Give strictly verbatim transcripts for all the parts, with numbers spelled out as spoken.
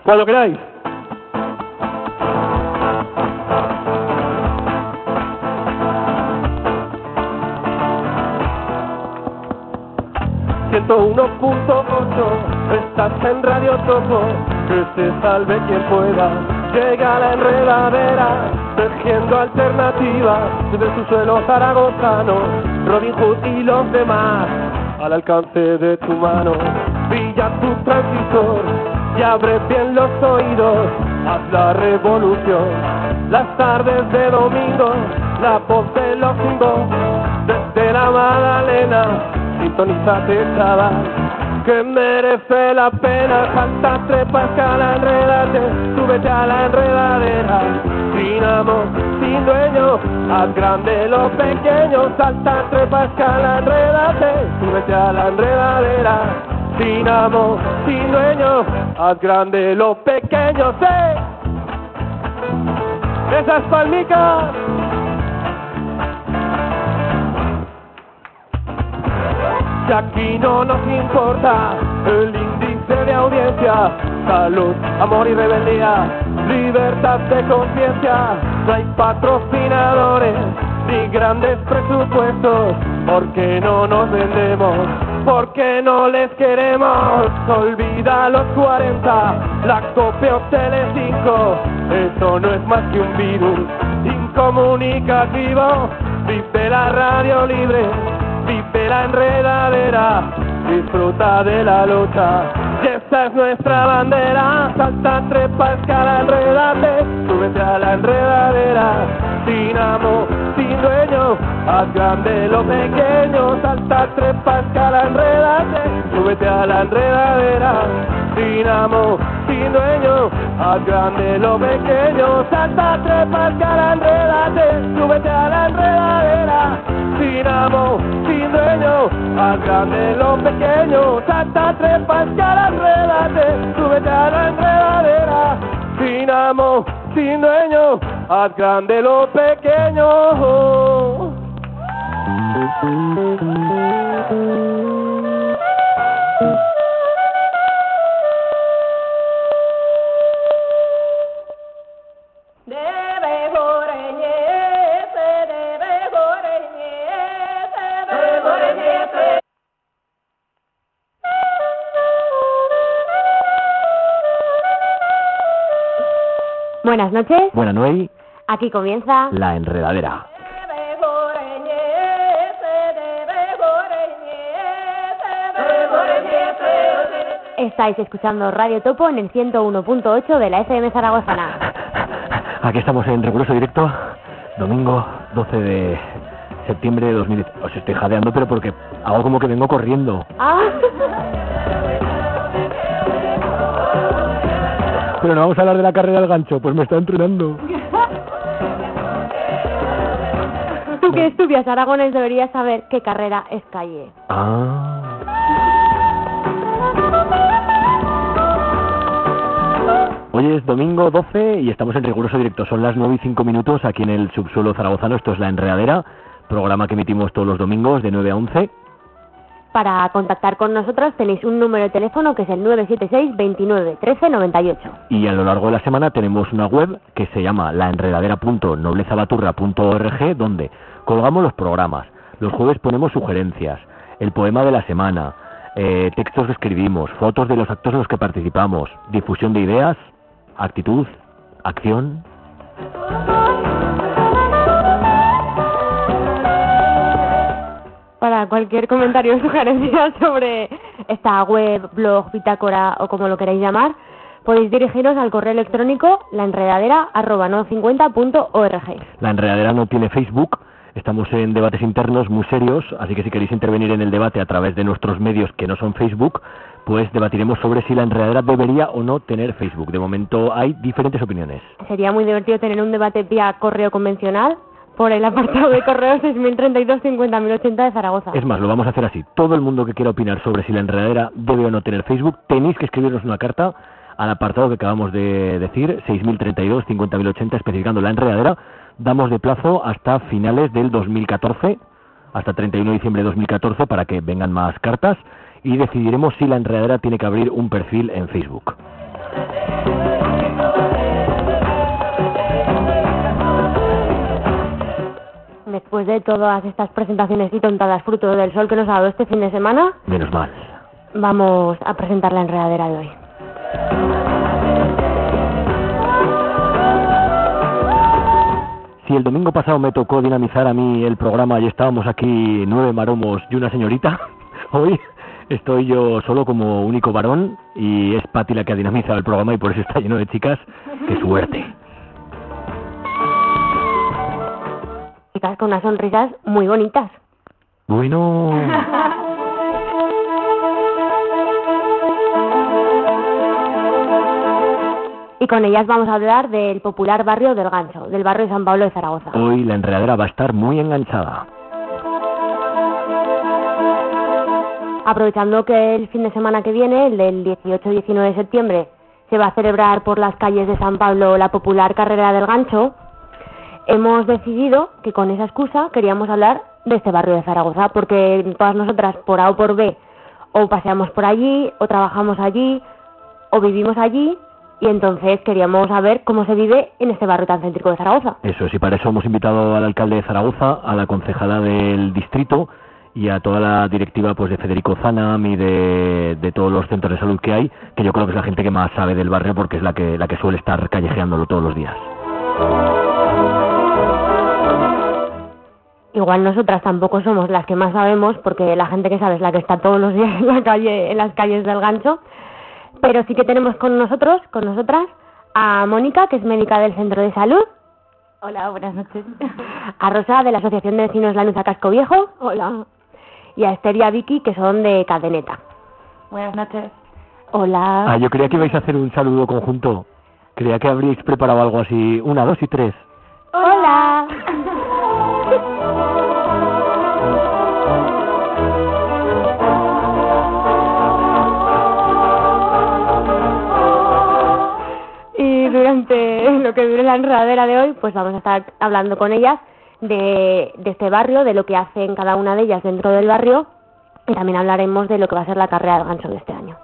Cuando queráis. ciento uno punto ocho, estás en Radio Topo, que se salve quien pueda. Llega la enredadera, tejiendo alternativas desde su suelo zaragozano. Robin Hood y los demás, al alcance de tu mano. Brilla tu transistor y abre bien los oídos, haz la revolución. Las tardes de domingo, la voz de los singos, desde la Magdalena, sintonízate, chaval, que merece la pena. Salta, trepa, escala, enredate, súbete a la enredadera. Sin amor, sin dueño, haz grande lo pequeño. Salta, trepa, escala, enredate, súbete a la enredadera. Sin amor, sin dueño, haz grande lo pequeño. ¡Sí! Esas palmicas. Y aquí no nos importa el índice de audiencia, salud, amor y rebeldía, libertad de conciencia. No hay patrocinadores ni grandes presupuestos, porque no nos vendemos, porque no les queremos. Olvida los cuarenta, la copia o Telecinco, eso no es más que un virus incomunicativo. Vive la radio libre, vive la enredadera, disfruta de la lucha, y esta es nuestra bandera. Salta, trepa, escala, enredate, súbete a la enredadera. Sin amo, sin dueño, haz grande lo pequeño. Salta, trepa, escala, enredate, súbete a la enredadera. Sin amo, sin dueño, haz grande lo pequeño. Salta, trepa, escala, enredate, súbete a la enredadera. Sin amo, sin dueño, haz grande lo pequeño. Salta, trepa, escala, enredate, súbete a la enredadera. Sin amo, sin dueño, haz grande lo pequeño. Buenas noches. Buenas noches. Aquí comienza La Enredadera. Estáis escuchando Radio Topo en el ciento uno punto ocho de la F M zaragozana. Aquí estamos en riguroso directo, domingo doce de septiembre de dos mil diez. Os estoy jadeando, pero porque hago como que vengo corriendo. Ah. Pero no vamos a hablar de la carrera del gancho, pues me está entrenando. Tú que estudias Aragones deberías saber qué carrera es calle. Ah. Hoy es domingo doce y estamos en riguroso directo. Son las nueve y cinco minutos aquí en el subsuelo zaragozano. Esto es La Enredadera, programa que emitimos todos los domingos de nueve a once. Para contactar con nosotros tenéis un número de teléfono que es el nueve siete seis, veintinueve, trece, noventa y ocho. Y a lo largo de la semana tenemos una web que se llama laenredadera punto noblezabaturra punto org, donde colgamos los programas. Los jueves ponemos sugerencias, el poema de la semana, eh, textos que escribimos, fotos de los actos en los que participamos, difusión de ideas, actitud, acción. Para cualquier comentario o sugerencia sobre esta web, blog, bitácora o como lo queráis llamar, podéis dirigiros al correo electrónico laenredadera arroba no cincuenta punto org. La Enredadera no tiene Facebook, estamos en debates internos muy serios, así que si queréis intervenir en el debate a través de nuestros medios que no son Facebook, pues debatiremos sobre si La Enredadera debería o no tener Facebook. De momento hay diferentes opiniones. Sería muy divertido tener un debate vía correo convencional, por el apartado de correo seis mil treinta y dos, cincuenta mil ochenta de Zaragoza. Es más, lo vamos a hacer así. Todo el mundo que quiera opinar sobre si La Enredadera debe o no tener Facebook, tenéis que escribirnos una carta al apartado que acabamos de decir, seis mil treinta y dos, cincuenta mil ochenta, especificando La Enredadera. Damos de plazo hasta finales del dos mil catorce, hasta treinta y uno de diciembre de dos mil catorce, para que vengan más cartas y decidiremos si La Enredadera tiene que abrir un perfil en Facebook. después de todas estas presentaciones y tontadas fruto del sol que nos ha dado este fin de semana. Menos mal. Vamos a presentar la enredadera de hoy. Si el domingo pasado me tocó dinamizar a mí el programa y estábamos aquí nueve maromos y una señorita, hoy estoy yo solo como único varón y es Pati la que ha dinamizado el programa y por eso está lleno de chicas. ¡Qué suerte! Chicas con unas sonrisas muy bonitas. Bueno... Y con ellas vamos a hablar del popular barrio del Gancho, del barrio de San Pablo de Zaragoza. Hoy la enredadera va a estar muy enganchada. Aprovechando que el fin de semana que viene, el del dieciocho y diecinueve de septiembre, se va a celebrar por las calles de San Pablo la popular carrera del Gancho, hemos decidido que con esa excusa queríamos hablar de este barrio de Zaragoza, porque todas nosotras, por A o por B, o paseamos por allí, o trabajamos allí, o vivimos allí, y entonces queríamos saber cómo se vive en este barrio tan céntrico de Zaragoza. Eso, sí, para eso hemos invitado al alcalde de Zaragoza, a la concejala del distrito y a toda la directiva pues de Federico Zanam y de, de todos los centros de salud que hay, que yo creo que es la gente que más sabe del barrio porque es la que, la que suele estar callejeándolo todos los días. Igual nosotras tampoco somos las que más sabemos, porque la gente que sabe es la que está todos los días en la calle, en las calles del Gancho. Pero sí que tenemos con nosotros, con nosotras, a Mónica, que es médica del centro de salud. Hola, buenas noches. A Rosa, de la Asociación de Vecinos Lanuza Casco Viejo. Hola. Y a Esther y a Vicky, que son de Cadeneta. Buenas noches. Hola. Ah, yo creía que ibais a hacer un saludo conjunto. Creía que habríais preparado algo así. Una, dos y tres. Hola. Y durante lo que dure la enredadera de hoy, pues vamos a estar hablando con ellas de, de este barrio, de lo que hacen cada una de ellas dentro del barrio, y también hablaremos de lo que va a ser la carrera del Gancho de este año.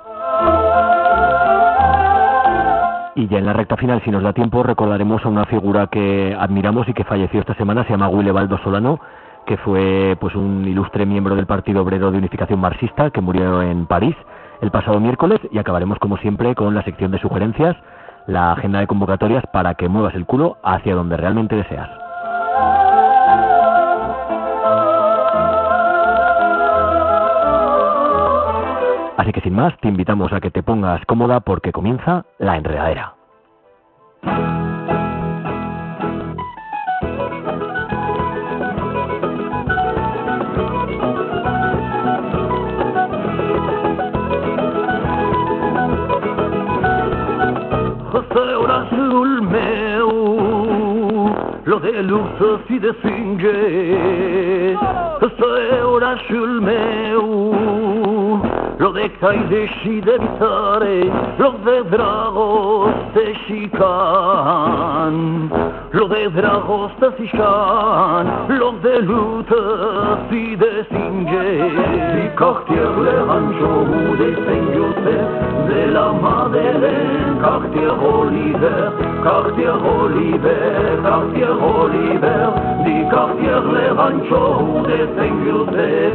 Y ya en la recta final, si nos da tiempo, recordaremos a una figura que admiramos y que falleció esta semana. Se llama Guilebaldo Solano, que fue pues un ilustre miembro del Partido Obrero de Unificación Marxista, que murió en París el pasado miércoles. Y acabaremos, como siempre, con la sección de sugerencias, la agenda de convocatorias para que muevas el culo hacia donde realmente deseas. Así que sin más, te invitamos a que te pongas cómoda porque comienza la enredadera. Lo de luxe si distingue, c'est orașul meu. Lo de caide și de visare, lo de dragoste și can. Lo de dragoste și can, lo de lută si distingue. Di cartierle Gancho de Saint-Joseph, de la Madeleine, cartier Oliver, cartier Oliver, cartier Oliver, di cartierle Gancho de Saint-Joseph.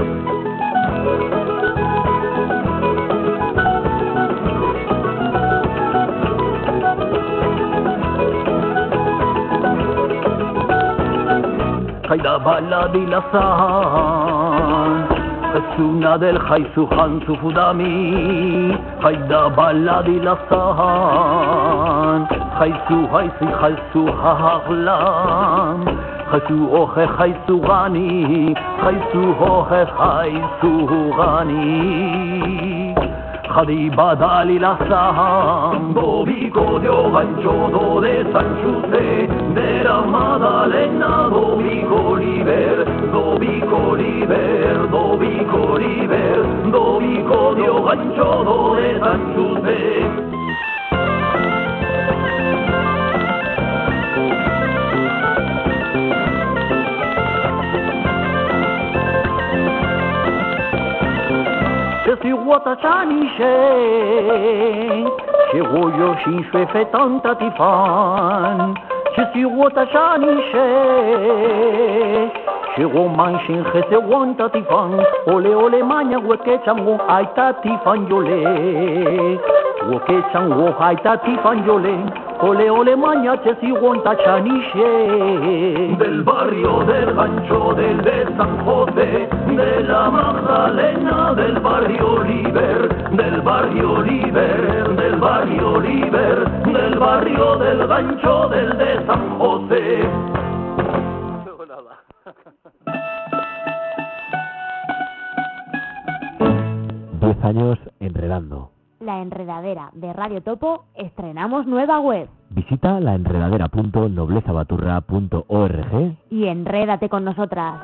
Haida balla di la san, Suna del Jaisu Hansu Fudami, Haida balla di la san, Jaisu Haisi Jaisu Hahlam, Jaisu Oje Jaisu Gani, Jaisu Oje Jaisu Gani. Hadi badali la saham, Dobico de Gancho, do de San José, de la Madalena, Dobico Liber, Dobico Liber, Dobico Liber, Dobico de Gancho, do de San José. Si Watachani Shen, She Woyo Shin Shwe Tanta Tifan, Si Watachani Shen, Llegó manchin jese wanta tifan, ole ole maña huequechan wo aita tifan yole. Huequechan wo aita tifan yole, ole ole maña chesi wanta chaniche. Del barrio del Gancho, del de San José, de la Magdalena, del barrio Oliver, del barrio Oliver, del barrio Oliver, del barrio del Gancho, del de San José. Diez años enredando. La Enredadera de Radio Topo estrenamos nueva web. Visita laenredadera punto noblezabaturra punto org y enrédate con nosotras.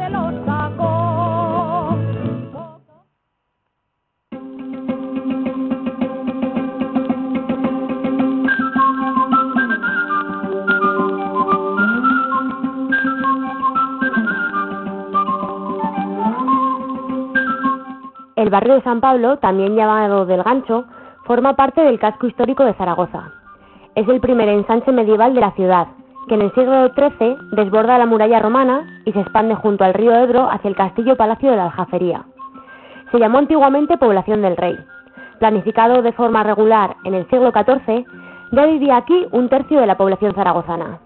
El barrio de San Pablo, también llamado del Gancho, forma parte del casco histórico de Zaragoza. Es el primer ensanche medieval de la ciudad, que en el siglo trece desborda la muralla romana y se expande junto al río Ebro hacia el castillo-palacio de la Aljafería. Se llamó antiguamente Población del Rey. Planificado de forma regular en el siglo catorce, ya vivía aquí un tercio de la población zaragozana.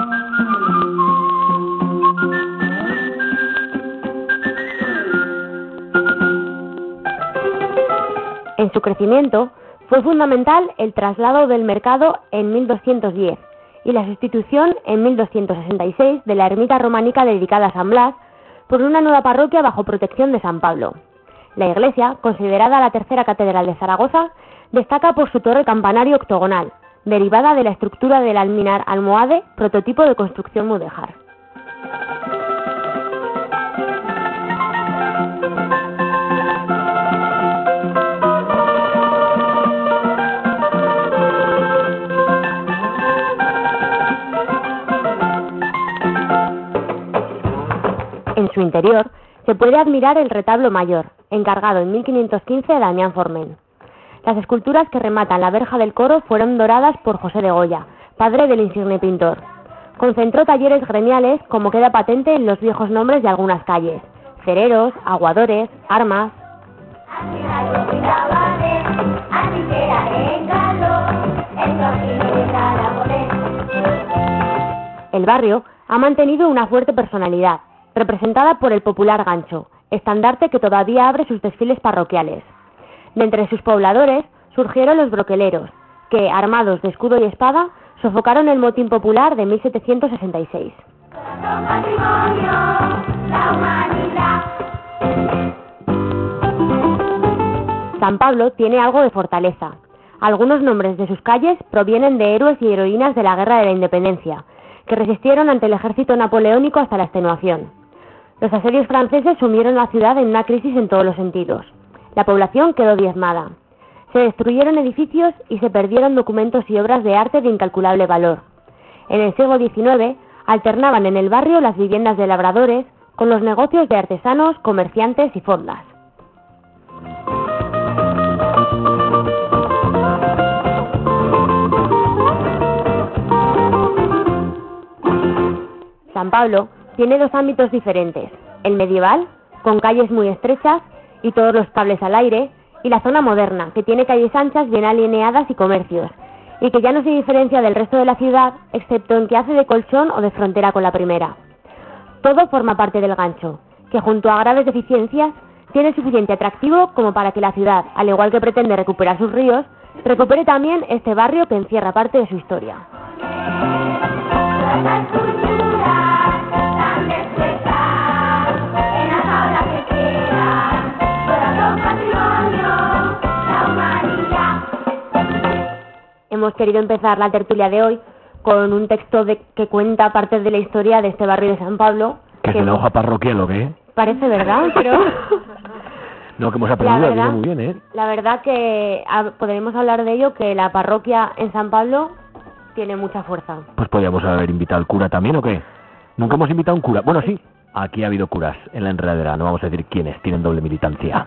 En su crecimiento fue fundamental el traslado del mercado en mil doscientos diez y la sustitución en mil doscientos sesenta y seis de la ermita románica dedicada a San Blas por una nueva parroquia bajo protección de San Pablo. La iglesia, considerada la tercera catedral de Zaragoza, destaca por su torre campanario octogonal, derivada de la estructura del alminar almohade, prototipo de construcción mudéjar. En su interior se puede admirar el retablo mayor, encargado en mil quinientos quince a Damián Forment. Las esculturas que rematan la verja del coro fueron doradas por José de Goya, padre del insigne pintor. Concentró talleres gremiales, como queda patente en los viejos nombres de algunas calles: cereros, aguadores, armas. El barrio ha mantenido una fuerte personalidad, representada por el popular Gancho, estandarte que todavía abre sus desfiles parroquiales. De entre sus pobladores surgieron los broqueleros, que, armados de escudo y espada, sofocaron el motín popular de mil setecientos sesenta y seis. San Pablo tiene algo de fortaleza. Algunos nombres de sus calles provienen de héroes y heroínas de la Guerra de la Independencia, que resistieron ante el ejército napoleónico hasta la extenuación. Los asedios franceses sumieron la ciudad en una crisis en todos los sentidos. La población quedó diezmada. Se destruyeron edificios y se perdieron documentos y obras de arte de incalculable valor. En el siglo diecinueve alternaban en el barrio las viviendas de labradores con los negocios de artesanos, comerciantes y fondas. San Pablo tiene dos ámbitos diferentes: el medieval, con calles muy estrechas y todos los cables al aire, y la zona moderna, que tiene calles anchas bien alineadas y comercios, y que ya no se diferencia del resto de la ciudad, excepto en que hace de colchón o de frontera con la primera. Todo forma parte del Gancho, que junto a graves deficiencias, tiene suficiente atractivo como para que la ciudad, al igual que pretende recuperar sus ríos, recupere también este barrio que encierra parte de su historia. Hemos querido empezar la tertulia de hoy con un texto de, que cuenta parte de la historia de este barrio de San Pablo. ¿Que, que es una hoja parroquial o qué? Parece verdad, pero... No, que hemos aprendido, viene muy bien, ¿eh? La verdad que a, podremos hablar de ello, que la parroquia en San Pablo tiene mucha fuerza. Pues podríamos haber invitado al cura también, ¿o qué? Nunca hemos invitado a un cura. Bueno, sí, aquí ha habido curas en la enredadera, no vamos a decir quiénes, tienen doble militancia.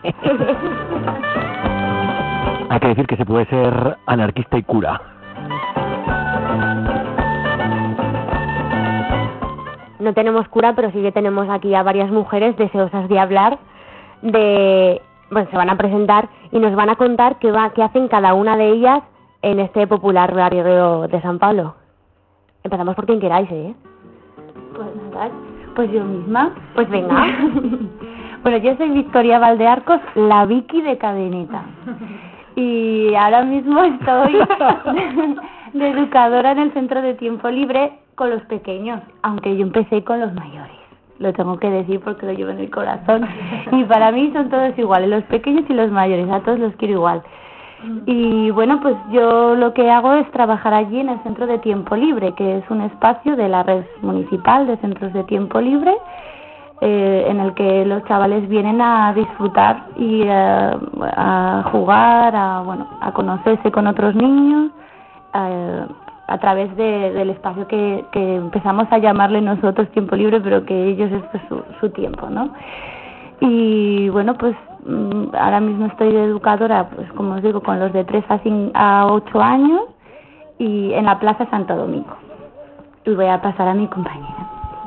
Hay que decir que se puede ser anarquista y cura. no tenemos cura, pero sí que tenemos aquí a varias mujeres deseosas de hablar, de, bueno, se van a presentar y nos van a contar qué, va, qué hacen cada una de ellas en este popular barrio de San Pablo. Empezamos por quien queráis, ¿eh? Pues nada, pues yo misma. Pues venga. Bueno, yo soy Victoria Valdearcos, la Vicky de Cadeneta. Y ahora mismo estoy de educadora en el centro de tiempo libre con los pequeños, aunque yo empecé con los mayores. Lo tengo que decir porque lo llevo en el corazón. Y para mí son todos iguales, los pequeños y los mayores, a todos los quiero igual. Y bueno, pues yo lo que hago es trabajar allí en el centro de tiempo libre, que es un espacio de la red municipal de centros de tiempo libre, eh, en el que los chavales vienen a disfrutar y a, a jugar, a bueno, a conocerse con otros niños, a, a través de, del espacio que, que empezamos a llamarle nosotros tiempo libre, pero que ellos es pues, su, su tiempo, ¿no? Y bueno, pues ahora mismo estoy de educadora, pues como os digo, con los de tres a ocho años y en la Plaza Santo Domingo. Y voy a pasar a mi compañera.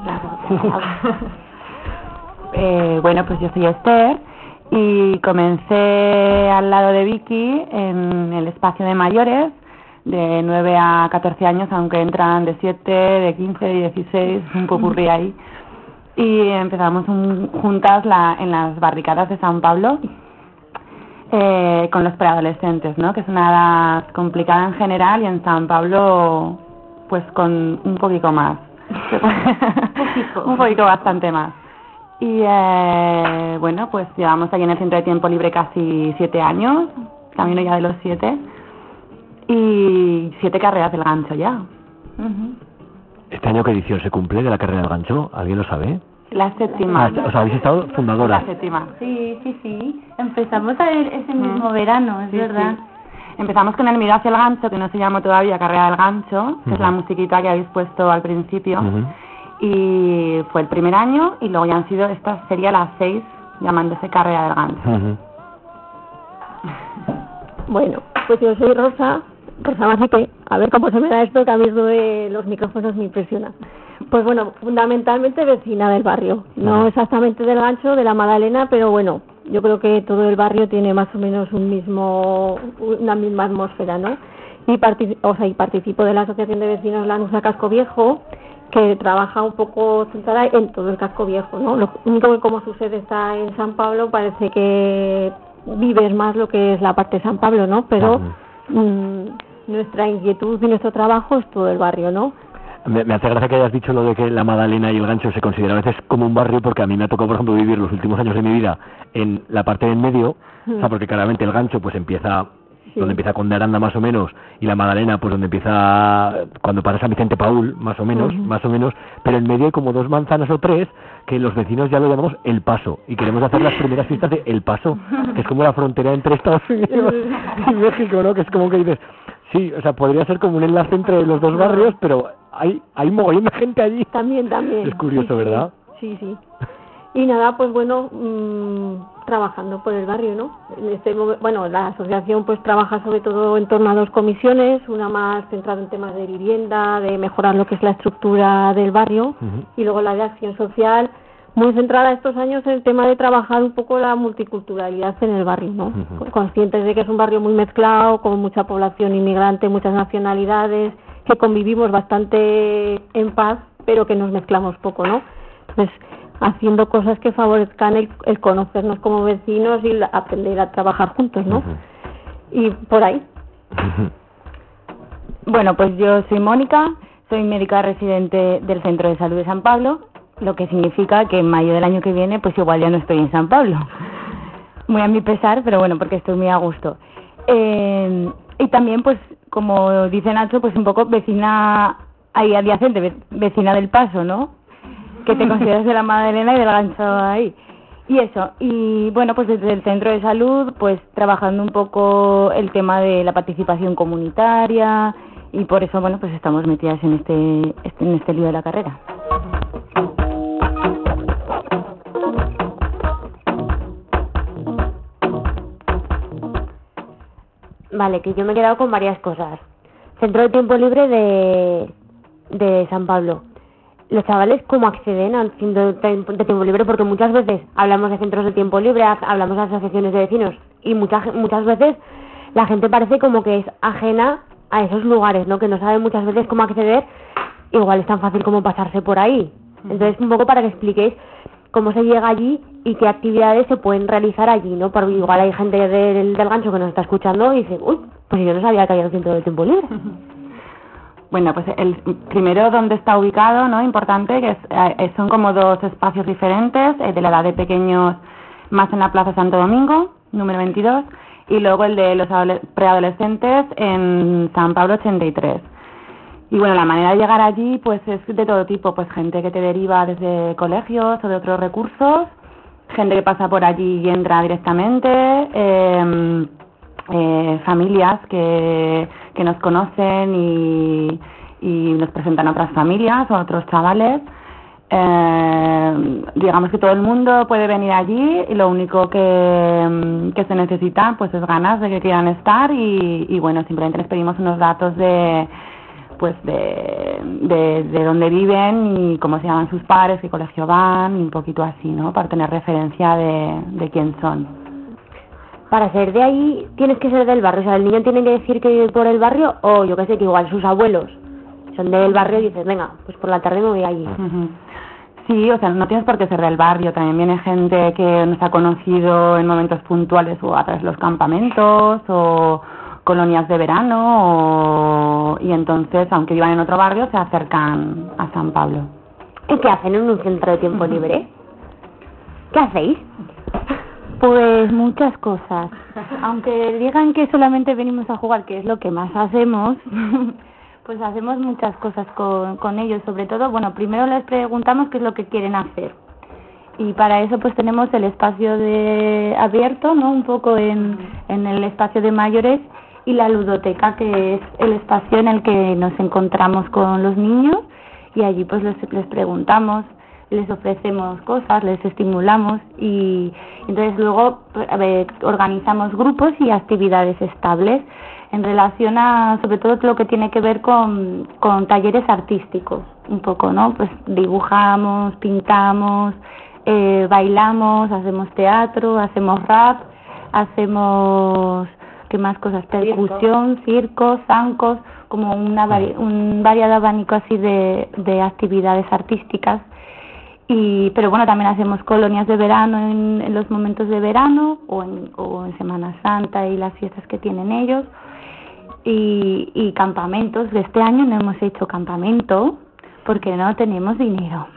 eh, bueno, pues yo soy Esther y comencé al lado de Vicky en el espacio de mayores de nueve a catorce años, aunque entran de siete, de quince, de dieciséis, un popurrí ahí. Y empezamos un, juntas la, en las barricadas de San Pablo eh, con los preadolescentes, ¿no? Que es una edad complicada en general y en San Pablo pues con un poquito más. un poquito bastante más. Y eh, bueno, pues llevamos ahí en el centro de tiempo libre casi siete años, camino ya de los siete, y siete carreras del gancho ya. Uh-huh. ¿Este año qué edición se cumple de la carrera del gancho? ¿Alguien lo sabe? La séptima. Ah, o sea, habéis estado fundadoras. La séptima. Sí, sí, sí. Empezamos a ir ese mismo uh-huh. verano, es sí, verdad. Sí. Empezamos con el Miro hacia el gancho, que no se llamó todavía Carrera del Gancho, que uh-huh. es la musiquita que habéis puesto al principio. Uh-huh. Y fue el primer año, y luego ya han sido, esta sería las seis, llamándose Carrera del Gancho. Uh-huh. Bueno, pues yo soy Rosa, Rosa Macique. A ver cómo se me da esto, que a mí esto de los micrófonos me impresiona. Pues bueno, fundamentalmente vecina del barrio, no exactamente del gancho, de la Magdalena, pero bueno, yo creo que todo el barrio tiene más o menos un mismo, una misma atmósfera, ¿no? Y, partic- o sea, y participo de la Asociación de Vecinos Lanusa Casco Viejo, que trabaja un poco centrada en todo el casco viejo, ¿no? Lo único que como su sede está en San Pablo, parece que vives más lo que es la parte de San Pablo, ¿no? Pero mmm, nuestra inquietud y nuestro trabajo es todo el barrio, ¿no? Me, me hace gracia que hayas dicho lo de que la Magdalena y el gancho se considera a veces como un barrio, porque a mí me ha tocado, por ejemplo, vivir los últimos años de mi vida en la parte del medio, mm. o sea, porque claramente el gancho pues empieza sí. donde empieza con de Aranda más o menos, y la Magdalena pues donde empieza cuando pasa San Vicente Paúl, más o menos, mm. más o menos, pero en medio hay como dos manzanas o tres que los vecinos ya lo llamamos El Paso, y queremos hacer las primeras fiestas de El Paso, que es como la frontera entre Estados Unidos y México, ¿no? Que es como que dices, sí, o sea, podría ser como un enlace entre los dos barrios, pero hay hay mogollón de gente allí. También, también. Es curioso, sí, ¿verdad? Sí, sí. Y nada, pues bueno, mmm, trabajando por el barrio, ¿no? En este, bueno, la asociación pues trabaja sobre todo en torno a dos comisiones, una más centrada en temas de vivienda, de mejorar lo que es la estructura del barrio, uh-huh. y luego la de acción social, muy centrada estos años en el tema de trabajar un poco la multiculturalidad en el barrio, ¿no? Uh-huh. Conscientes de que es un barrio muy mezclado, con mucha población inmigrante, muchas nacionalidades, que convivimos bastante en paz, pero que nos mezclamos poco, ¿no? Entonces, haciendo cosas que favorezcan el, el conocernos como vecinos y la, aprender a trabajar juntos, ¿no? Uh-huh. Y por ahí. Uh-huh. Bueno, pues yo soy Mónica, soy médica residente del Centro de Salud de San Pablo, lo que significa que en mayo del año que viene pues igual ya no estoy en San Pablo. Muy a mi pesar, pero bueno, porque estoy muy a gusto. Eh, y también pues, como dice Nacho, pues un poco vecina ahí adyacente, vecina del Paso, ¿no? Que te consideras de la Magdalena y del gancho ahí. Y eso, y bueno, pues desde el centro de salud, pues trabajando un poco el tema de la participación comunitaria, y por eso, bueno, pues estamos metidas en este, en este lío de la carrera. Vale, que yo me he quedado con varias cosas. Centro de tiempo libre de, de San Pablo. los chavales cómo acceden al centro de tiempo libre, porque muchas veces hablamos de centros de tiempo libre, hablamos de asociaciones de vecinos y muchas muchas veces la gente parece como que es ajena a esos lugares, ¿no? Que no sabe muchas veces cómo acceder, igual es tan fácil como pasarse por ahí. Entonces, un poco para que expliquéis cómo se llega allí y qué actividades se pueden realizar allí, ¿no? Porque igual hay gente del, del Gancho que nos está escuchando y dice, uy, pues yo no sabía que había un centro de tiempo libre. Bueno, pues el primero donde está ubicado, ¿no? Importante, que es, eh, son como dos espacios diferentes, eh, de la edad de pequeños más en la Plaza Santo Domingo, número veintidós, y luego el de los preadolescentes en San Pablo ochenta y tres. Y bueno, la manera de llegar allí pues es de todo tipo, pues gente que te deriva desde colegios o de otros recursos, gente que pasa por allí y entra directamente, eh, eh, familias que, que nos conocen y, y nos presentan a otras familias o a otros chavales. Eh, digamos que todo el mundo puede venir allí y lo único que, que se necesita pues es ganas de que quieran estar y, y bueno, simplemente les pedimos unos datos de pues de, de, de dónde viven y cómo se llaman sus padres, qué colegio van y un poquito así, ¿no? Para tener referencia de, de quién son. Para ser de ahí tienes que ser del barrio, o sea, el niño tiene que decir que vive por el barrio o yo que sé, que igual sus abuelos son del barrio y dices, venga, pues por la tarde me voy allí. Uh-huh. Sí, o sea, no tienes por qué ser del barrio, también viene gente que nos ha conocido en momentos puntuales o a través de los campamentos o colonias de verano o... y entonces, aunque vivan en otro barrio, se acercan a San Pablo. ¿Y qué hacen en un centro de tiempo libre? ¿Qué hacéis? Pues muchas cosas. Aunque digan que solamente venimos a jugar, que es lo que más hacemos, pues hacemos muchas cosas con, con ellos. Sobre todo, bueno, primero les preguntamos qué es lo que quieren hacer. Y para eso pues tenemos el espacio de abierto, ¿no? Un poco en, en el espacio de mayores y la ludoteca, que es el espacio en el que nos encontramos con los niños y allí pues les, les preguntamos, les ofrecemos cosas, les estimulamos y entonces luego a ver, organizamos grupos y actividades estables en relación a sobre todo lo que tiene que ver con, con talleres artísticos, un poco, ¿no? Pues dibujamos, pintamos, eh, bailamos, hacemos teatro, hacemos rap, hacemos... ¿qué más cosas? Percusión, circo, zancos, como una vari- un variado abanico así de, de actividades artísticas. Y pero bueno, también hacemos colonias de verano en, en los momentos de verano o en, o en Semana Santa y las fiestas que tienen ellos. Y, y campamentos. De este año no hemos hecho campamento porque no tenemos dinero.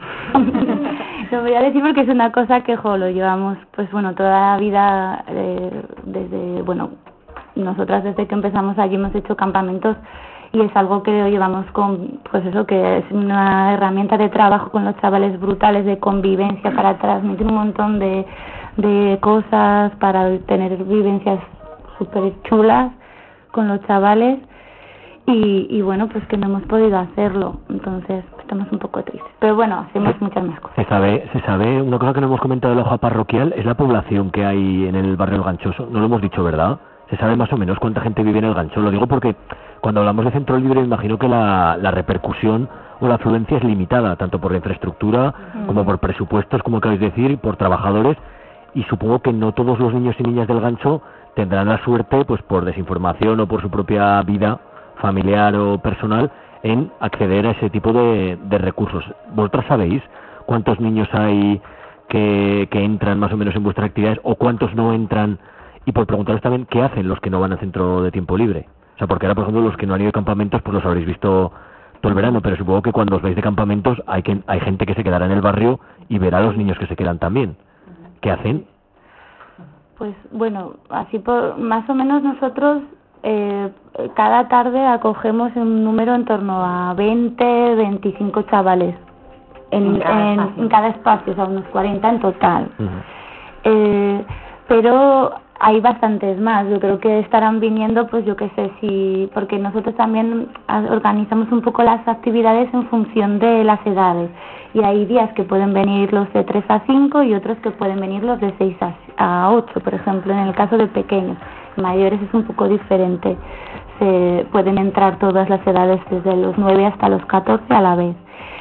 Lo voy a decir porque es una cosa que jo, lo llevamos pues bueno toda la vida eh, desde bueno nosotras desde que empezamos allí hemos hecho campamentos y es algo que lo llevamos con, pues eso, que es una herramienta de trabajo con los chavales brutales, de convivencia, para transmitir un montón de, de cosas, para tener vivencias súper chulas con los chavales y, y bueno, pues que no hemos podido hacerlo, entonces estamos un poco tristes, pero bueno, hacemos muchas más cosas. Se sabe, se sabe, una cosa que no hemos comentado en la hoja parroquial es la población que hay en el barrio El Ganchoso, no lo hemos dicho, ¿verdad? Se sabe más o menos cuánta gente vive en el Gancho. Lo digo porque cuando hablamos de centro libre, me imagino que la, la repercusión o la afluencia es limitada, tanto por la infraestructura mm. como por presupuestos, como acabáis de decir, por trabajadores. Y supongo que no todos los niños y niñas del Gancho tendrán la suerte, pues por desinformación o por su propia vida familiar o personal, en acceder a ese tipo de, de recursos. ¿Vosotras sabéis cuántos niños hay que, que entran más o menos en vuestras actividades o cuántos no entran? Y por preguntaros también qué hacen los que no van al centro de tiempo libre. O sea, porque ahora, por ejemplo, los que no han ido de campamentos, pues los habréis visto todo el verano, pero supongo que cuando os vais de campamentos hay que hay gente que se quedará en el barrio y verá a los niños que se quedan también. ¿Qué hacen? Pues bueno, así por, más o menos nosotros eh, cada tarde acogemos un número en torno a veinte, veinticinco chavales en, en, cada, en, en cada espacio, o sea, unos cuarenta en total. Uh-huh. eh, pero hay bastantes más, yo creo que estarán viniendo, pues yo qué sé, si porque nosotros también organizamos un poco las actividades en función de las edades, y hay días que pueden venir los de tres a cinco y otros que pueden venir los de seis a ocho, por ejemplo, en el caso de pequeños. Mayores es un poco diferente, se pueden entrar todas las edades desde los nueve hasta los catorce a la vez.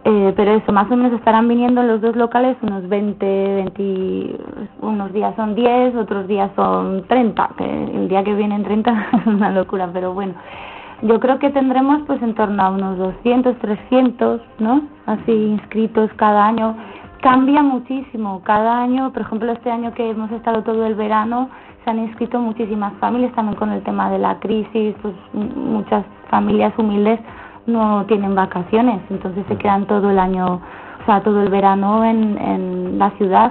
Eh, pero eso, más o menos estarán viniendo en los dos locales unos veinte, veinte, unos días son diez, otros días son treinta, que el día que vienen treinta es una locura, pero bueno, yo creo que tendremos pues en torno a unos doscientos, trescientos, ¿no? Así inscritos cada año. Cambia muchísimo, cada año, por ejemplo este año que hemos estado todo el verano, se han inscrito muchísimas familias, también con el tema de la crisis, pues muchas familias humildes no tienen vacaciones, entonces se quedan todo el año, o sea, todo el verano en, en la ciudad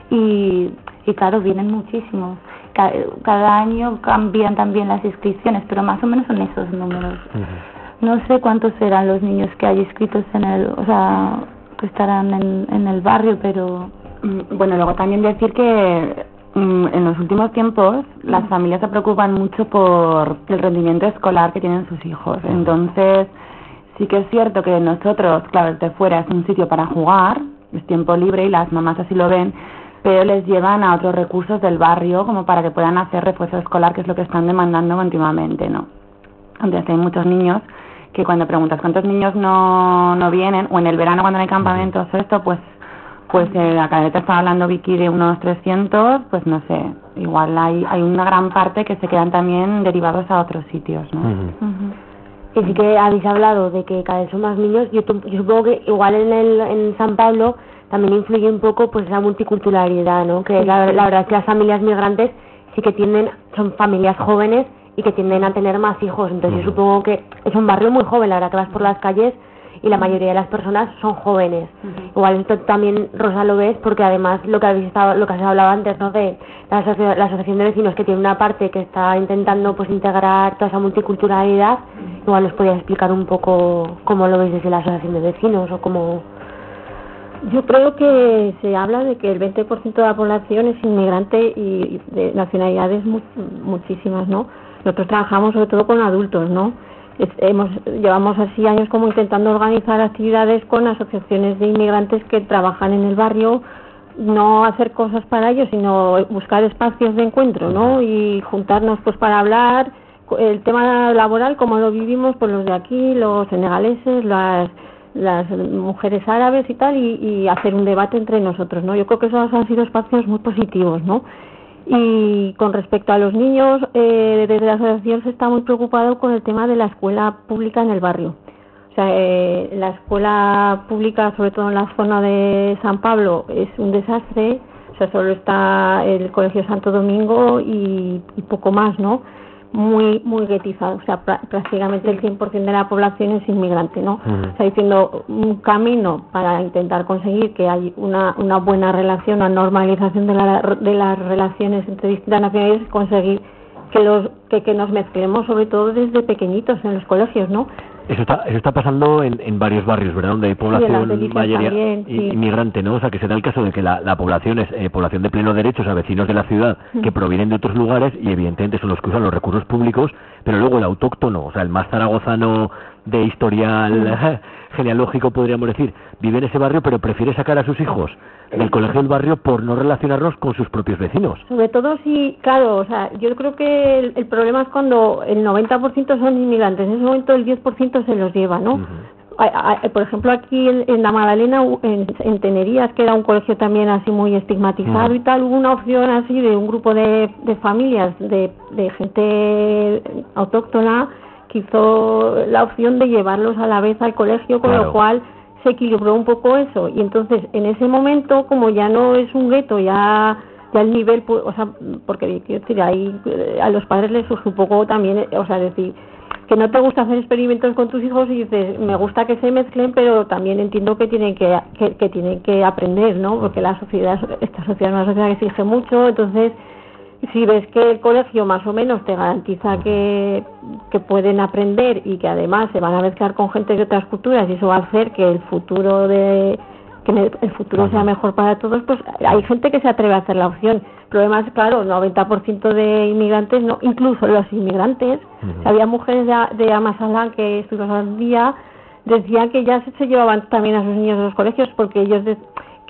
y, y claro, vienen muchísimos. Cada, cada año cambian también las inscripciones, pero más o menos son esos números. Uh-huh. No sé cuántos serán los niños que hay inscritos en el, o sea, que estarán en, en el barrio, pero... Bueno, luego también decir que mm, en los últimos tiempos las familias se preocupan mucho por el rendimiento escolar que tienen sus hijos, entonces... Sí que es cierto que nosotros, claro, desde fuera es un sitio para jugar, es tiempo libre y las mamás así lo ven, pero les llevan a otros recursos del barrio como para que puedan hacer refuerzo escolar, que es lo que están demandando continuamente, ¿no? Entonces hay muchos niños que cuando preguntas cuántos niños no, no vienen, o en el verano cuando no hay campamentos o esto, pues pues eh, la cadeta estaba hablando Vicky de unos trescientos, pues no sé, igual hay, hay una gran parte que se quedan también derivados a otros sitios, ¿no? Uh-huh. Uh-huh. Y sí que habéis hablado de que cada vez son más niños. Yo, yo supongo que igual en el en San Pablo también influye un poco pues la multiculturalidad, ¿no? Que sí. la, la verdad es que las familias migrantes sí que tienden, son familias jóvenes y que tienden a tener más hijos. Entonces yo supongo que es un barrio muy joven, la verdad que vas por las calles y la mayoría de las personas son jóvenes. Uh-huh. Igual esto también, Rosa, lo ves porque además lo que habéis estado, lo que has hablado antes, ¿no? De la, asocia, la asociación de vecinos, que tiene una parte que está intentando pues integrar toda esa multiculturalidad. Uh-huh. Igual nos podías explicar un poco cómo lo veis desde la asociación de vecinos o cómo... Yo creo que se habla de que el veinte por ciento de la población es inmigrante y de nacionalidades mu- muchísimas, ¿no? Nosotros trabajamos sobre todo con adultos, ¿no? Hemos, llevamos así años como intentando organizar actividades con asociaciones de inmigrantes que trabajan en el barrio, no hacer cosas para ellos, sino buscar espacios de encuentro, ¿no? Y juntarnos pues para hablar el tema laboral, como lo vivimos pues los de aquí, los senegaleses, las las mujeres árabes y tal, y, y hacer un debate entre nosotros, ¿no? Yo creo que esos han sido espacios muy positivos, ¿no? Y con respecto a los niños, eh, desde la asociación se está muy preocupado con el tema de la escuela pública en el barrio. O sea, eh, la escuela pública, sobre todo en la zona de San Pablo, es un desastre. O sea, solo está el Colegio Santo Domingo y, y poco más, ¿no? Muy muy guetizado, o sea, pr- prácticamente el cien por ciento de la población es inmigrante, ¿no? Uh-huh. Está diciendo un camino para intentar conseguir que haya una una buena relación, una normalización de, la, de las relaciones entre distintas nacionalidades, conseguir que los que, que nos mezclemos, sobre todo desde pequeñitos en los colegios, ¿no? Eso está eso está pasando en, en varios barrios, ¿verdad? Donde hay población sí, mayoría también, sí. inmigrante, ¿no? O sea, que se da el caso de que la, la población es eh, población de pleno derecho, o sea, vecinos de la ciudad mm. que provienen de otros lugares y evidentemente son los que usan los recursos públicos, pero luego el autóctono, o sea, el más zaragozano de historial mm. genealógico, podríamos decir, vive en ese barrio, pero prefiere sacar a sus hijos del colegio del barrio por no relacionarnos con sus propios vecinos. Sobre todo si, claro, o sea, yo creo que el, el problema es cuando el noventa por ciento son inmigrantes, en ese momento el diez por ciento se los lleva, ¿no? Uh-huh. A, a, por ejemplo, aquí en, en la Magdalena, en, en Tenerías, que era un colegio también así muy estigmatizado uh-huh. y tal, hubo una opción así de un grupo de, de familias, de, de gente autóctona, que hizo la opción de llevarlos a la vez al colegio, con claro. lo cual se equilibró un poco eso, y entonces en ese momento, como ya no es un gueto, ya ya el nivel, o sea, porque quiero decir, ahí a los padres les surge un poco también, o sea, decir que no te gusta hacer experimentos con tus hijos y dices, me gusta que se mezclen, pero también entiendo que tienen que, que, que tienen que aprender, ¿no? Porque la sociedad, esta sociedad es una sociedad que exige mucho, entonces si ves que el colegio más o menos te garantiza que, que pueden aprender y que además se van a mezclar con gente de otras culturas y eso va a hacer que el futuro de que el futuro sea mejor para todos, pues hay gente que se atreve a hacer la opción. El problema es, claro, el noventa por ciento de inmigrantes, no, incluso los inmigrantes, uh-huh. había mujeres de, de Amasalán que estuvimos un día, decían que ya se, se llevaban también a sus niños a los colegios porque ellos de,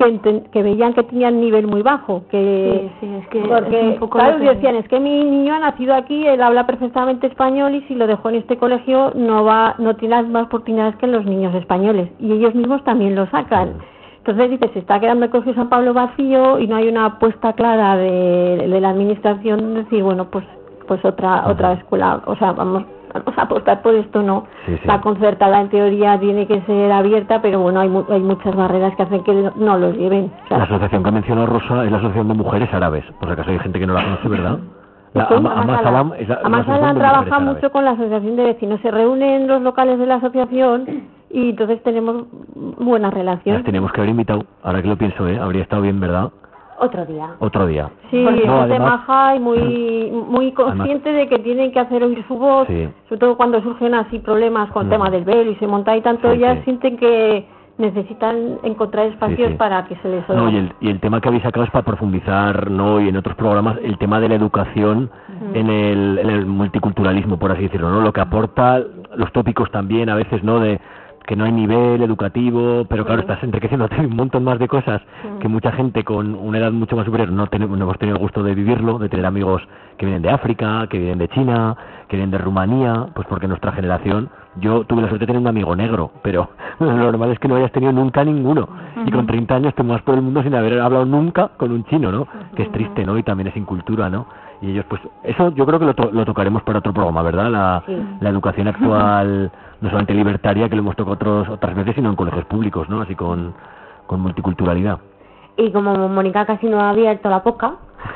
que, enten, que veían que tenían nivel muy bajo, que sí, sí, es que porque es un poco claro, lo que... decían, es que mi niño ha nacido aquí, él habla perfectamente español y si lo dejó en este colegio no va no tiene las mismas oportunidades que los niños españoles y ellos mismos también lo sacan. Entonces dice, se está quedando el colegio San Pablo vacío y no hay una apuesta clara de, de la administración de decir, bueno, pues pues otra uh-huh. otra escuela, o sea, vamos vamos a apostar por esto, no. Sí, sí. La concertada en teoría tiene que ser abierta, pero bueno, hay, mu hay muchas barreras que hacen que no los lleven. O sea, la asociación que mencionó Rosa es la Asociación de Mujeres Árabes, por si acaso hay gente que no la conoce, ¿verdad? La Amasalam es la, Amasalam trabaja mucho con la asociación de vecinos, se reúnen los locales de la asociación y entonces tenemos buena relación. Las tenemos que haber invitado, ahora que lo pienso, ¿eh? Habría estado bien, ¿verdad? Otro día. Otro día. Sí, es no, gente maja y muy, muy consciente además, de que tienen que hacer oír su voz, sí. sobre todo cuando surgen así problemas con el no. tema del velo y se monta y tanto, sí, ellas sí. sienten que necesitan encontrar espacios sí, sí. para que se les oiga. No, y el, y el tema que habéis sacado es para profundizar, ¿no? Y en otros programas, el tema de la educación uh-huh. en, el, en el multiculturalismo, por así decirlo, ¿no? Lo que aporta, los tópicos también, a veces, ¿no? De que no hay nivel educativo, pero claro, sí. estás enriqueciendo un montón más de cosas sí. que mucha gente con una edad mucho más superior no, ten, no hemos tenido el gusto de vivirlo, de tener amigos que vienen de África, que vienen de China, que vienen de Rumanía, pues porque nuestra generación, yo tuve la suerte de tener un amigo negro, pero lo normal es que no hayas tenido nunca ninguno, uh-huh. y con treinta años te muevas por el mundo sin haber hablado nunca con un chino, ¿no? Uh-huh. Que es triste, ¿no? Y también es incultura, ¿no? Y ellos, pues, eso yo creo que lo, to lo tocaremos para otro programa, ¿verdad? La, sí. la educación actual, no solamente libertaria, que lo hemos tocado otros, otras veces, sino en colegios públicos, ¿no? Así con, con multiculturalidad. Y como Mónica casi no ha abierto la boca,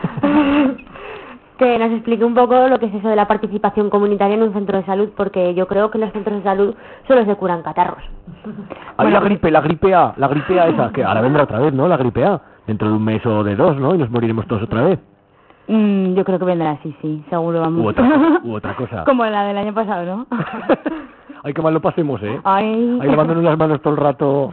que nos explique un poco lo que es eso de la participación comunitaria en un centro de salud, porque yo creo que en los centros de salud solo se curan catarros. Hay bueno, la gripe, la gripe A, la gripe A esa, que ahora vendrá otra vez, ¿no? La gripe A, dentro de un mes o de dos, ¿no? Y nos moriremos todos otra vez. Mm, yo creo que vendrá así, sí, seguro, vamos. U otra, u otra cosa. Como la del año pasado, ¿no? Ay, qué mal lo pasemos, ¿eh? Ay. Ahí lavándonos las manos todo el rato.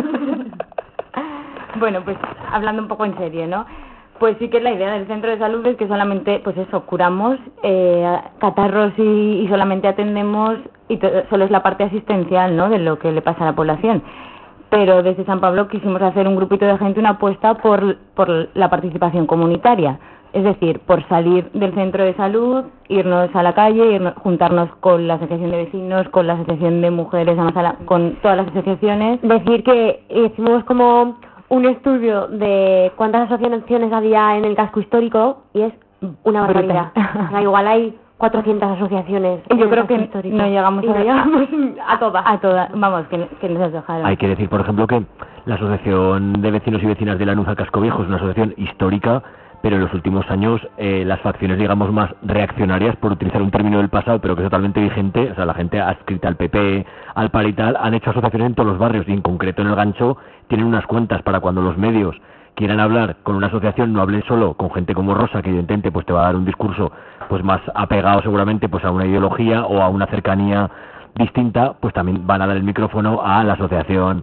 Bueno, pues hablando un poco en serio, ¿no? Pues sí que la idea del centro de salud es que solamente, pues eso, curamos eh, catarros y, y solamente atendemos, y solo es la parte asistencial, ¿no?, de lo que le pasa a la población. Pero desde San Pablo quisimos hacer un grupito de gente una apuesta por, por la participación comunitaria. Es decir, por salir del centro de salud, irnos a la calle, irnos, juntarnos con la asociación de vecinos, con la asociación de mujeres, con todas las asociaciones. Decir que hicimos como un estudio de cuántas asociaciones había en el casco histórico y es una barbaridad. O sea, igual hay cuatrocientas asociaciones. Y yo creo que histórico. no llegamos y a, no llegamos a todas. A todas, vamos, que, que nos dejaron. Hay que decir, por ejemplo, que la Asociación de Vecinos y Vecinas de Lanús al Casco Viejo es una asociación histórica, pero en los últimos años eh, las facciones, digamos, más reaccionarias, por utilizar un término del pasado, pero que es totalmente vigente, o sea, la gente adscrita al P P, al P A R y tal, han hecho asociaciones en todos los barrios, y en concreto en el Gancho tienen unas cuentas para cuando los medios quieran hablar con una asociación, no hablen solo con gente como Rosa, que evidentemente pues te va a dar un discurso pues más apegado seguramente pues a una ideología o a una cercanía distinta, pues también van a dar el micrófono a la asociación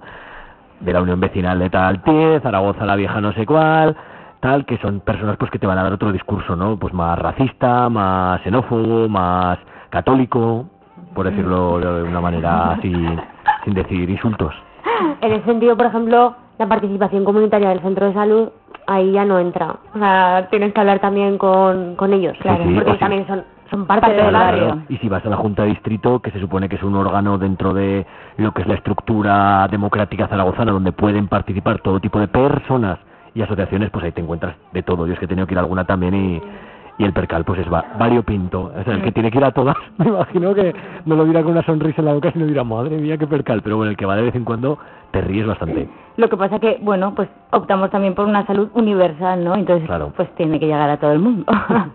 de la Unión Vecinal de tal Tiez, Zaragoza la Vieja no sé cuál, tal, que son personas pues que te van a dar otro discurso, ¿no? Pues más racista, más xenófobo, más católico, por decirlo de una manera así, sin decir insultos. En ese sentido, por ejemplo, la participación comunitaria del centro de salud, ahí ya no entra. O sea, tienes que hablar también con, con ellos, claro, sí, sí, porque también son, son parte claro, del barrio. Claro. Y si vas a la Junta de Distrito, que se supone que es un órgano dentro de lo que es la estructura democrática zaragozana, donde pueden participar todo tipo de personas y asociaciones, pues ahí te encuentras de todo. Yo es que he tenido que ir a alguna también y, y el percal pues es va, variopinto. O sea, el que tiene que ir a todas, me imagino que no lo dirá con una sonrisa en la boca, sino dirá, madre mía, qué percal. Pero bueno, el que va de vez en cuando te ríes bastante. Lo que pasa que, bueno, pues optamos también por una salud universal, ¿no? Entonces, claro, pues tiene que llegar a todo el mundo.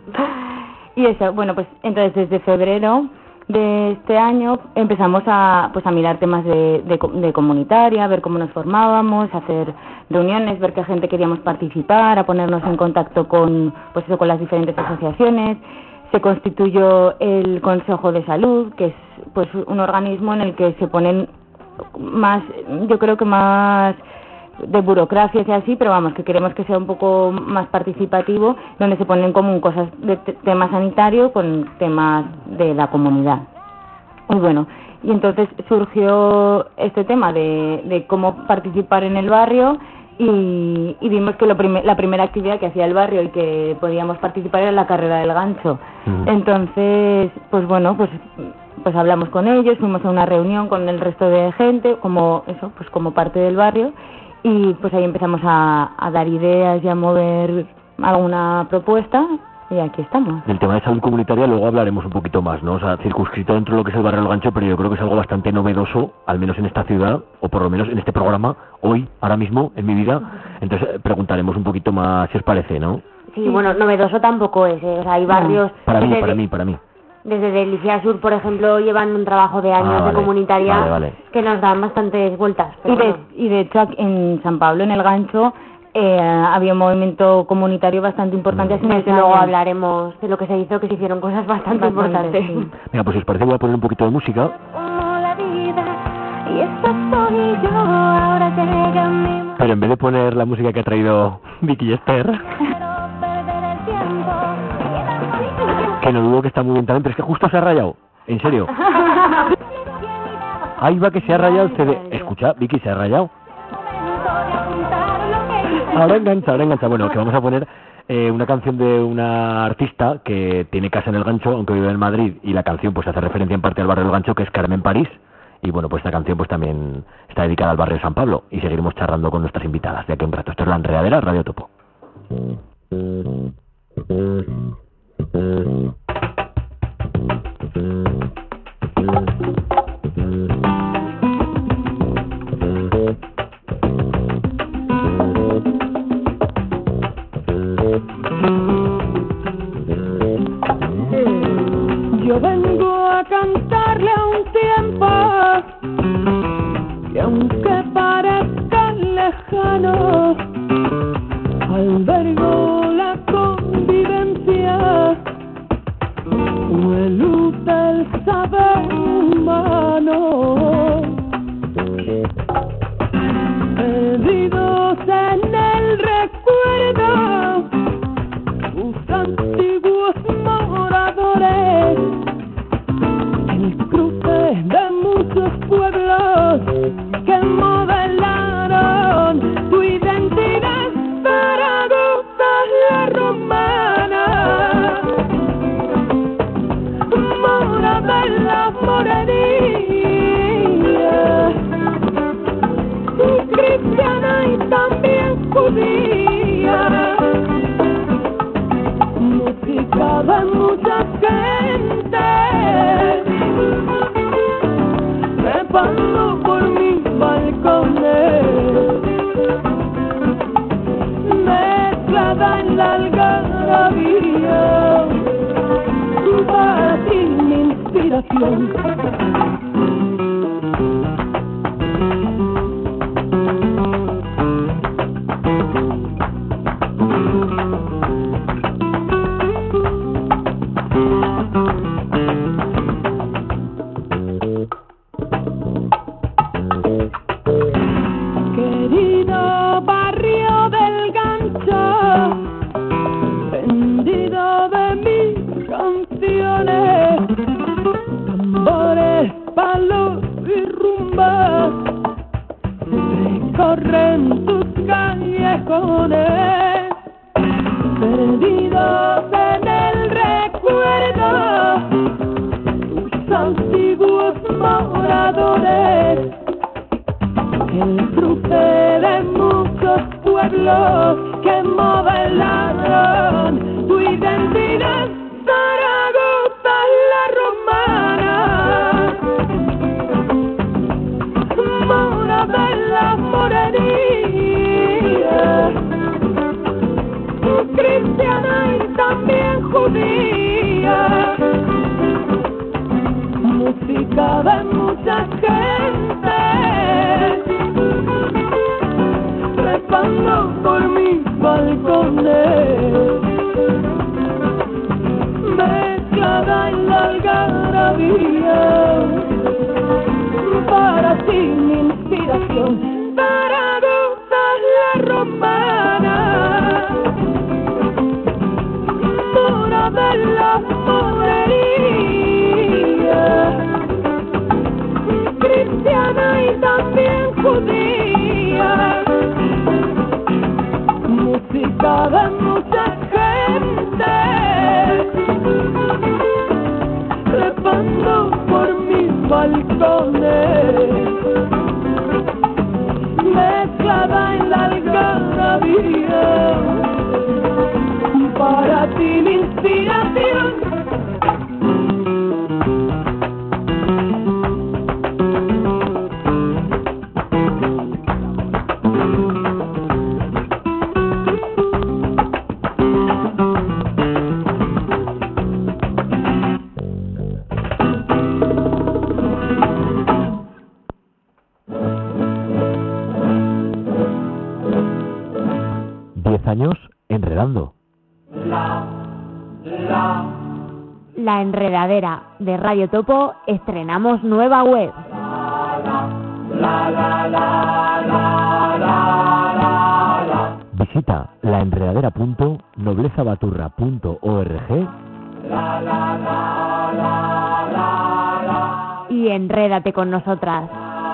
Y eso, bueno, pues entonces desde febrero de este año empezamos a pues a mirar temas de, de, de comunitaria, a ver cómo nos formábamos, a hacer reuniones, ver qué gente queríamos participar, a ponernos en contacto con pues eso, con las diferentes asociaciones. Se constituyó el Consejo de Salud, que es pues un organismo en el que se ponen más, yo creo que más de burocracia y así, pero vamos, que queremos que sea un poco más participativo, donde se ponen en común cosas de tema sanitario con temas de la comunidad. Y bueno, y entonces surgió este tema de, de cómo participar en el barrio y, y vimos que lo prim- la primera actividad que hacía el barrio y que podíamos participar era la carrera del gancho. Uh-huh. Entonces, pues bueno, pues pues hablamos con ellos, fuimos a una reunión con el resto de gente, como eso, pues como parte del barrio, y pues ahí empezamos a, a dar ideas y a mover alguna propuesta. Y aquí estamos. Del tema de salud comunitaria luego hablaremos un poquito más, ¿no? O sea, circunscrito dentro de lo que es el barrio del Gancho, pero yo creo que es algo bastante novedoso, al menos en esta ciudad, o por lo menos en este programa, hoy, ahora mismo, en mi vida. Entonces preguntaremos un poquito más, si os parece, ¿no? Sí, bueno, novedoso tampoco es, ¿eh? O sea, hay barrios... No, para mí, desde, para mí, para mí. Desde Delicia Sur, por ejemplo, llevan un trabajo de años ah, vale, de comunitaria vale, vale. que nos dan bastantes vueltas. Y de, bueno. y de hecho, en San Pablo, en el Gancho... Eh, había un movimiento comunitario bastante importante. Así que luego hablaremos de lo que se hizo, que se hicieron cosas bastante, bastante importantes. Sí. Mira, pues si os parece voy a poner un poquito de música. Pero en vez de poner la música que ha traído Vicky y Esther, que no dudo que está muy bien también, pero es que justo se ha rayado. En serio. Ahí va que se ha rayado el C D. Escucha, Vicky, se ha rayado. Ahora engancha, ahora engancha. Bueno, que vamos a poner eh, una canción de una artista que tiene casa en el Gancho, aunque vive en Madrid, y la canción pues hace referencia en parte al barrio del Gancho, que es Carmen París. Y bueno, pues esta canción pues también está dedicada al barrio de San Pablo. Y seguiremos charlando con nuestras invitadas de aquí un rato. Esto es La Enredadera, Radio Topo. Yo vengo a cantarle a un tiempo que aunque parezca lejano, albergo la convivencia, luz del saber humano, perdidos en el recuerdo, sus antiguos moradores, el cruce de muchos pueblos que modelaron tu identidad, Zaragoza la romana, mora de la morería, cristiana y también judía, música de mucha gente, trepando por mis balcones, mezclada en la algarabía, para ti mi inspiración. Querido barrio del Gancho, vendido de mis canciones, tambores, palos y rumbas, recorren tus callejones, perdidos en el recuerdo, tus antiguos moradores, el cruce de muchos pueblos que modelaron tu identidad, Zaragoza la romana, mora de la morería, cristiana y también judía, música de mucha gente, trepando por mis balcones, mezclada en la algarabía, para ti mi inspiración, Zaragoza la romana, mora de la morería, balcones, mezclada en la algarabía, para ti mi inspiración. Años enredando. La, la. La Enredadera de Radio Topo estrenamos nueva web. La, la, la, visita la enredadera punto noblezabaturra punto org y enrédate con nosotras.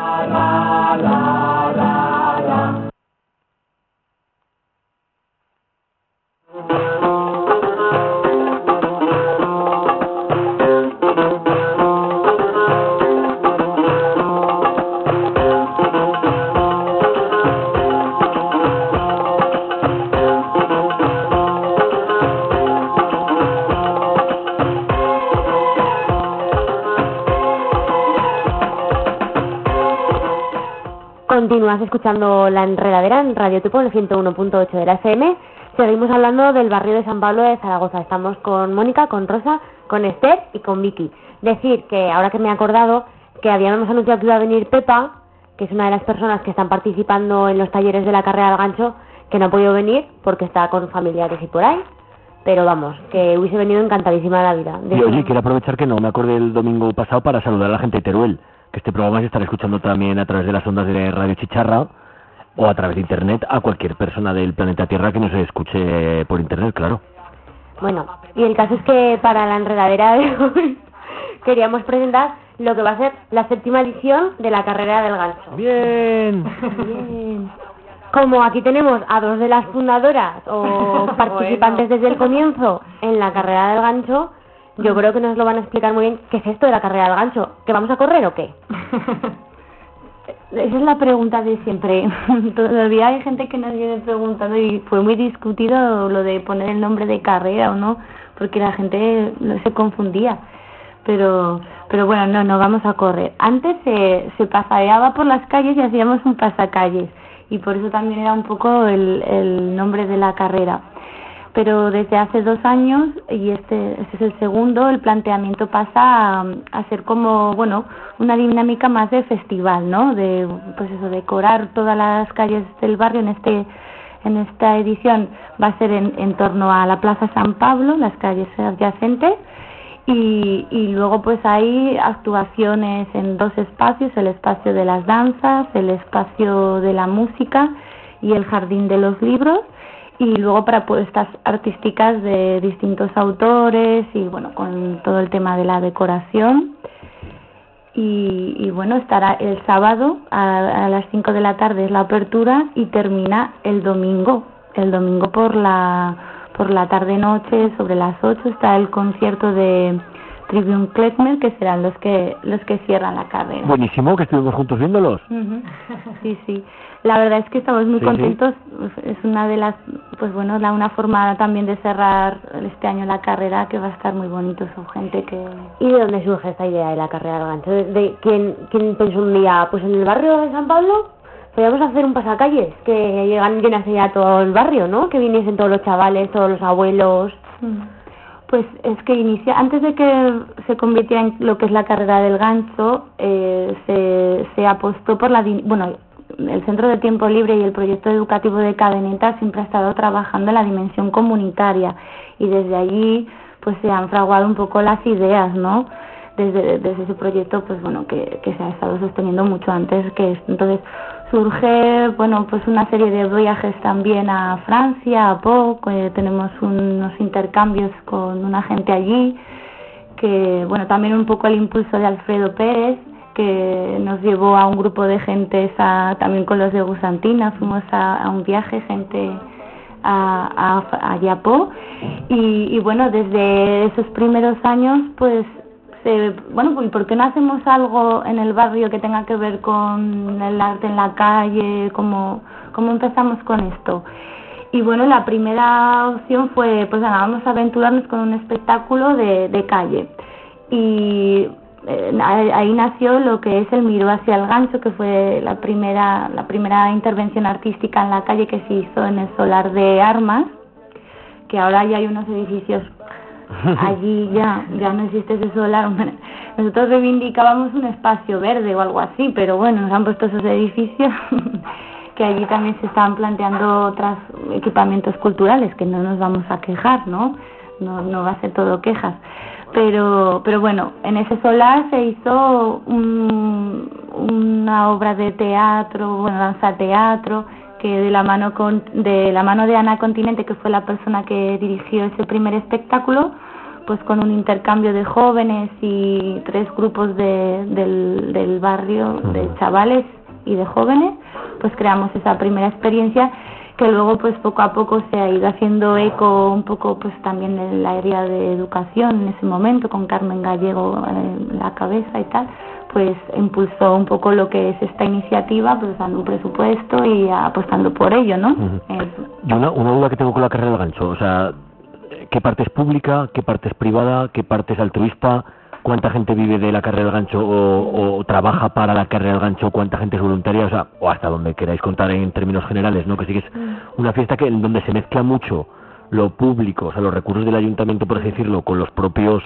Continúas escuchando La Enredadera en Radio Topo, el ciento uno punto ocho de la F M. Seguimos hablando del barrio de San Pablo de Zaragoza. Estamos con Mónica, con Rosa, con Esther y con Vicky. Decir que, ahora que me he acordado, que habíamos anunciado que iba a venir Pepa, que es una de las personas que están participando en los talleres de la carrera del gancho, que no ha podido venir porque está con familiares y por ahí. Pero vamos, que hubiese venido encantadísima de la vida. De y oye, quiero aprovechar que no me acordé el domingo pasado para saludar a la gente de Teruel, que este programa se estará escuchando también a través de las ondas de Radio Chicharra o a través de internet a cualquier persona del planeta Tierra que nos escuche por internet, claro. Bueno, y el caso es que para la enredadera de hoy queríamos presentar lo que va a ser la séptima edición de la carrera del gancho. ¡Bien! Bien. Como aquí tenemos a dos de las fundadoras o participantes bueno. desde el comienzo en la carrera del gancho, yo creo que nos lo van a explicar muy bien. ¿Qué es esto de la carrera del gancho? ¿Que vamos a correr o qué? Esa es la pregunta de siempre. Todavía hay gente que nos viene preguntando y fue muy discutido lo de poner el nombre de carrera o no, porque la gente se confundía. Pero pero bueno, no, no vamos a correr. Antes se, se paseaba por las calles y hacíamos un pasacalles, y por eso también era un poco el, el nombre de la carrera. Pero desde hace dos años, y este, este es el segundo, el planteamiento pasa a, a ser como, bueno, una dinámica más de festival, ¿no? De, pues eso, decorar todas las calles del barrio. En este, en esta edición va a ser en, en torno a la Plaza San Pablo, las calles adyacentes, y, y luego pues hay actuaciones en dos espacios, el espacio de las danzas, el espacio de la música y el jardín de los libros. Y luego para puestas artísticas de distintos autores y bueno, con todo el tema de la decoración. Y, y bueno, estará el sábado a, a las cinco de la tarde es la apertura y termina el domingo. El domingo por la por la tarde-noche, sobre las ocho, está el concierto de Trivium Klezmer, que serán los que los que cierran la carrera. Buenísimo, que estuvimos juntos viéndolos. Uh-huh. Sí, sí. La verdad es que estamos muy sí, contentos. Sí. Es una de las, pues bueno, la, una forma también de cerrar este año la carrera, que va a estar muy bonito. Son gente que... ¿Y de dónde surge esta idea de la carrera del gancho? ¿De, de quién, quién pensó un día, pues en el barrio de San Pablo podríamos hacer un pasacalles, que llegan llenas ya todo el barrio, ¿no? Que viniesen todos los chavales, todos los abuelos. Pues es que inicia, antes de que se convirtiera en lo que es la carrera del gancho, eh, se, se apostó por la, bueno, el Centro de Tiempo Libre y el proyecto educativo de Cadeneta siempre ha estado trabajando en la dimensión comunitaria, y desde allí pues se han fraguado un poco las ideas, ¿no? Desde, desde ese proyecto, pues bueno, que, que se ha estado sosteniendo mucho antes que esto. Entonces surge, bueno, pues una serie de viajes también a Francia, a Pau, eh, tenemos unos intercambios con una gente allí, que bueno, también un poco el impulso de Alfredo Pérez, que nos llevó a un grupo de gente, a, también con los de Gusantina, fuimos a, a un viaje, gente a, a, a Yapó, y, y bueno, desde esos primeros años pues eh, bueno, pues ¿por qué no hacemos algo en el barrio que tenga que ver con el arte en la calle? ¿Cómo, cómo empezamos con esto? Y bueno, la primera opción fue, pues nada, vamos a aventurarnos con un espectáculo de, de calle. Y eh, ahí nació lo que es el Miró hacia el Gancho, que fue la primera, la primera intervención artística en la calle que se hizo en el solar de Armas, que ahora ya hay unos edificios allí, ya, ya no existe ese solar. Nosotros reivindicábamos un espacio verde o algo así, pero bueno, nos han puesto esos edificios que allí también se estaban planteando otros equipamientos culturales, que no nos vamos a quejar, ¿no? No, no va a ser todo quejas. Pero, pero bueno, en ese solar se hizo un, una obra de teatro, bueno, danza teatro, que de la mano con, de la mano de Ana Continente, que fue la persona que dirigió ese primer espectáculo, pues con un intercambio de jóvenes y tres grupos de, del, del barrio, de chavales y de jóvenes, pues creamos esa primera experiencia, que luego pues poco a poco se ha ido haciendo eco un poco pues también en la área de educación en ese momento, con Carmen Gallego en la cabeza y tal, pues impulsó un poco lo que es esta iniciativa, pues dando un presupuesto y apostando por ello, ¿no? Uh-huh. Eso. Y una, una duda que tengo con la carrera del gancho, o sea, ¿qué parte es pública, qué parte es privada, qué parte es altruista? ¿Cuánta gente vive de la carrera del gancho o, o trabaja para la carrera del gancho? ¿Cuánta gente es voluntaria? O sea, o hasta donde queráis contar en términos generales, ¿no? Que sí que es una fiesta que en donde se mezcla mucho lo público, o sea, los recursos del ayuntamiento, por así decirlo, con los propios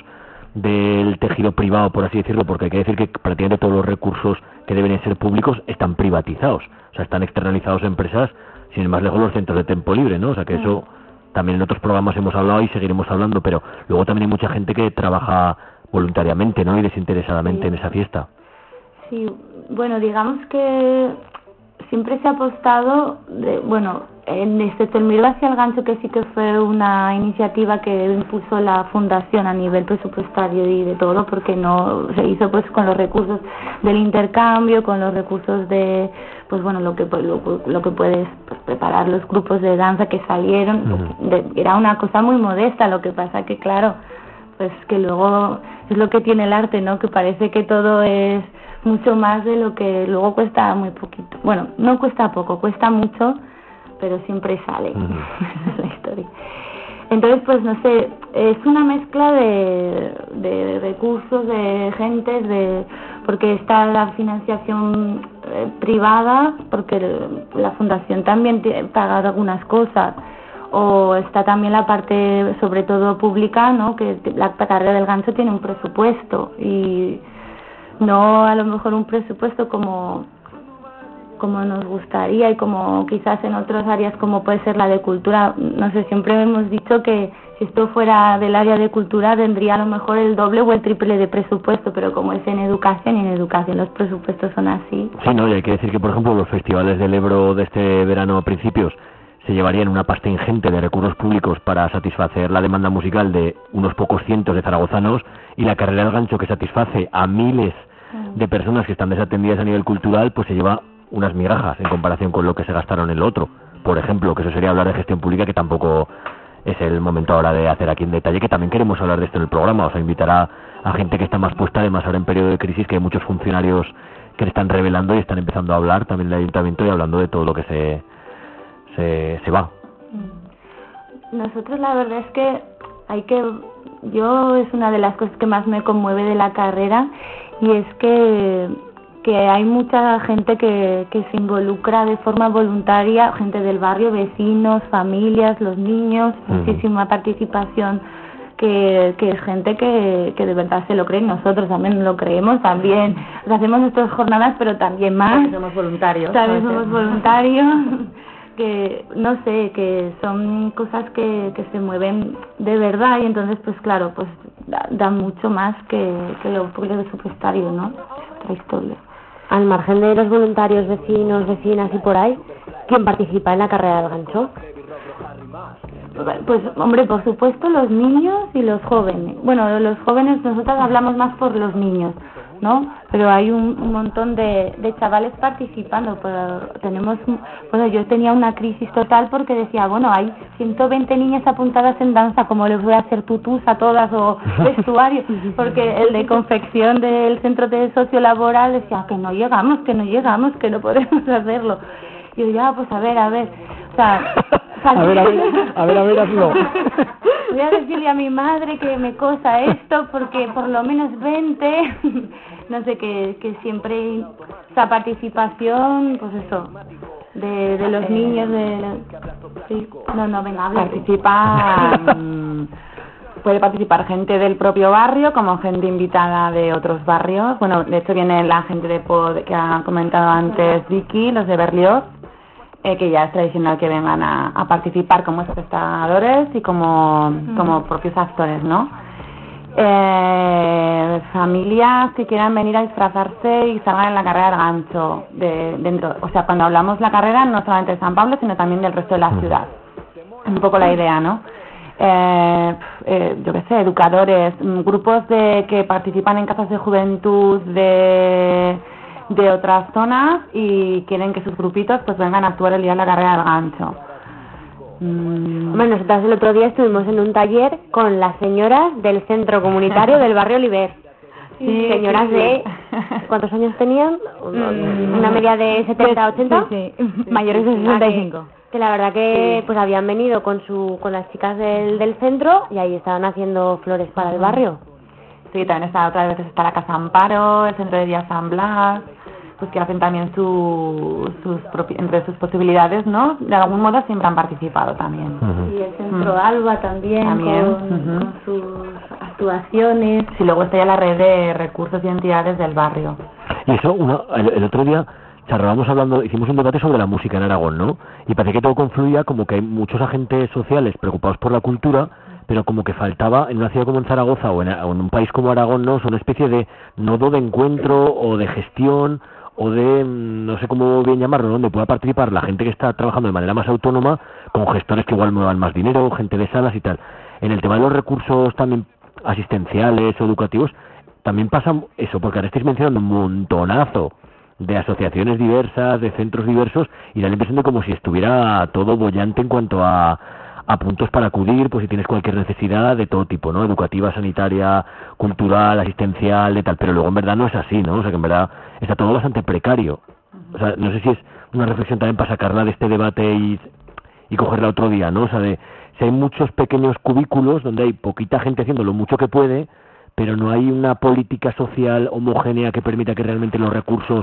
del tejido privado, por así decirlo, porque hay que decir que prácticamente todos los recursos que deben ser públicos están privatizados, o sea, están externalizados a empresas, sin más lejos los centros de tiempo libre, ¿no? O sea, que eso también en otros programas hemos hablado y seguiremos hablando, pero luego también hay mucha gente que trabaja voluntariamente, ¿no? Y desinteresadamente sí. en esa fiesta. Sí, bueno, digamos que siempre se ha apostado, de, bueno, en este el Miró hacia el Gancho, que sí que fue una iniciativa que impulsó la fundación a nivel presupuestario y de todo, porque no se hizo pues con los recursos del intercambio, con los recursos de, pues bueno, lo que lo, lo que puedes pues, preparar los grupos de danza que salieron, uh-huh. de, era una cosa muy modesta, lo que pasa que claro, pues que luego es lo que tiene el arte, ¿no? Que parece que todo es mucho más de lo que luego cuesta muy poquito. Bueno, no cuesta poco, cuesta mucho, pero siempre sale. Uh-huh. Esa es la historia. Entonces, pues no sé, es una mezcla de, de recursos, de gentes, de porque está la financiación eh, privada, porque el, la fundación también paga algunas cosas, o está también la parte sobre todo pública, ¿no? Que la carrera del gancho tiene un presupuesto y no a lo mejor un presupuesto como como nos gustaría y como quizás en otras áreas como puede ser la de cultura. No sé, siempre hemos dicho que si esto fuera del área de cultura tendría a lo mejor el doble o el triple de presupuesto, pero como es en educación y en educación los presupuestos son así. Sí, no, y hay que decir que por ejemplo los festivales del Ebro de este verano a principios se llevarían una pasta ingente de recursos públicos para satisfacer la demanda musical de unos pocos cientos de zaragozanos, y la carrera del gancho, que satisface a miles de personas que están desatendidas a nivel cultural, pues se lleva unas migajas en comparación con lo que se gastaron en lo otro. Por ejemplo, que eso sería hablar de gestión pública, que tampoco es el momento ahora de hacer aquí en detalle, que también queremos hablar de esto en el programa. O sea, invitar a, a gente que está más puesta, además ahora en periodo de crisis, que hay muchos funcionarios que le están revelando y están empezando a hablar también del ayuntamiento y hablando de todo lo que se se, se va. Nosotros la verdad es que hay que, yo es una de las cosas que más me conmueve de la carrera, y es que que hay mucha gente que, que se involucra de forma voluntaria, gente del barrio, vecinos, familias, los niños, uh-huh. muchísima participación, que, que es gente que, que de verdad se lo cree. Nosotros también lo creemos, también hacemos nuestras jornadas, pero también más. También somos voluntarios. También somos voluntarios, que no sé, que son cosas que, que se mueven de verdad, y entonces pues claro, pues da, da mucho más que, que lo presupuestario, ¿no? Es otra historia. Al margen de los voluntarios, vecinos, vecinas y por ahí, ¿quién participa en la carrera del gancho? Pues, hombre, por supuesto los niños y los jóvenes. Bueno, los jóvenes, nosotros hablamos más por los niños. ¿no? Pero hay un, un montón de, de chavales participando. Pero tenemos, bueno, yo tenía una crisis total porque decía, bueno, hay ciento veinte niñas apuntadas en danza, ¿cómo les voy a hacer tutús a todas o vestuario? Porque el de confección del centro de sociolaboral decía que no llegamos, que no llegamos, que no podemos hacerlo. Y yo, ya, pues a ver, a ver, o sea... A ver, a ver, a ver, a ver, hazlo. Voy a decirle a mi madre que me cosa esto porque por lo menos veinte, no sé, que, que siempre esa participación, pues eso, de, de los niños, de... Sí. No, no, venga, habla. Participa... puede participar gente del propio barrio como gente invitada de otros barrios. Bueno, de hecho viene la gente de Pod que ha comentado antes Vicky, los de Berlioz, eh, que ya es tradicional que vengan a, a participar como espectadores y como, mm. como propios actores, ¿no? Eh, familias que quieran venir a disfrazarse y salgan en la carrera del gancho de, dentro, o sea, cuando hablamos la carrera no solamente de San Pablo sino también del resto de la ciudad. Es un poco la idea, ¿no? Eh, eh, yo qué sé, educadores, grupos de que participan en casas de juventud de, de otras zonas y quieren que sus grupitos pues vengan a actuar el día de la carrera del gancho. Mm. Bueno, nosotras el otro día estuvimos en un taller con las señoras del centro comunitario del barrio Oliver. Sí, señoras sí, sí. de... ¿Cuántos años tenían? Mm. ¿Una media de setenta, ochenta? Sí, sí. Mayores de sesenta y cinco. Que la verdad que sí. pues habían venido con su con las chicas del, del centro y ahí estaban haciendo flores para el barrio. Sí, también está otras veces está la Casa Amparo, el Centro de Día San Blas, pues que hacen también su, sus propi- entre sus posibilidades, ¿no? De algún modo siempre han participado también. Uh-huh. Y el Centro uh-huh. Alba también, también. Con, uh-huh. con sus actuaciones. Sí, luego está ya la red de recursos y entidades del barrio. Y eso, una, el, el otro día charlábamos hablando, hicimos un debate sobre la música en Aragón, ¿no? Y parece que todo confluía como que hay muchos agentes sociales preocupados por la cultura, pero como que faltaba en una ciudad como en Zaragoza o en, o en un país como Aragón, ¿no? Es una especie de nodo de encuentro o de gestión o de, no sé cómo bien llamarlo, donde pueda participar la gente que está trabajando de manera más autónoma, con gestores que igual muevan más dinero, gente de salas y tal. En el tema de los recursos también asistenciales o educativos, también pasa eso, porque ahora estáis mencionando un montonazo de asociaciones diversas, de centros diversos, y da la impresión de como si estuviera todo bollante en cuanto a, a puntos para acudir, pues si tienes cualquier necesidad de todo tipo, ¿no? Educativa, sanitaria, cultural, asistencial, de tal, pero luego en verdad no es así, ¿no? O sea que en verdad está todo bastante precario. O sea, no sé si es una reflexión también para sacarla de este debate y, y cogerla otro día, ¿no? O sea, de si hay muchos pequeños cubículos donde hay poquita gente haciendo lo mucho que puede, pero no hay una política social homogénea que permita que realmente los recursos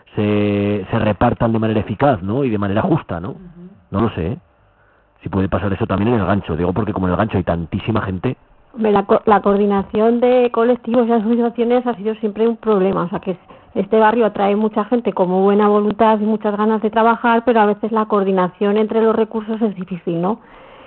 se, se repartan de manera eficaz, ¿no? Y de manera justa, ¿no? Uh-huh. No lo sé, ¿eh? Si puede pasar eso también en el gancho, digo porque como en el gancho hay tantísima gente. La, co- la coordinación de colectivos y asociaciones ha sido siempre un problema, o sea que este barrio atrae mucha gente con muy buena voluntad y muchas ganas de trabajar, pero a veces la coordinación entre los recursos es difícil, ¿no?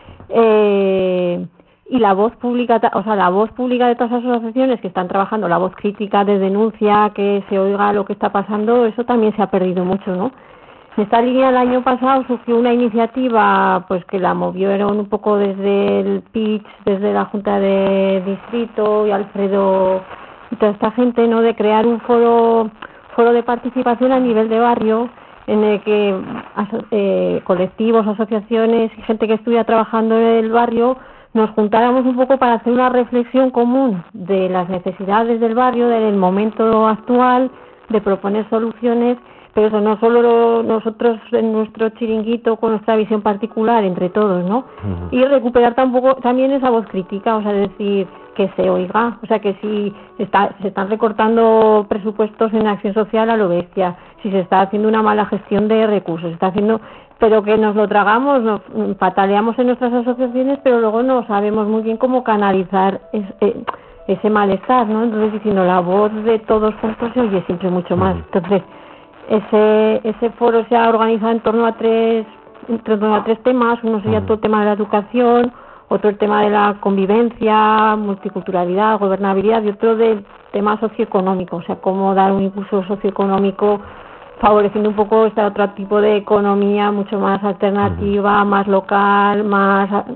Eh... Y la voz pública, o sea, la voz pública de todas las asociaciones que están trabajando, la voz crítica de denuncia, que se oiga lo que está pasando, eso también se ha perdido mucho, ¿no? En esta línea el año pasado surgió una iniciativa, pues que la movieron un poco desde el P I C, desde la Junta de Distrito y Alfredo y toda esta gente, ¿no? De crear un foro, foro de participación a nivel de barrio, en el que eh, colectivos, asociaciones y gente que estuviera trabajando en el barrio nos juntáramos un poco para hacer una reflexión común de las necesidades del barrio, del momento actual, de proponer soluciones, pero eso no solo nosotros en nuestro chiringuito con nuestra visión particular entre todos, ¿no? Uh-huh. Y recuperar tampoco también esa voz crítica, o sea, decir que se oiga, o sea, que si está, se están recortando presupuestos en acción social a lo bestia, si se está haciendo una mala gestión de recursos, se está haciendo... pero que nos lo tragamos, nos pataleamos en nuestras asociaciones, pero luego no sabemos muy bien cómo canalizar es, eh, ese malestar, ¿no? Entonces, diciendo la voz de todos juntos se oye siempre mucho más. Entonces, ese ese foro se ha organizado en torno a tres, en torno a tres temas. Uno sería todo el tema de la educación, otro el tema de la convivencia, multiculturalidad, gobernabilidad, y otro del tema socioeconómico, o sea, cómo dar un impulso socioeconómico favoreciendo un poco este otro tipo de economía mucho más alternativa, uh-huh. más local, más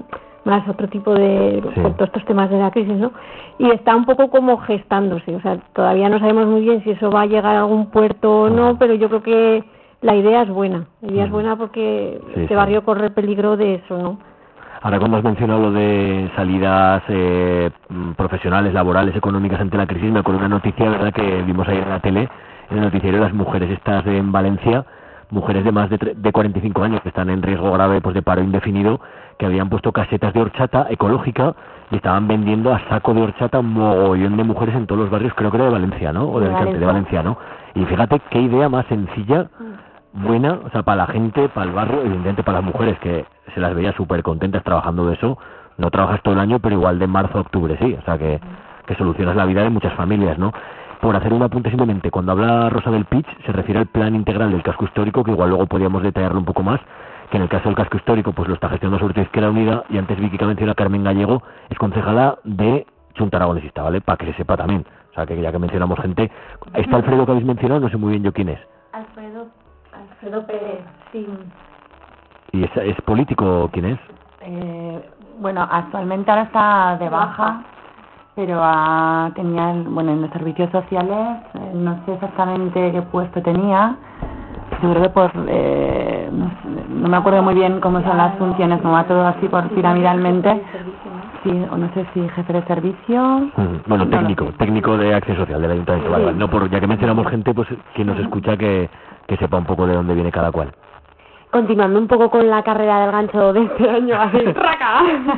más otro tipo de, Sí. con todos estos temas de la crisis, ¿no? Y está un poco como gestándose, o sea, todavía no sabemos muy bien si eso va a llegar a algún puerto o no, pero yo creo que la idea es buena, la idea es buena porque Sí, este sí. barrio corre peligro de eso, ¿no? Ahora cuando has mencionado lo de salidas eh, mm, profesionales, laborales, económicas ante la crisis, me acuerdo de una noticia, ¿verdad?, que vimos ayer en la tele, en el noticiero, las mujeres estas en Valencia, mujeres de más de, tre- de cuarenta y cinco años que están en riesgo grave pues de paro indefinido, que habían puesto casetas de horchata ecológica y estaban vendiendo a saco de horchata un mogollón de mujeres en todos los barrios, creo que era de Valencia, ¿no? O de De Alicante, de Valencia, ¿no? Y fíjate qué idea más sencilla, buena, o sea, para la gente, para el barrio, evidentemente para las mujeres que se las veía súper contentas trabajando de eso. No trabajas todo el año, pero igual de marzo a octubre sí, o sea que, que solucionas la vida de muchas familias, ¿no? Por hacer un apunte simplemente, cuando habla Rosa del Pitch se refiere al plan integral del casco histórico, que igual luego podríamos detallarlo un poco más, que en el caso del casco histórico pues lo está gestionando sobre todo Izquierda Unida, y antes Vicky que menciona Carmen Gallego es concejala de Junta Aragonesista, ¿vale? Para que se sepa también, o sea que ya que mencionamos gente, está Alfredo que habéis mencionado, no sé muy bien yo quién es. Alfredo, Alfredo Pérez, sí. ¿Y es, es político quién es? Eh, bueno, actualmente ahora está de baja, pero ah, tenía, el- bueno, en los servicios sociales, eh, no sé exactamente qué puesto tenía, yo creo que por, eh, no, sé, no me acuerdo muy bien cómo son las funciones, como va todo así por piramidalmente, sí, o no sé si jefe de servicio. Mm, Bueno, No, técnico, no. técnico de acceso social del Ayuntamiento, vale, vale. No, por, ya que mencionamos gente, pues quien nos escucha que, que sepa un poco de dónde viene cada cual. Continuando un poco con la carrera del gancho de este año, así, ¡traca!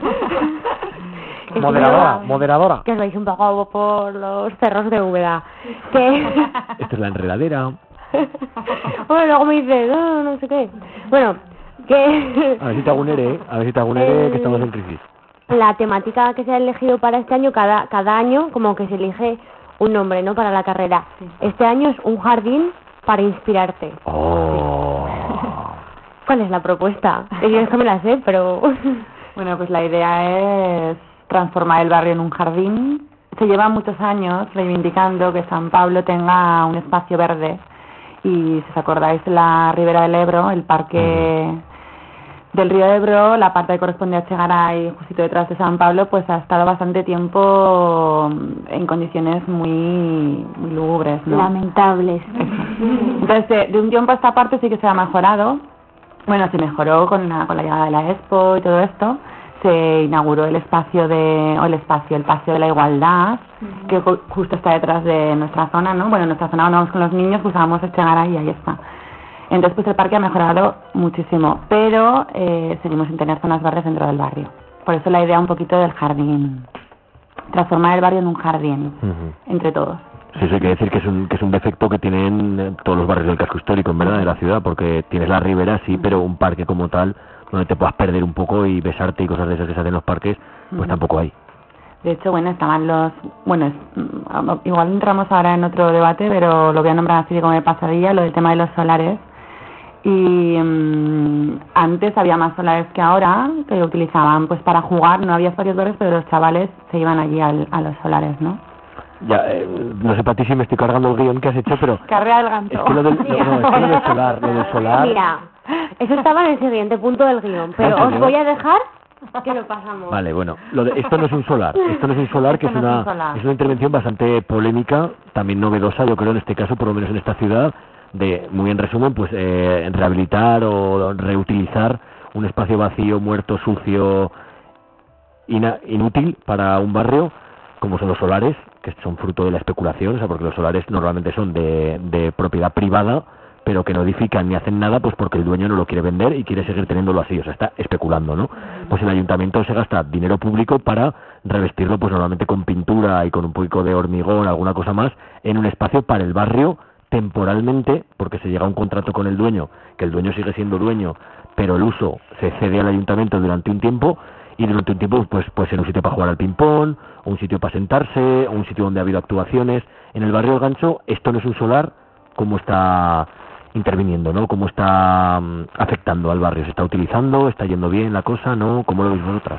Que Moderadora, sí, moderadora. Que os vais un poco por los cerros de Úbeda. Que... Esto es la enredadera. bueno, luego me dice, no, no sé qué. Bueno, que... A ver si te hago un ere, ¿eh? A ver si te hago un ere, que estamos en crisis. La temática que se ha elegido para este año, cada, cada año como que se elige un nombre, ¿no?, para la carrera. Este año es un jardín para inspirarte. Oh. ¿Cuál es la propuesta? Yo esto me la sé, pero... Bueno, pues la idea es transformar el barrio en un jardín. Se lleva muchos años reivindicando que San Pablo tenga un espacio verde. Y si os acordáis de la Ribera del Ebro, el parque del río Ebro, la parte que corresponde a Echegaray, justito detrás de San Pablo, pues ha estado bastante tiempo en condiciones muy, muy lúgubres, ¿no? Lamentables. Entonces, de, de un tiempo a esta parte sí que se ha mejorado. Bueno, se mejoró con la, con la llegada de la Expo y todo esto. Se inauguró el espacio de, o el espacio, el Paseo de la Igualdad, uh-huh, que ju- justo está detrás de nuestra zona, ¿no? Bueno, en nuestra zona cuando vamos con los niños, pues vamos a llegar ahí y ahí está. Entonces, pues el parque ha mejorado muchísimo, pero eh, seguimos sin tener zonas verdes dentro del barrio. Por eso la idea un poquito del jardín, transformar el barrio en un jardín, Uh-huh. entre todos. Sí, eso hay que decir que es un que es un defecto que tienen eh, todos los barrios del casco histórico, en verdad, de la ciudad, porque tienes la ribera, sí, pero un parque como tal, donde te puedas perder un poco y besarte y cosas de esas que se hacen en los parques, pues Ujú. tampoco hay. De hecho, bueno, estaban los... Bueno, es- mm, igual entramos ahora en otro debate, pero lo voy a nombrar así como de pasadilla, lo del tema de los solares. Y mm, antes había más solares que ahora, que lo utilizaban pues para jugar, no había espacios verdes, pero los chavales se iban allí al- a los solares, ¿no? Ya, eh, no sé para ti si me estoy cargando el guión que has hecho, pero Carrera del gancho. es que lo del, no, no, es que lo del solar, lo del solar... Mira, eso estaba en el siguiente punto del guión, pero ¿En os serio? voy a dejar que lo pasamos. Vale, bueno, lo de, esto no es un solar, esto no es un solar, que es Esto no es una, un solar. es una intervención bastante polémica, también novedosa, yo creo en este caso, por lo menos en esta ciudad, de, muy en resumen, pues eh, rehabilitar o reutilizar un espacio vacío, muerto, sucio, ina- inútil para un barrio, como son los solares, que son fruto de la especulación, o sea, porque los solares normalmente son de, de propiedad privada, pero que no edifican ni hacen nada, pues porque el dueño no lo quiere vender y quiere seguir teniéndolo así, o sea, está especulando, ¿no? Pues el ayuntamiento se gasta dinero público para revestirlo, pues normalmente con pintura y con un poco de hormigón, alguna cosa más, en un espacio para el barrio temporalmente, porque se llega a un contrato con el dueño, que el dueño sigue siendo dueño, pero el uso se cede al ayuntamiento durante un tiempo, y durante un tiempo pues puede ser un sitio para jugar al ping-pong, o un sitio para sentarse, o un sitio donde ha habido actuaciones. En el barrio del Gancho esto no es un solar, como está interviniendo, ¿no? ¿Cómo está mm, afectando al barrio? ¿Se está utilizando? ¿Está yendo bien la cosa? ¿No? ¿Cómo lo veis vosotras?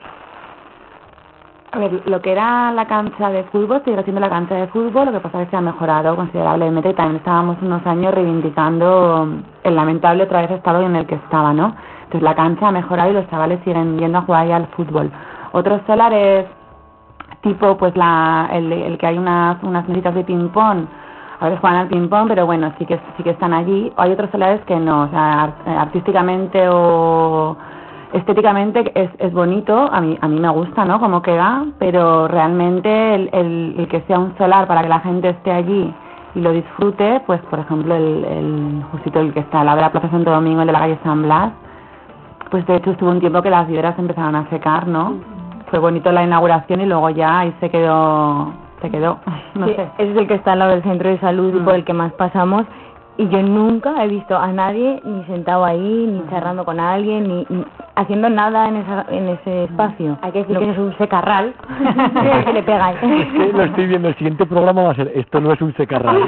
A ver, lo que era la cancha de fútbol, sigue siendo la cancha de fútbol, lo que pasa es que se ha mejorado considerablemente y también estábamos unos años reivindicando el lamentable otra vez estado en el que estaba, ¿no? Entonces la cancha ha mejorado y los chavales siguen yendo a jugar ya al fútbol. Otros solares, tipo pues la, el, el que hay unas, unas mesitas de ping-pong, a veces juegan al ping-pong, pero bueno, sí que, sí que están allí. Hay otros solares que no, o sea, art, artísticamente o estéticamente es, es bonito, a mí, a mí me gusta, ¿no?, cómo queda, pero realmente el, el, el que sea un solar para que la gente esté allí y lo disfrute, pues por ejemplo el, el justito el que está al lado de la Plaza Santo Domingo, el de la calle San Blas, pues de hecho estuvo un tiempo que las vidrieras empezaron a secar, ¿no? Fue bonito la inauguración y luego ya ahí se quedó, se quedó, no sí, sé. Ese es el que está al lado del centro de salud mm. y por el que más pasamos. Y yo nunca he visto a nadie ni sentado ahí, ni charlando con alguien, ni, ni haciendo nada en, esa, en ese espacio. Hay que decir lo... que no es un secarral que le pega. Es que lo estoy viendo, el siguiente programa va a ser, esto no es un secarral.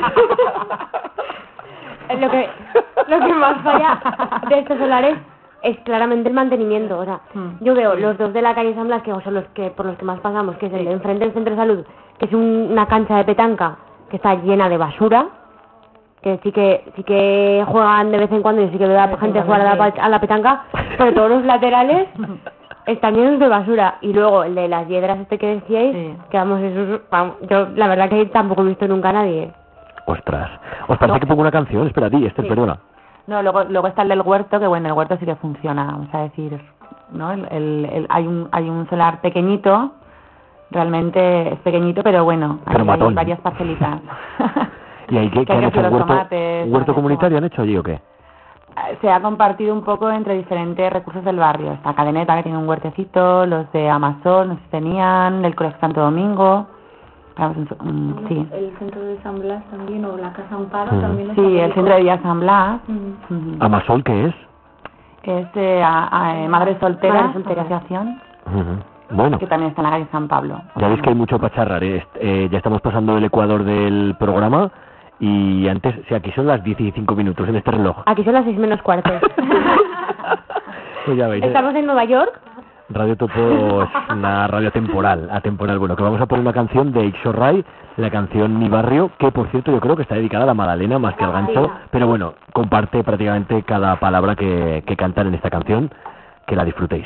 lo que lo que más falla de estos solares es claramente el mantenimiento. O sea, mm. yo veo los dos de la calle San Blas, que son los que por los que más pasamos, que es el de enfrente del centro de salud, que es un, una cancha de petanca que está llena de basura, que sí que sí que juegan de vez en cuando y sí que veo a la gente jugar a la, a la petanca, pero todos los laterales están llenos de basura. Y luego el de las hiedras este que decíais, sí. que vamos, eso, vamos, yo la verdad que tampoco he visto nunca a nadie. Ostras, os parece no. que pongo una canción, espera a ti, este, sí. perdona. No, luego luego está el del huerto, que bueno, el huerto sí que funciona, vamos a decir, ¿no? El, el, el, hay un hay un solar pequeñito, realmente es pequeñito, pero bueno, pero hay, hay varias parcelitas. ¿Y ahí qué, que han hecho? ¿Un huerto, tomates, ¿un huerto comunitario han hecho allí o qué? Se ha compartido un poco entre diferentes recursos del barrio. Está Cadeneta, que tiene un huertecito, los de Amasol, no sé si tenían, el Colegio Santo Domingo. Um, sí. El centro de San Blas también, o la Casa Amparo mm. también. Sí, el centro de Día San Blas. Mm. Mm. ¿Amasol qué es? Es eh, a, a, a Madres Solteras, Madre Asociación. Mm-hmm. Bueno. Que también está en la calle San Pablo. Ya veis que hay mucho para charlar, ¿eh? Eh, ya estamos pasando el ecuador del programa. Y antes, o sea, aquí son las diez y cinco minutos en este reloj. Aquí son las seis menos cuarto. Pues ya veis. Estamos en Nueva York. Radio Topo es una radio temporal, atemporal. Bueno, que vamos a poner una canción de Ixo Ray, la canción Mi Barrio, que por cierto yo creo que está dedicada a la Magdalena más que al gancho, pero bueno, comparte prácticamente cada palabra que, que cantan en esta canción. Que la disfrutéis.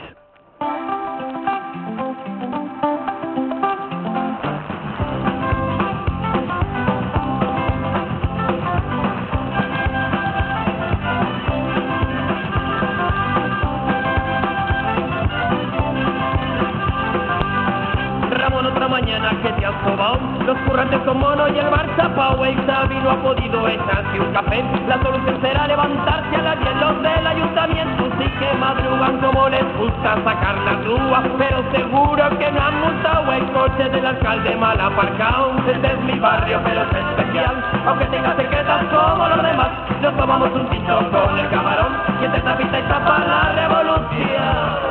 Los currantes con mono y el Barça Pau, el Xavi no ha podido echarse un café. La solución será levantarse a las diez. Los del ayuntamiento sí que madrugan como les gusta sacar las grúas, pero seguro que no han multado el coche del alcalde mal aparcado. Este es mi barrio, pero es especial, aunque tenga secretas como los demás. Nos tomamos un tinto con el camarón y entre tapita y tapa la revolución.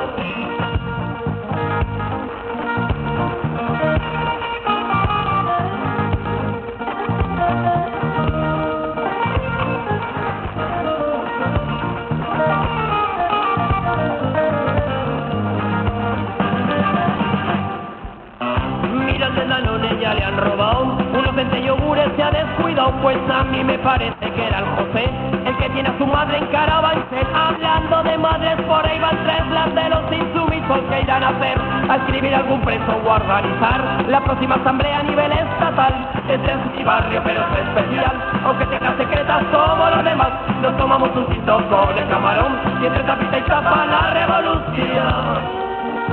Ya le han robado unos veinte yogures, se ha descuidado, pues a mí me parece que era el José el que tiene a su madre en Carabanchel. Hablando de madres, por ahí van tres las de los insumisos que irán a hacer, a escribir algún preso o a organizar la próxima asamblea a nivel estatal. Este es mi barrio, pero es especial, aunque tenga secretas como los demás. Nos tomamos un tinto con el camarón y entre tapita y tapa la revolución.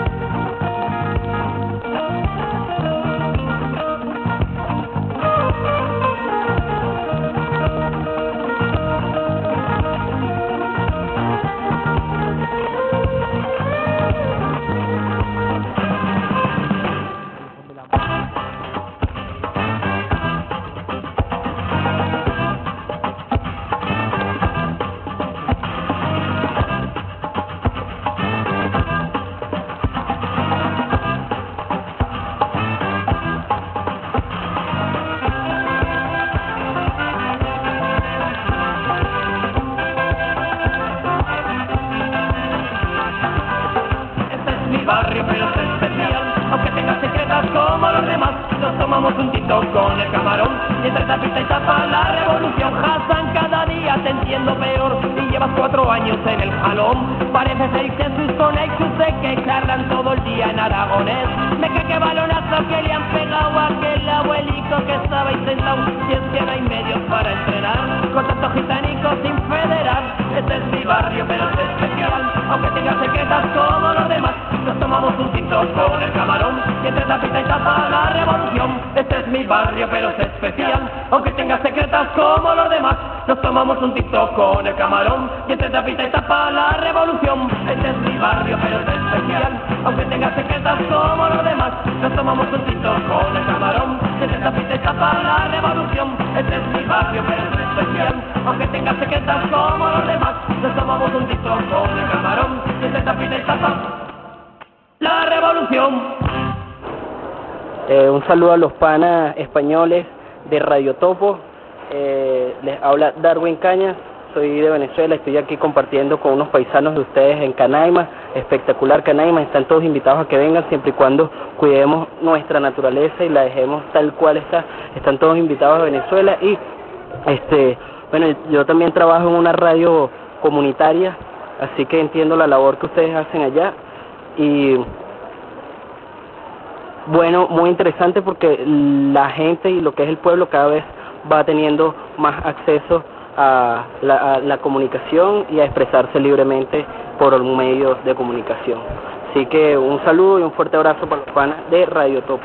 Un tinto con el camarón y entre tapita y tapa la revolución. Hassan, cada día te entiendo peor y yo llevas cuatro años en el jalón. Parece ser que sus conexos de que charlan todo el día en aragonés. Me cae que balonazo que le han pegado a aquel abuelico que estaba ahí sentado. Si es que no hay medios para entrenar, con tantos gitanicos sin federar. Este es mi barrio pero es especial, aunque tenga secretas como los demás. Nos tomamos un tinto con el camarón y entre tapita y tapa la revolución. Este es mi barrio pero es especial, aunque tenga secretas como los demás. Nos tomamos un tinto con el camarón y entre tapita y tapa la revolución. Este es mi barrio pero es especial, aunque tenga secretas como los demás. Nos tomamos un tinto con el camarón y entre tapita y tapa la revolución. Este es mi barrio pero es especial, aunque tenga secretas como los demás. Nos tomamos un tinto con el camarón y entre tapita y tapa la revolución. Eh, un saludo a los panas españoles de Radio Topo. Eh, les habla Darwin Cañas, soy de Venezuela, estoy aquí compartiendo con unos paisanos de ustedes en Canaima, espectacular Canaima. Están todos invitados a que vengan siempre y cuando cuidemos nuestra naturaleza y la dejemos tal cual está. Están todos invitados a Venezuela y este bueno, yo también trabajo en una radio comunitaria, así que entiendo la labor que ustedes hacen allá. Y bueno, muy interesante porque la gente y lo que es el pueblo cada vez va teniendo más acceso a la, a la comunicación y a expresarse libremente por un medio de comunicación. Así que un saludo y un fuerte abrazo para los panas de Radio Topo.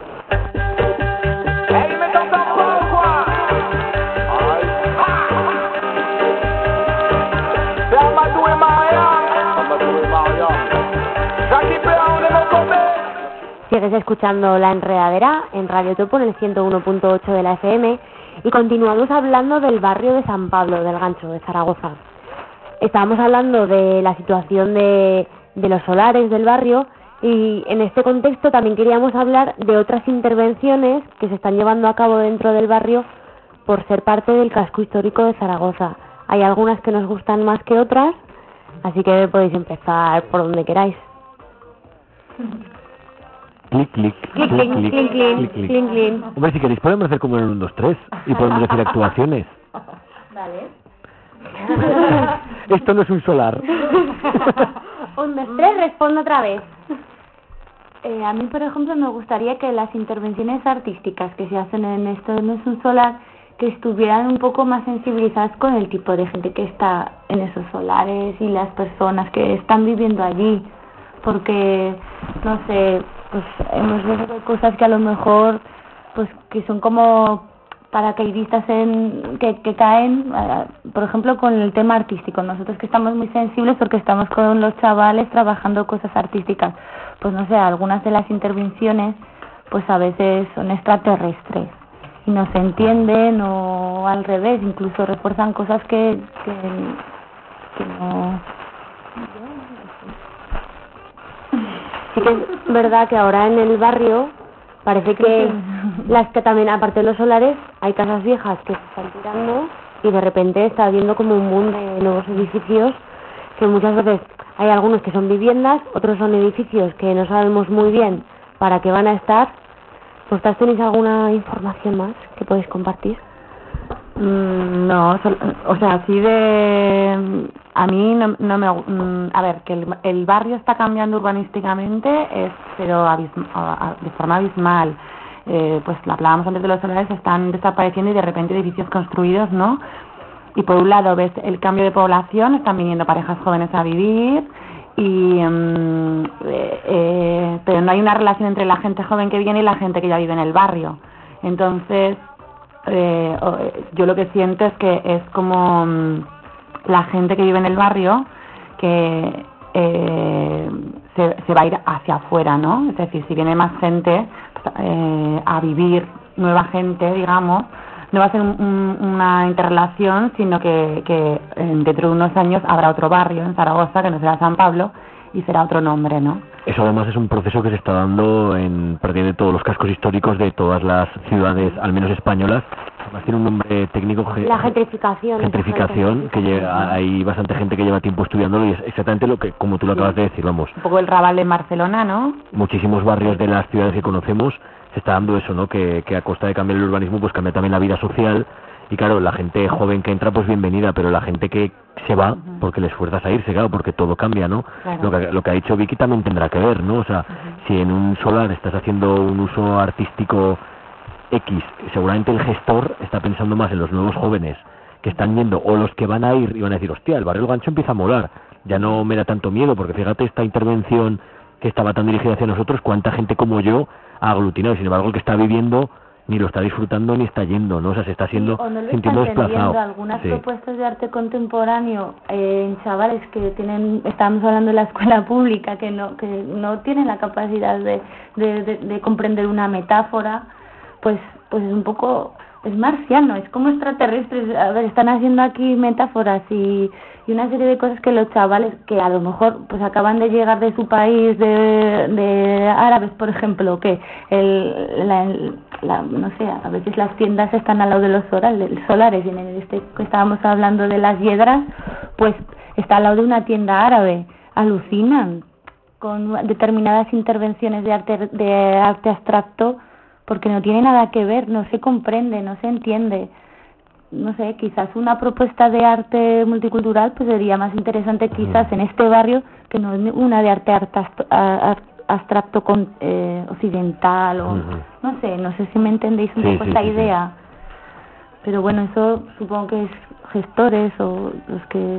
Sigues escuchando La Enredadera en Radio Topo en el ciento uno punto ocho de la F M y continuamos hablando del barrio de San Pablo del Gancho de Zaragoza. Estábamos hablando de la situación de, de los solares del barrio y en este contexto también queríamos hablar de otras intervenciones que se están llevando a cabo dentro del barrio por ser parte del casco histórico de Zaragoza. Hay algunas que nos gustan más que otras, así que podéis empezar por donde queráis. Clic, clic, clic, clic, clic, clic, clic, clic, clic. Hombre, si queréis podemos hacer como en el uno, dos, tres y podemos decir actuaciones. Vale. Esto no es un solar. Un, dos, tres, respondo otra vez. Eh, a mí, por ejemplo, me gustaría que las intervenciones artísticas que se hacen en Esto no es un solar, que estuvieran un poco más sensibilizadas con el tipo de gente que está en esos solares y las personas que están viviendo allí. Porque, no sé, pues hemos visto cosas que a lo mejor, pues que son como paracaidistas en, que, que caen, por ejemplo, con el tema artístico. Nosotros que estamos muy sensibles porque estamos con los chavales trabajando cosas artísticas. Pues no sé, algunas de las intervenciones, pues a veces son extraterrestres y no se entienden o al revés, incluso refuerzan cosas que, que, que no... Sí que es verdad que ahora en el barrio parece que las que también, aparte de los solares, hay casas viejas que se están tirando y de repente está habiendo como un boom de nuevos edificios que muchas veces hay algunos que son viviendas, otros son edificios que no sabemos muy bien para qué van a estar. ¿Vosotras tenéis alguna información más que podéis compartir? Mm, no, o sea, así de... A mí no, no me... A ver, que el, el barrio está cambiando urbanísticamente, es, pero abism, de forma abismal. Eh, pues hablábamos antes de los solares, están desapareciendo y de repente edificios construidos, ¿no? Y por un lado ves el cambio de población, están viniendo parejas jóvenes a vivir, y um, eh, eh, pero no hay una relación entre la gente joven que viene y la gente que ya vive en el barrio. Entonces, eh, yo lo que siento es que es como um, la gente que vive en el barrio que eh, se, se va a ir hacia afuera, ¿no? Es decir, si viene más gente eh, a vivir, nueva gente, digamos, no va a ser un, un, una interrelación, sino que, que dentro de unos años habrá otro barrio en Zaragoza que no será San Pablo y será otro nombre, ¿no? Eso además es un proceso que se está dando en prácticamente todos los cascos históricos de todas las ciudades, al menos españolas. Además tiene un nombre técnico. La gentrificación. Gentrificación, que lleva, hay bastante gente que lleva tiempo estudiándolo y es exactamente lo que, como tú lo acabas de decir, vamos. Un poco el Raval de Barcelona, ¿no? Muchísimos barrios de las ciudades que conocemos se está dando eso, ¿no? Que, que a costa de cambiar el urbanismo, pues cambia también la vida social y claro, la gente joven que entra pues bienvenida, pero la gente que se va porque les fuerzas a irse, claro, porque todo cambia, ¿no? Claro. Lo que, lo que ha dicho Vicky también tendrá que ver, ¿no? O sea, uh-huh. si en un solar estás haciendo un uso artístico X, seguramente el gestor está pensando más en los nuevos jóvenes que están yendo, o los que van a ir y van a decir, hostia, el barrio El Gancho empieza a molar, ya no me da tanto miedo, porque fíjate esta intervención que estaba tan dirigida hacia nosotros, cuánta gente como yo ha aglutinado, sin embargo el que está viviendo ni lo está disfrutando ni está yendo, ¿no? O sea, se está siendo, sí, o no lo sintiendo están desplazado. Algunas sí. propuestas de arte contemporáneo eh, en chavales que tienen, estamos hablando de la escuela pública, que no que no tienen la capacidad de, de, de, de comprender una metáfora, pues pues es un poco, es marciano, es como extraterrestres. A ver, están haciendo aquí metáforas y, y una serie de cosas que los chavales que a lo mejor pues acaban de llegar de su país, de, de árabes, por ejemplo, que el, la, la, no sé, a veces las tiendas están al lado de los solares, y en este que estábamos hablando de las hiedras, pues está al lado de una tienda árabe, alucinan con determinadas intervenciones de arte, de arte abstracto, porque no tiene nada que ver, no se comprende, no se entiende. No sé, quizás una propuesta de arte multicultural pues sería más interesante quizás en este barrio que no una de arte abstracto con, eh, occidental o uh-huh. no sé, no sé si me entendéis un sí, poco sí, esta sí, idea. Sí. Pero bueno, eso supongo que es gestores o los que...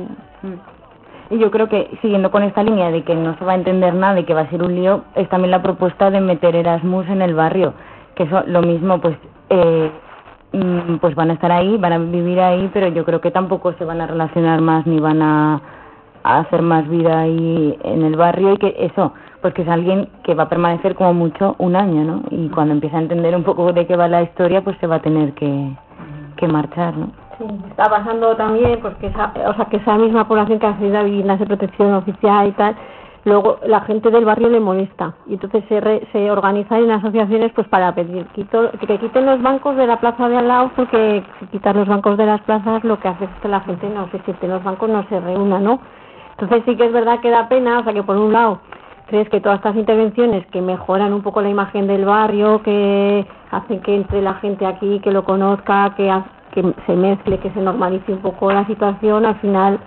Y yo creo que, siguiendo con esta línea de que no se va a entender nada y que va a ser un lío, es también la propuesta de meter Erasmus en el barrio, que eso lo mismo, pues eh, pues van a estar ahí, van a vivir ahí, pero yo creo que tampoco se van a relacionar más ni van a, a hacer más vida ahí en el barrio, y que eso, pues que es alguien que va a permanecer como mucho un año, ¿no? Y cuando empieza a entender un poco de qué va la historia, pues se va a tener que, que marchar, ¿no? Sí, está pasando también pues que esa, o sea, que esa misma población que ha accedido a viviendas de protección oficial y tal, luego la gente del barrio le molesta y entonces se, re, se organizan en asociaciones pues para pedir quito, que quiten los bancos de la plaza de al lado, porque si quitar los bancos de las plazas lo que hace es que la gente no se siente, los bancos no se reúnan, ¿no? Entonces sí que es verdad que da pena, o sea que por un lado crees que todas estas intervenciones que mejoran un poco la imagen del barrio, que hacen que entre la gente aquí, que lo conozca, que, que se mezcle, que se normalice un poco la situación, al final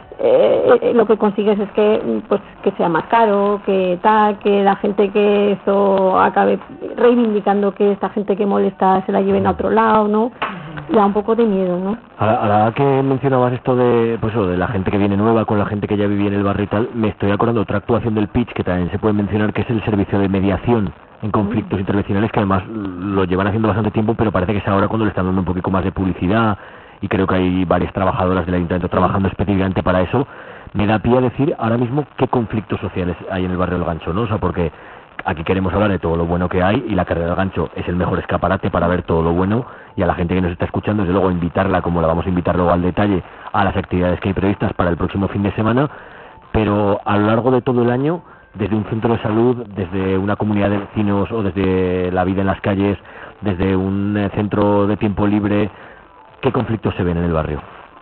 Eh, lo que consigues es que pues que sea más caro, que tal, que la gente que eso acabe reivindicando que esta gente que molesta se la lleven a otro lado, ¿no? Da un poco de miedo, ¿no? Ahora, ahora que mencionabas esto de pues de la gente que viene nueva con la gente que ya vivía en el barrio y tal, me estoy acordando de otra actuación del Pitch que también se puede mencionar, que es el servicio de mediación en conflictos mm. intervencionales, que además lo llevan haciendo bastante tiempo, pero parece que es ahora cuando le están dando un poquito más de publicidad, y creo que hay varias trabajadoras del ayuntamiento trabajando específicamente para eso. Me da pie a decir ahora mismo qué conflictos sociales hay en el barrio del Gancho, ¿no? O sea, porque aquí queremos hablar de todo lo bueno que hay, y la carrera del Gancho es el mejor escaparate para ver todo lo bueno, y a la gente que nos está escuchando, desde luego, invitarla, como la vamos a invitar luego al detalle, a las actividades que hay previstas para el próximo fin de semana, pero a lo largo de todo el año, desde un centro de salud, desde una comunidad de vecinos o desde la vida en las calles, desde un eh, centro de tiempo libre, ¿qué conflictos se ven en el barrio?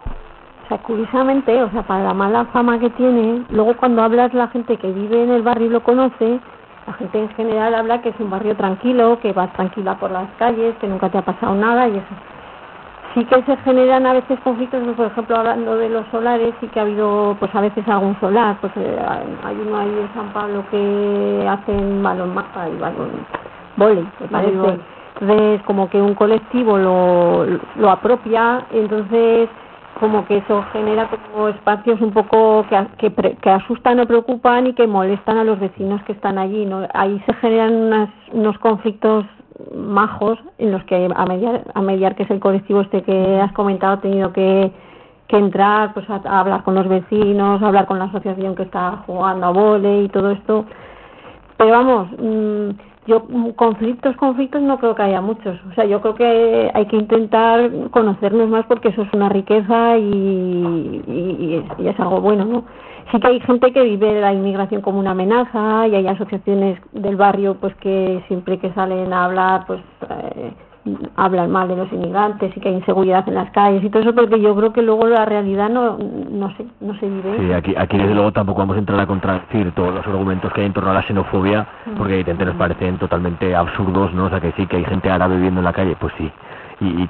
O sea, curiosamente, o sea, para la mala fama que tiene, luego cuando hablas la gente que vive en el barrio y lo conoce, la gente en general habla que es un barrio tranquilo, que vas tranquila por las calles, que nunca te ha pasado nada y eso. Sí que se generan a veces conflictos, por ejemplo, hablando de los solares, sí que ha habido, pues a veces algún solar, pues eh, hay uno ahí en San Pablo que hacen balón mapa y balón vóley, me parece. Vale. Entonces, como que un colectivo lo, lo apropia, entonces como que eso genera como espacios un poco que, que, que asustan o preocupan y que molestan a los vecinos que están allí, ¿no? Ahí se generan unas, unos conflictos majos en los que a mediar, a mediar que es el colectivo este que has comentado, ha tenido que, que entrar pues a, a hablar con los vecinos, a hablar con la asociación que está jugando a vóley y todo esto. Pero vamos, mmm, yo conflictos, conflictos no creo que haya muchos. O sea, yo creo que hay que intentar conocernos más, porque eso es una riqueza y, y, y, es, y es algo bueno, ¿no? Sí que hay gente que vive la inmigración como una amenaza, y hay asociaciones del barrio pues que siempre que salen a hablar pues eh, hablan mal de los inmigrantes, y que hay inseguridad en las calles y todo eso, porque yo creo que luego la realidad no no sé, no se vive. Sí, aquí, aquí desde luego tampoco vamos a entrar a contradecir todos los argumentos que hay en torno a la xenofobia, porque evidentemente nos parecen totalmente absurdos, ¿no? O sea, que sí, que hay gente árabe viviendo en la calle, pues sí. ¿Y, y qué?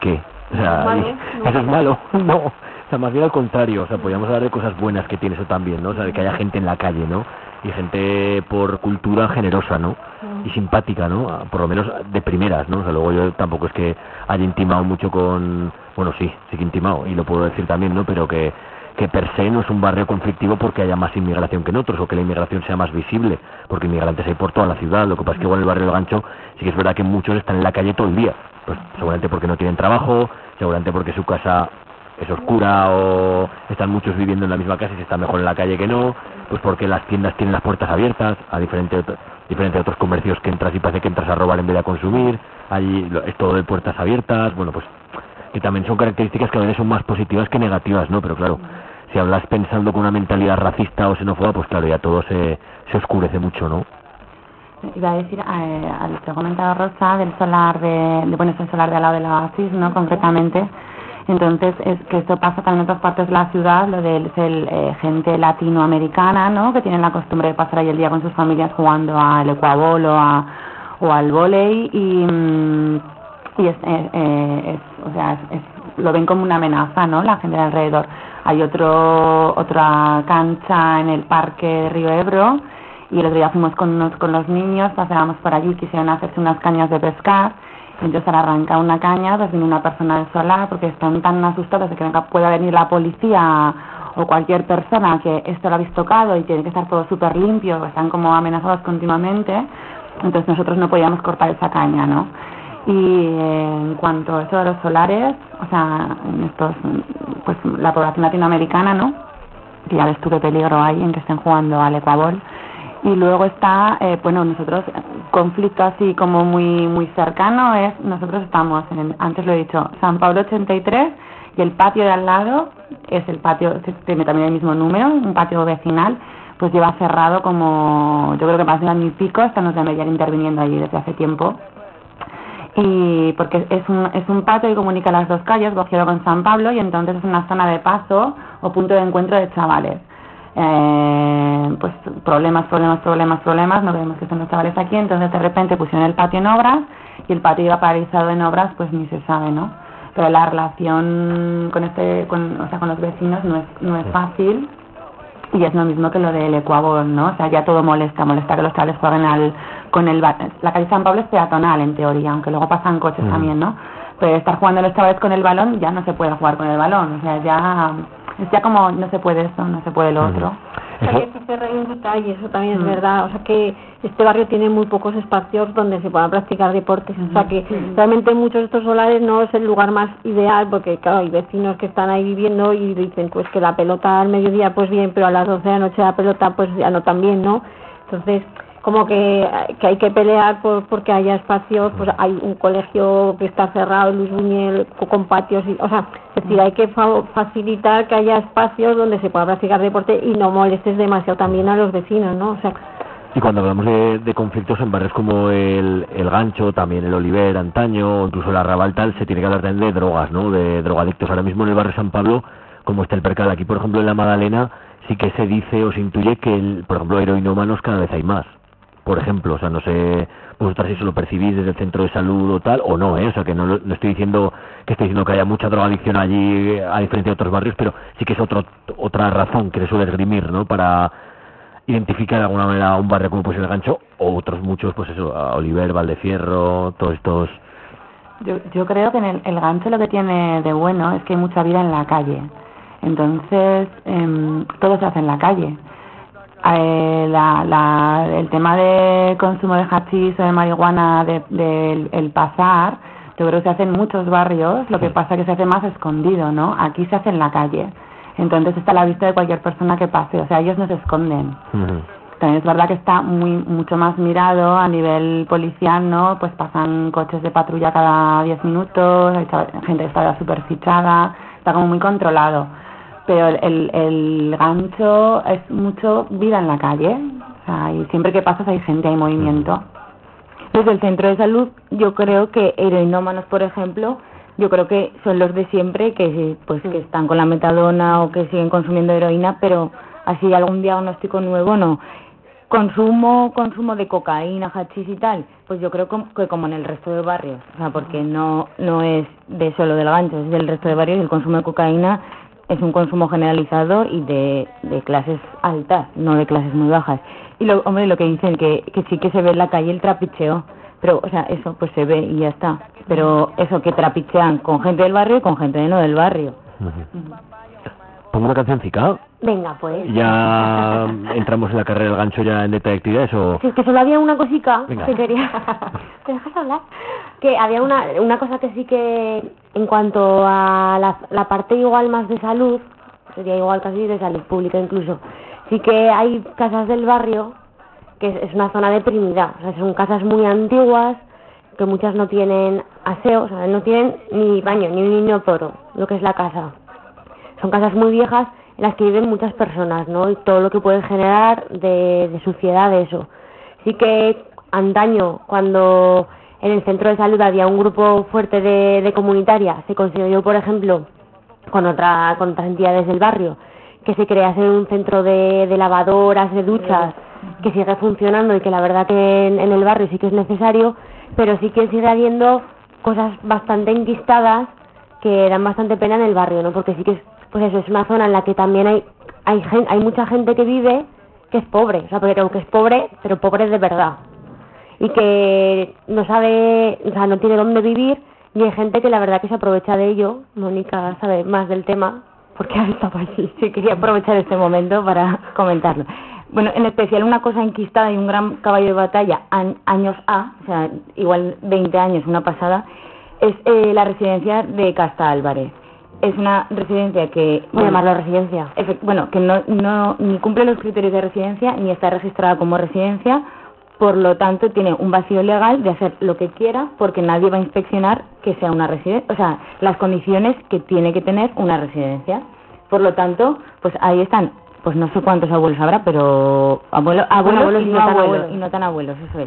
O sea, Malo, y- no. eso es malo, no. O sea, más bien al contrario, o sea, podríamos hablar de cosas buenas que tiene eso también, ¿no? O sea, de que haya gente en la calle, ¿no? Y gente por cultura generosa, ¿no? Y simpática, ¿no? Ah, por lo menos de primeras, ¿no? O sea, luego yo tampoco es que haya intimado mucho con... Bueno, sí, sí que he intimado, y lo puedo decir también, ¿no? Pero que, que per se no es un barrio conflictivo porque haya más inmigración que en otros, o que la inmigración sea más visible, porque inmigrantes hay por toda la ciudad. Lo que pasa es que igual en el barrio del Gancho sí que es verdad que muchos están en la calle todo el día, pues seguramente porque no tienen trabajo, seguramente porque su casa es oscura, o están muchos viviendo en la misma casa y se está mejor en la calle que no, pues porque las tiendas tienen las puertas abiertas, a diferente de, otro- diferente de otros comercios que entras y parece que entras a robar en vez de a consumir. Allí lo- es todo de puertas abiertas, bueno, pues que también son características que a veces son más positivas que negativas, ¿no? Pero claro, si hablas pensando con una mentalidad racista o xenófoba, pues claro, ya todo se, se oscurece mucho, ¿no? Iba a decir, eh, al que ha comentado Rosa, del solar de, de bueno, es el solar de al lado de la Oasis, ¿no? Concretamente. Entonces, es que esto pasa también en otras partes de la ciudad, lo de ser eh, gente latinoamericana, ¿no? Que tienen la costumbre de pasar ahí el día con sus familias jugando al ecuabol o, a, o al vóley, y, mm, y es, eh, eh, es, o sea, es, es- lo ven como una amenaza, ¿no? La gente de alrededor. Hay otro otra cancha en el parque de Río Ebro, y el otro día fuimos con, unos, con los niños, paseábamos por allí, quisieron hacerse unas cañas de pescar. Entonces, al arrancar una caña, pues viene una persona del solar, porque están tan asustados de que venga- pueda venir la policía o cualquier persona que esto lo habéis tocado y tiene que estar todo súper limpio, están como amenazados continuamente. Entonces, nosotros no podíamos cortar esa caña, ¿no? Y eh, en cuanto a eso de los solares, o sea, en estos, pues la población latinoamericana, ¿no? Que ya ves tú qué peligro hay en que estén jugando al ecuabol. Y luego está, eh, bueno, nosotros, conflicto así como muy muy cercano es, nosotros estamos, en, antes lo he dicho, San Pablo ochenta y tres, y el patio de al lado es el patio, tiene también el mismo número, un patio vecinal, pues lleva cerrado como, yo creo que más de un año y pico, estamos de Meyer interviniendo allí desde hace tiempo. Y porque es un, es un patio que comunica las dos calles, Bogiero con San Pablo, y entonces es una zona de paso o punto de encuentro de chavales. Eh, pues problemas, problemas, problemas, problemas, no vemos que están los chavales aquí, entonces de repente pusieron el patio en obras y el patio iba paralizado en obras, pues ni se sabe, ¿no? Pero la relación con este, con, o sea, con los vecinos no es, no es fácil, y es lo mismo que lo del ecuabol, ¿no? O sea, ya todo molesta, molesta que los chavales jueguen al, con el, ba- la calle San Pablo es peatonal en teoría, aunque luego pasan coches Mm. también, ¿no? Pero estar jugando los chavales con el balón, ya no se puede jugar con el balón, o sea, ya, es ya como no se puede eso, no se puede lo otro. O sea, que aquí se reivindica, y eso también es Mm. verdad. O sea, que este barrio tiene muy pocos espacios donde se puedan practicar deportes. O sea, que Mm. realmente muchos de estos solares no es el lugar más ideal, porque claro, hay vecinos que están ahí viviendo y dicen pues que la pelota al mediodía pues bien, pero a las doce de la noche la pelota pues ya no tan bien, ¿no? Entonces, como que, que hay que pelear por porque haya espacios, pues hay un colegio que está cerrado, Luis Buñuel, co- con patios, y, o sea, es decir, hay que fa- facilitar que haya espacios donde se pueda practicar deporte y no molestes demasiado también a los vecinos, ¿no? O sea, Y cuando hablamos de, de conflictos en barrios como el, el Gancho, también el Oliver, antaño, o incluso el Arrabal, tal, se tiene que hablar también de drogas, ¿no? De drogadictos. Ahora mismo en el barrio San Pablo, como está el percal aquí, por ejemplo, en la Magdalena, sí que se dice o se intuye que, el, por ejemplo, heroinómanos cada vez hay más. Por ejemplo, o sea, no sé vosotras si eso lo percibís desde el centro de salud o tal, o no, ¿eh? O sea, que no, no estoy diciendo que estoy diciendo que haya mucha drogadicción allí a diferencia de otros barrios, pero sí que es otro, otra razón que se suele esgrimir, ¿no? Para identificar de alguna manera un barrio como pues el Gancho, o otros muchos, pues eso, a Oliver, Valdefierro, todos estos... Yo, yo creo que en el, el Gancho lo que tiene de bueno es que hay mucha vida en la calle. Entonces, eh, todo se hace en la calle. Eh, la, la, el tema de consumo de hachís o de marihuana del de, de, el pasar, yo creo que se hace en muchos barrios, lo que pasa es que se hace más escondido, ¿no? Aquí se hace en la calle. Entonces está a la vista de cualquier persona que pase, o sea, ellos no se esconden. Uh-huh. También es verdad que está muy mucho más mirado a nivel policial, ¿no? Pues pasan coches de patrulla cada diez minutos, hay gente que está súper fichada, está como muy controlado. Pero el, el, el Gancho es mucho vida en la calle, o sea, y siempre que pasas hay gente, hay movimiento. Desde el centro de salud, yo creo que heroinómanos, por ejemplo, yo creo que son los de siempre, que pues que están con la metadona o que siguen consumiendo heroína, pero así algún diagnóstico nuevo no. Consumo, consumo de cocaína, hachís y tal, Pues yo creo que como en el resto de barrios, o sea, porque no no es de solo del Gancho, es del resto de barrios. El consumo de cocaína es un consumo generalizado y de, de clases altas, no de clases muy bajas. Y lo, hombre, lo que dicen que, que sí que se ve en la calle el trapicheo, pero, o sea, eso pues se ve y ya está. Pero eso, que trapichean con gente del barrio y con gente de no del barrio. Uh-huh. ¿Pongo una cancioncica? Venga, pues. ¿Ya entramos en la carrera del gancho ya en detectividades o...? Sí, es que solo había una cosica Venga. que quería... ¿Te dejas hablar? Que había una, una cosa que sí que, en cuanto a la, la parte igual más de salud, sería igual casi de salud pública incluso, sí que hay casas del barrio, que es, es una zona deprimida, o sea, son casas muy antiguas, que muchas no tienen aseo, o sea, no tienen ni baño, ni un inodoro, lo que es la casa. Son casas muy viejas en las que viven muchas personas, ¿no? Y todo lo que puede generar de, de suciedad de eso. Sí que antaño, cuando en el centro de salud había un grupo fuerte de, de comunitaria, se consiguió, por ejemplo, con, otra, con otras entidades del barrio, que se crease un centro de, de lavadoras, de duchas, que sigue funcionando y que la verdad que en, en el barrio sí que es necesario, pero sí que sigue habiendo cosas bastante enquistadas que dan bastante pena en el barrio, ¿no? Porque sí que es, pues eso, es una zona en la que también hay hay gen, hay mucha gente que vive que es pobre, o sea, pero que es pobre, pero pobre de verdad, y que no sabe, o sea, no tiene dónde vivir, y hay gente que la verdad que se aprovecha de ello. Mónica sabe más del tema porque ha estado allí. Sí, quería aprovechar este momento para comentarlo. Bueno, en especial una cosa enquistada y un gran caballo de batalla, an, años A, o sea, igual veinte años, una pasada, es eh, la residencia de Casta Álvarez. Es una residencia que... Voy a llamarlo residencia. Efect, bueno, que no, no ni cumple los criterios de residencia, ni está registrada como residencia, por lo tanto tiene un vacío legal de hacer lo que quiera, porque nadie va a inspeccionar que sea una residencia, o sea, las condiciones que tiene que tener una residencia. Por lo tanto, pues ahí están, pues no sé cuántos abuelos habrá, pero abuelo, abuelos, abuelos y, no abuelos, abuelos, y no tan abuelos, eso es,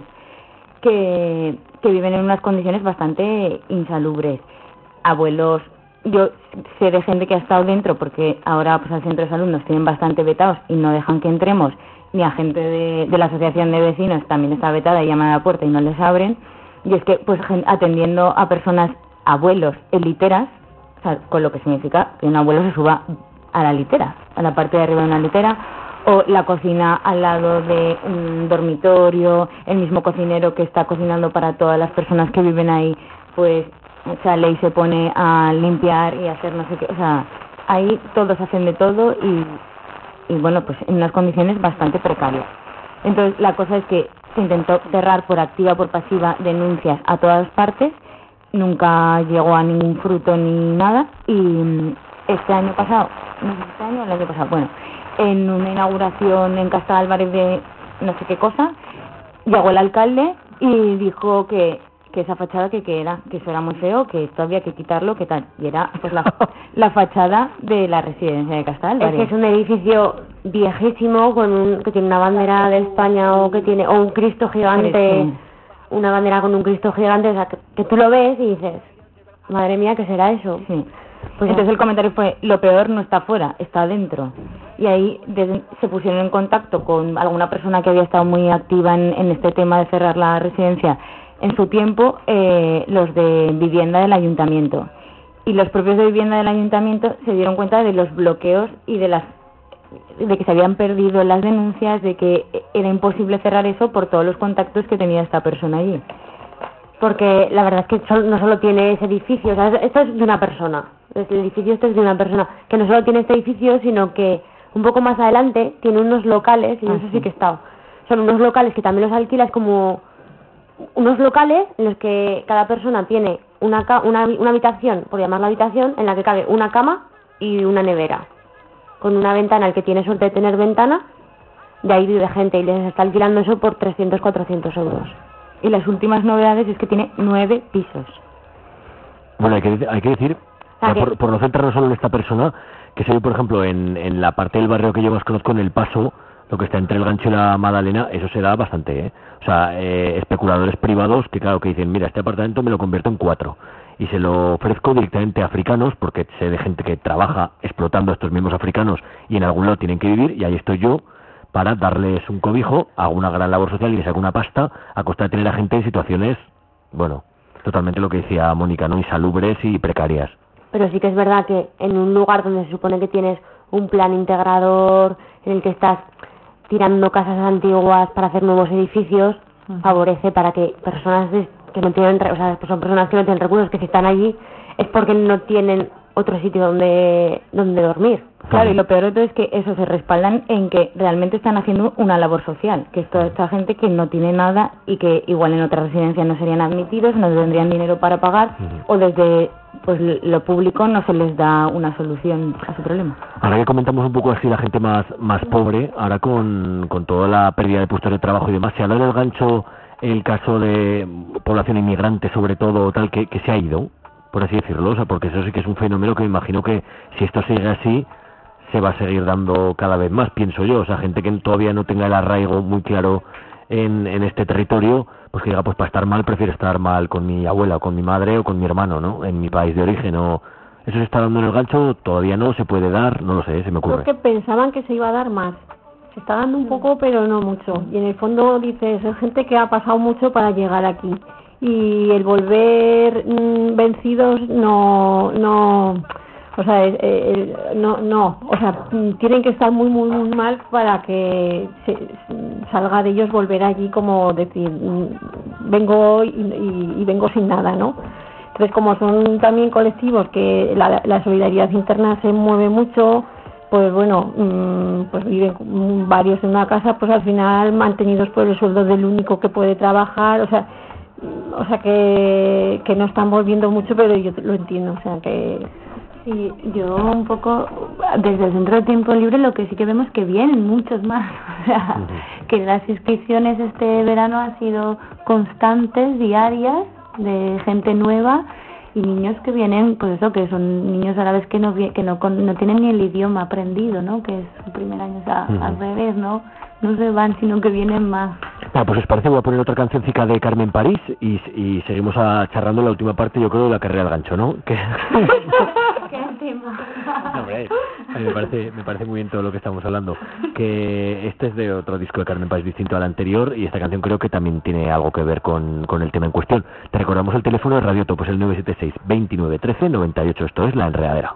que, que viven en unas condiciones bastante insalubres. Abuelos, yo sé de gente que ha estado dentro, porque ahora pues al centro de salud nos tienen bastante vetados y no dejan que entremos, ni a gente de, de la asociación de vecinos también está vetada y llaman a la puerta y no les abren. Y es que pues atendiendo a personas, abuelos en literas, o sea, con lo que significa que un abuelo se suba a la litera, a la parte de arriba de una litera, o la cocina al lado de un dormitorio, el mismo cocinero que está cocinando para todas las personas que viven ahí, pues sale y se pone a limpiar y hacer no sé qué, o sea, ahí todos hacen de todo y, y bueno, pues en unas condiciones bastante precarias. Entonces la cosa es que se intentó cerrar por activa, por pasiva, denuncias a todas partes, nunca llegó a ningún fruto ni nada, y este año pasado, no sé si este año o el año pasado, bueno, en una inauguración en Casta Álvarez de no sé qué cosa, llegó el alcalde y dijo que, que esa fachada que, que era, que eso era muy feo, que esto había que quitarlo, que tal, y era pues la, la fachada de la residencia de Casta Álvarez. Es que es un edificio viejísimo con un, que tiene una bandera de España o que tiene o un Cristo gigante, sí. Una bandera con un Cristo gigante, o sea, que, que tú lo ves y dices, madre mía, ¿qué será eso? Sí. Pues entonces el comentario fue, lo peor no está afuera, está adentro. Y ahí desde, se pusieron en contacto con alguna persona que había estado muy activa en, en este tema de cerrar la residencia en su tiempo, eh, los de vivienda del ayuntamiento. Y los propios de vivienda del ayuntamiento se dieron cuenta de los bloqueos y de las de que se habían perdido las denuncias, de que era imposible cerrar eso por todos los contactos que tenía esta persona allí. Porque la verdad es que no solo tiene ese edificio, o sea, esto es de una persona, el edificio este es de una persona, que no solo tiene este edificio, sino que un poco más adelante tiene unos locales, y ah, eso sí que he estado, son unos locales que también los alquilas como unos locales en los que cada persona tiene una, una, una habitación, por llamarla habitación, en la que cabe una cama y una nevera, con una ventana, el que tiene suerte de tener ventana, de ahí vive gente y les está alquilando eso por trescientos, cuatrocientos euros. Y las últimas novedades es que tiene nueve pisos. Bueno, hay que, hay que decir, ah, por, por no centrarnos solo en esta persona, que se ve, por ejemplo, en, en la parte del barrio que yo más conozco, en El Paso, lo que está entre el Gancho y la Madalena, eso se da bastante, ¿eh? O sea, eh, especuladores privados que, claro, que dicen, mira, este apartamento me lo convierto en cuatro, y se lo ofrezco directamente a africanos, porque sé de gente que trabaja explotando a estos mismos africanos, y en algún lado tienen que vivir, y ahí estoy yo, para darles un cobijo, haga una gran labor social y les saque una pasta a costa de tener a gente en situaciones, bueno, totalmente lo que decía Mónica, ¿no? Insalubres y precarias. Pero sí que es verdad que en un lugar donde se supone que tienes un plan integrador, en el que estás tirando casas antiguas para hacer nuevos edificios, uh-huh. favorece para que personas de, que no tienen, o sea, son personas que no tienen recursos, que si están allí es porque no tienen otro sitio donde donde dormir. Claro, y lo peor de todo es que eso se respaldan en que realmente están haciendo una labor social, que es toda esta gente que no tiene nada y que igual en otras residencias no serían admitidos, no tendrían dinero para pagar, uh-huh. o desde pues lo público no se les da una solución a su problema. Ahora que comentamos un poco así la gente más más pobre, ahora con, con toda la pérdida de puestos de trabajo y demás, se habla del gancho, el caso de población inmigrante sobre todo, tal, que, que se ha ido, por así decirlo, o sea, porque eso sí que es un fenómeno que me imagino que si esto sigue así se va a seguir dando cada vez más, pienso yo, o sea, gente que todavía no tenga el arraigo muy claro en, en este territorio, pues que diga, pues para estar mal prefiero estar mal con mi abuela o con mi madre o con mi hermano, ¿no? En mi país de origen, o eso se está dando en el gancho, todavía no se puede dar, no lo sé, se me ocurre. Creo que pensaban que se iba a dar más, se está dando un poco pero no mucho, y en el fondo dices, es gente que ha pasado mucho para llegar aquí, y el volver mmm, vencidos no, no, o sea, el, el, no, no, o sea, tienen que estar muy, muy, muy mal para que se, salga de ellos volver allí como decir, vengo y, y, y vengo sin nada, ¿no? Entonces, como son también colectivos que la, la solidaridad interna se mueve mucho, pues bueno, mmm, pues viven varios en una casa, pues al final mantenidos por el sueldo del único que puede trabajar, o sea, o sea que, que no están volviendo mucho, pero yo lo entiendo, o sea que... Sí, yo un poco, desde el Centro de Tiempo Libre lo que sí que vemos que vienen muchos más, o sea, uh-huh. que las inscripciones este verano han sido constantes, diarias, de gente nueva y niños que vienen, pues eso, que son niños a la vez que no que no, no tienen ni el idioma aprendido, ¿no? Que es su primer año, o sea, uh-huh. al revés, ¿no? No se van, sino que vienen más. Ah, pues os parece, voy a poner otra cancioncica de Carmen París y, y seguimos a, charrando la última parte, yo creo, de la carrera del gancho, ¿no? Que... ¿Qué tema? No, hombre, a mí me parece, me parece muy bien todo lo que estamos hablando. Que este es de otro disco de Carmen París distinto al anterior y esta canción creo que también tiene algo que ver con, con el tema en cuestión. Te recordamos el teléfono de Radio Topo, es el nueve siete seis, veintinueve, trece, noventa y ocho. Esto es La Enredadera.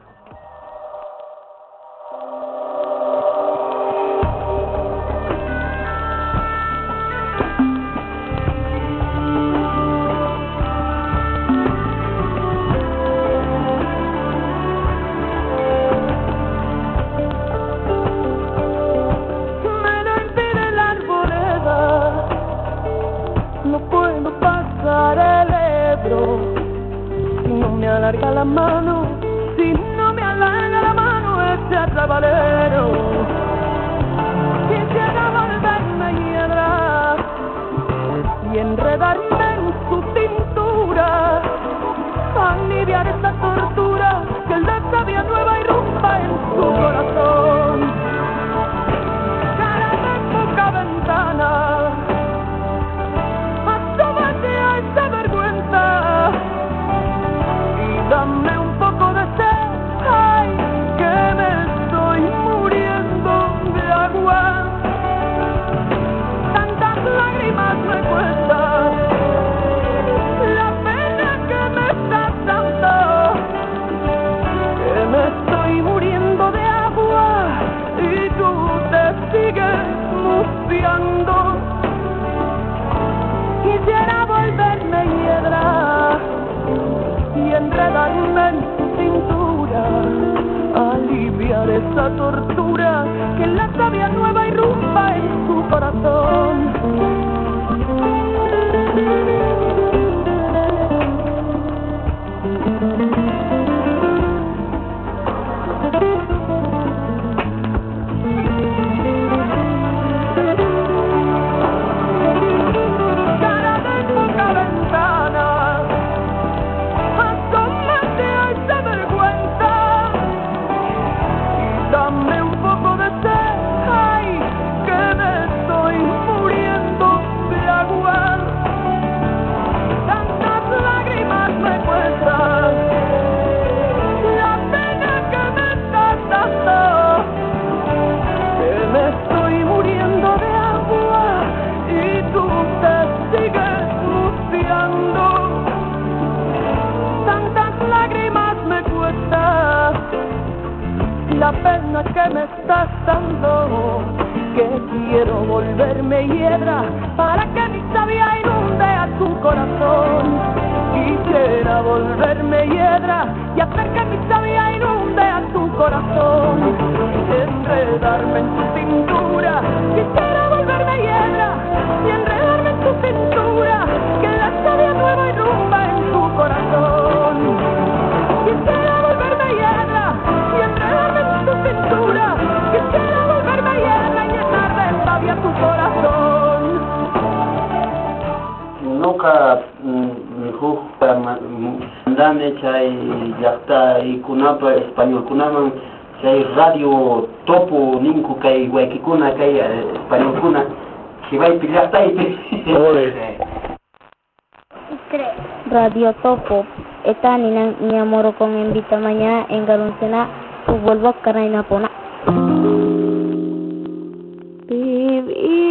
La mano, si no me alarga la mano este trabalero, quisiera volverme hiedra y enredarme en su cintura, aliviar esa tortura que el de sabia nueva irrumpa en su corazón. Cara de poca ventana, asómate a esa vergüenza. Dame un poco de sed, ay, que me estoy muriendo de agua. Tantas lágrimas me cuestan la pena que me estás dando, que me estoy muriendo de agua y tú te sigues musfiando. Quisiera volverme hiedra y enredarme en su cintura, aliviar esa tortura que la savia nueva irrumpa en su corazón. Dame un poco de sed, ay, que me estoy muriendo pena que me estás dando, que quiero volverme hiedra para que mi savia inunde a tu corazón. Quisiera volverme hiedra y hacer que mi savia inunde a tu corazón, enredarme en tu cintura. Quisiera volverme hiedra y enredarme en tu cintura, que la savia nueva irrumba en tu corazón. Quisiera volverme hiedra y enredarme en tu cintura, quisiera volverme hiedra y llenar de savia tu corazón. Nunca justa mandame chay yakta y kunapa español kunama chay radio topo ninku kay waikikuna kay español kuna kibay pilakta ite. Radio Topo eta nina nyamoro con invita mañana en Garuncena tu vuelvo carnaina pona. Vivir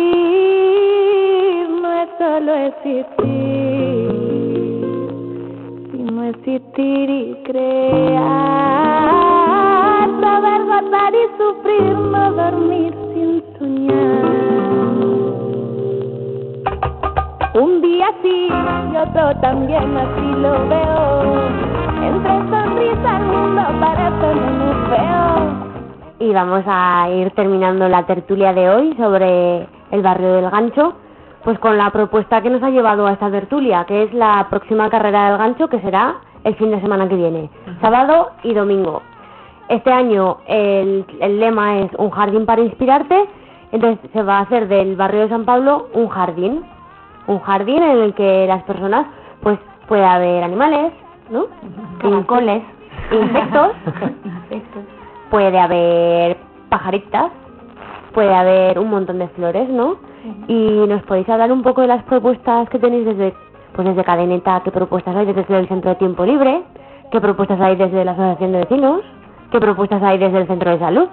no es solo existir, sino existir y crear, saber gozar y sufrir, no dormir sin soñar. Un día sí y otro también así lo veo, entre sonrisas el mundo parece muy feo. Y vamos a ir terminando la tertulia de hoy sobre el barrio del Gancho, pues con la propuesta que nos ha llevado a esta tertulia, que es la próxima carrera del Gancho, que será el fin de semana que viene, sábado y domingo. Este año el, el lema es un jardín para inspirarte, entonces se va a hacer del barrio de San Pablo un jardín, un jardín en el que las personas, pues puede haber animales, ¿no? Caracoles, insectos, insectos. Puede haber pajaritas, puede haber un montón de flores, ¿no? Y nos podéis hablar un poco de las propuestas que tenéis desde, pues desde Cadeneta, qué propuestas hay desde el Centro de Tiempo Libre, qué propuestas hay desde la Asociación de Vecinos, qué propuestas hay desde el Centro de Salud.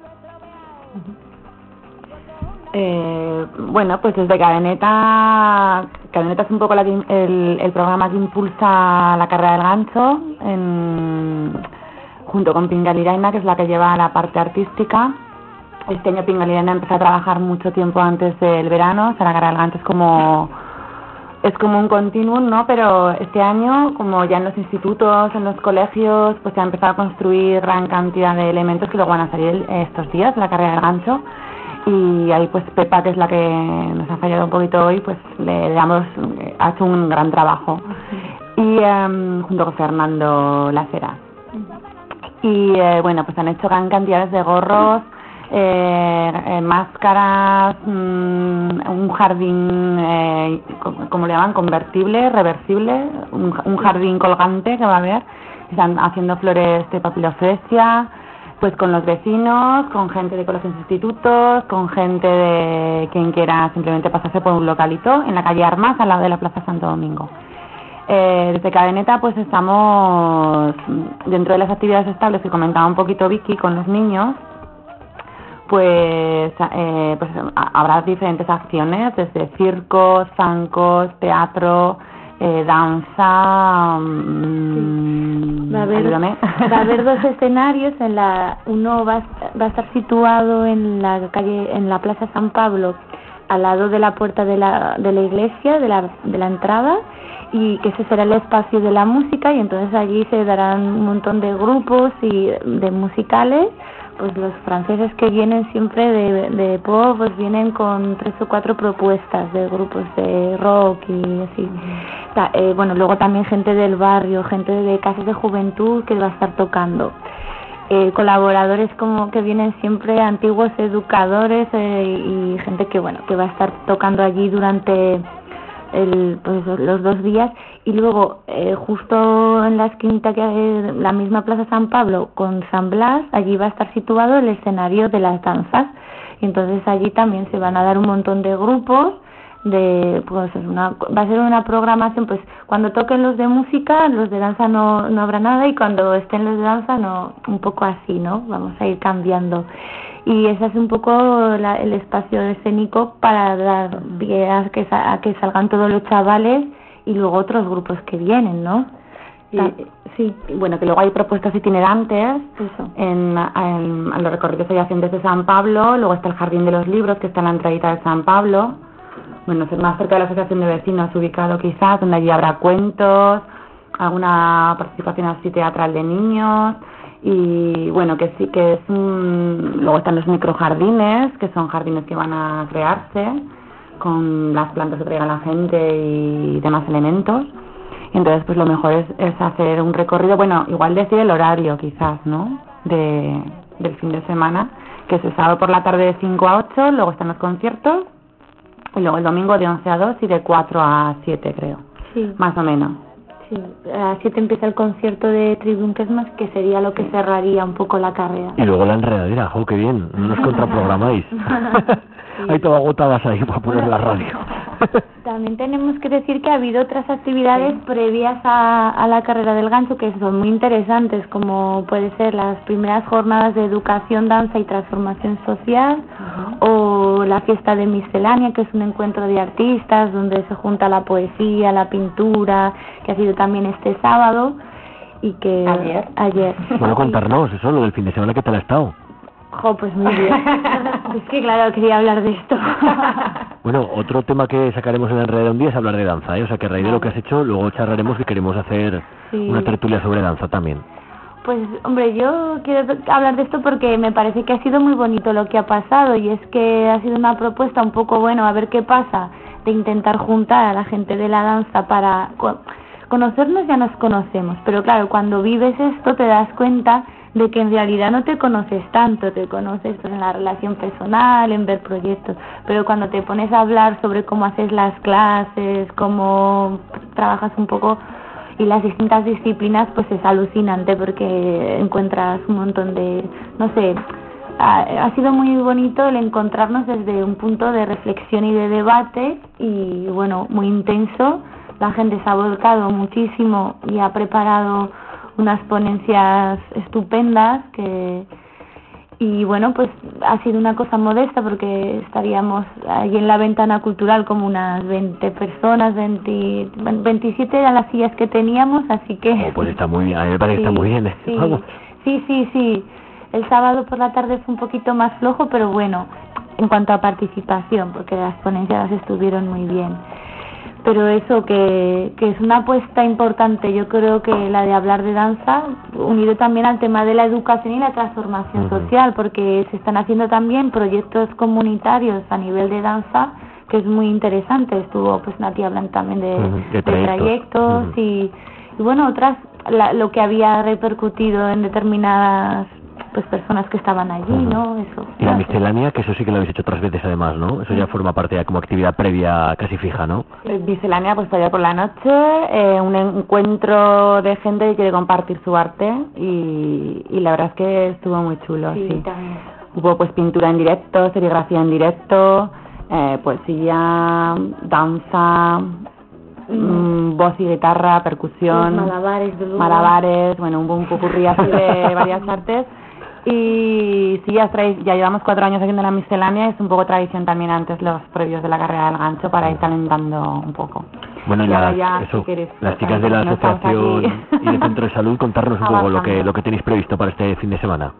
Eh, bueno, pues desde Cadeneta, Cadeneta es un poco la, el, el programa que impulsa la carrera del Gancho, en, junto con Pingaliraina, que es la que lleva la parte artística. Este año Pingaliraina empezó a trabajar mucho tiempo antes del verano, o sea, la carrera del Gancho es como, es como un continuum, ¿no? Pero este año, como ya en los institutos, en los colegios, pues se ha empezado a construir gran cantidad de elementos que luego van a salir estos días de la carrera del Gancho. Y ahí pues Pepa, que es la que nos ha fallado un poquito hoy, pues le, le damos, ha hecho un gran trabajo. Y um, junto con Fernando Lacera. Y eh, bueno, pues han hecho gran cantidades de gorros, eh, eh, máscaras, mmm, un jardín, eh, como le llaman, convertible, reversible, un, un jardín colgante que va a haber. Están haciendo flores de papilofesia, pues con los vecinos, con gente de colegios e institutos, con gente de quien quiera simplemente pasarse por un localito en la calle Armas, al lado de la Plaza Santo Domingo. Eh, desde Cadeneta pues estamos dentro de las actividades estables que comentaba un poquito Vicky con los niños, pues, eh, pues habrá diferentes acciones, desde circos, zancos, teatro, Eh, danza, mmm, va, a haber, va a haber dos escenarios. En la uno va, va a estar situado en la calle, en la Plaza San Pablo, al lado de la puerta de la de la iglesia, de la de la entrada, y que ese será el espacio de la música, y entonces allí se darán un montón de grupos y de musicales. Pues los franceses que vienen siempre de, de pop, pues vienen con tres o cuatro propuestas de grupos de rock y así. O sea, eh, bueno, luego también gente del barrio, gente de casas de juventud que va a estar tocando. Eh, colaboradores como que vienen siempre, antiguos educadores eh, y gente que bueno que va a estar tocando allí durante el, pues, los dos días. Y luego eh, justo en la esquinita que hay, la misma Plaza San Pablo con San Blas, allí va a estar situado el escenario de las danzas, y entonces allí también se van a dar un montón de grupos de, pues una, va a ser una programación, pues cuando toquen los de música, los de danza no, no habrá nada, y cuando estén los de danza no, un poco así, ¿no? Vamos a ir cambiando. Y ese es un poco la, el espacio escénico para dar pie a que, a que salgan todos los chavales y luego otros grupos que vienen, ¿no? Y, sí, bueno, que luego hay propuestas itinerantes en, en, en los recorridos adyacentes de San Pablo. Luego está el Jardín de los Libros, que está en la entradita de San Pablo. Bueno, más cerca de la Asociación de Vecinos, ubicado quizás, donde allí habrá cuentos, alguna participación así teatral de niños. Y bueno, que sí que es un... Luego están los microjardines, que son jardines que van a crearse con las plantas que traiga la gente y demás elementos. Y entonces pues lo mejor es, es hacer un recorrido, bueno, igual decir el horario quizás, ¿no? De, del fin de semana, que es el sábado por la tarde de cinco a ocho, luego están los conciertos, y luego el domingo de once a dos y de cuatro a siete, creo. Sí. Más o menos. Sí, a las siete empieza el concierto de Trivium Christmas, que sería lo que cerraría un poco la carrera. Y luego la enredadera, ¡jo, qué bien! No nos contraprogramáis. Sí. Hay todo agotadas ahí para poner la radio. También tenemos que decir que ha habido otras actividades sí. previas a, a la carrera del gancho que son muy interesantes, como puede ser las primeras jornadas de educación, danza y transformación social, uh-huh. o la fiesta de miscelánea, que es un encuentro de artistas donde se junta la poesía, la pintura, que ha sido también este sábado y que ayer. ayer. Bueno, contarnos eso, lo del fin de semana, ¿qué tal ha estado? Jo, pues muy bien. Es que claro, quería hablar de esto. Bueno, otro tema que sacaremos en el Enredadera un día es hablar de danza, ¿eh? O sea, que a raíz de lo que has hecho, luego charlaremos que queremos hacer sí. una tertulia sobre danza también. Pues, hombre, yo quiero hablar de esto porque me parece que ha sido muy bonito lo que ha pasado, y es que ha sido una propuesta un poco, bueno, a ver qué pasa, de intentar juntar a la gente de la danza para... Conocernos ya nos conocemos, pero claro, cuando vives esto te das cuenta de que en realidad no te conoces tanto, te conoces pues, en la relación personal, en ver proyectos, pero cuando te pones a hablar sobre cómo haces las clases, cómo trabajas un poco y las distintas disciplinas, pues es alucinante porque encuentras un montón de, no sé, ha, ha sido muy bonito el encontrarnos desde un punto de reflexión y de debate y bueno, muy intenso. La gente se ha volcado muchísimo y ha preparado unas ponencias estupendas que y bueno, pues ha sido una cosa modesta porque estaríamos allí en la ventana cultural como unas veinte personas, veinte, veintisiete eran las sillas que teníamos, así que... Oh, pues está muy bien, a mí me parece sí, que está muy bien, ¿eh? Sí, Vamos. sí, sí, sí. El sábado por la tarde fue un poquito más flojo, pero bueno, en cuanto a participación, porque las ponencias estuvieron muy bien. Pero eso, que, que es una apuesta importante, yo creo que la de hablar de danza, unido también al tema de la educación y la transformación uh-huh. social, porque se están haciendo también proyectos comunitarios a nivel de danza, que es muy interesante. Estuvo pues Nati hablando también de, uh-huh. de, de trayectos, trayectos uh-huh. y, y bueno, otras, la, lo que había repercutido en determinadas pues personas que estaban allí, uh-huh. ¿no? Eso. Y la miscelánea, que eso sí que lo habéis hecho otras veces además, ¿no? Eso ya forma parte ya como actividad previa casi fija, ¿no? Miscelánea, pues todavía por la noche, eh, un encuentro de gente que quiere compartir su arte y, y la verdad es que estuvo muy chulo, sí. sí. También. Hubo pues pintura en directo, serigrafía en directo, eh, poesía, danza, mm, voz y guitarra, percusión, Los malabares, de malabares, bueno, hubo un popurrí así de varias artes. Y sí, ya, trae, ya llevamos cuatro años haciendo la miscelánea, es un poco tradición también antes los previos de la carrera del gancho para ir calentando un poco. Bueno, y, y las, ya, eso, si quieres, las chicas de la asociación y del centro de salud, contarnos un poco lo que lo que tenéis previsto para este fin de semana.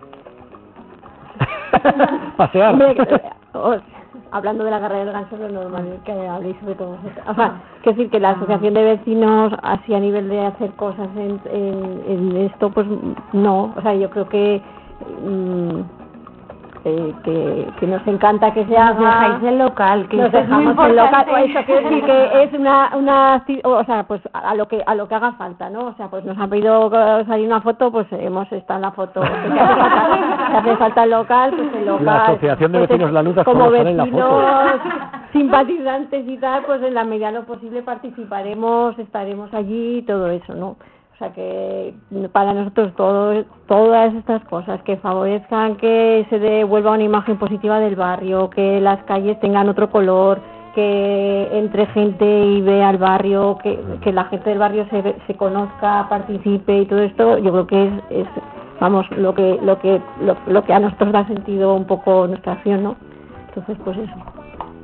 Pasear. Hablando de la carrera del gancho, lo normal es que habléis sobre todo. O sea, que decir que la asociación de vecinos, así a nivel de hacer cosas en, en, en esto, pues no. O sea, yo creo que mmm, eh, que, que nos encanta que se haga. Nos dejáis el local, que nos es muy dejamos importante. el local. O eso quiere decir que es una, una, o sea, pues a lo que a lo que haga falta, ¿no? O sea, pues nos han pedido salir una foto, pues hemos estado en la foto. Si hace falta, si hace falta el local, pues el local. La asociación de vecinos La Luz como sale en la foto. Simpatizantes y tal, pues en la medida de lo posible participaremos, estaremos allí y todo eso, ¿no? O sea que para nosotros todo, todas estas cosas que favorezcan que se devuelva una imagen positiva del barrio, que las calles tengan otro color, que entre gente y vea el barrio, que, que la gente del barrio se, se conozca, participe y todo esto, yo creo que es, es vamos, lo que lo que lo, lo que a nosotros da sentido un poco nuestra acción, ¿no? Entonces, pues eso.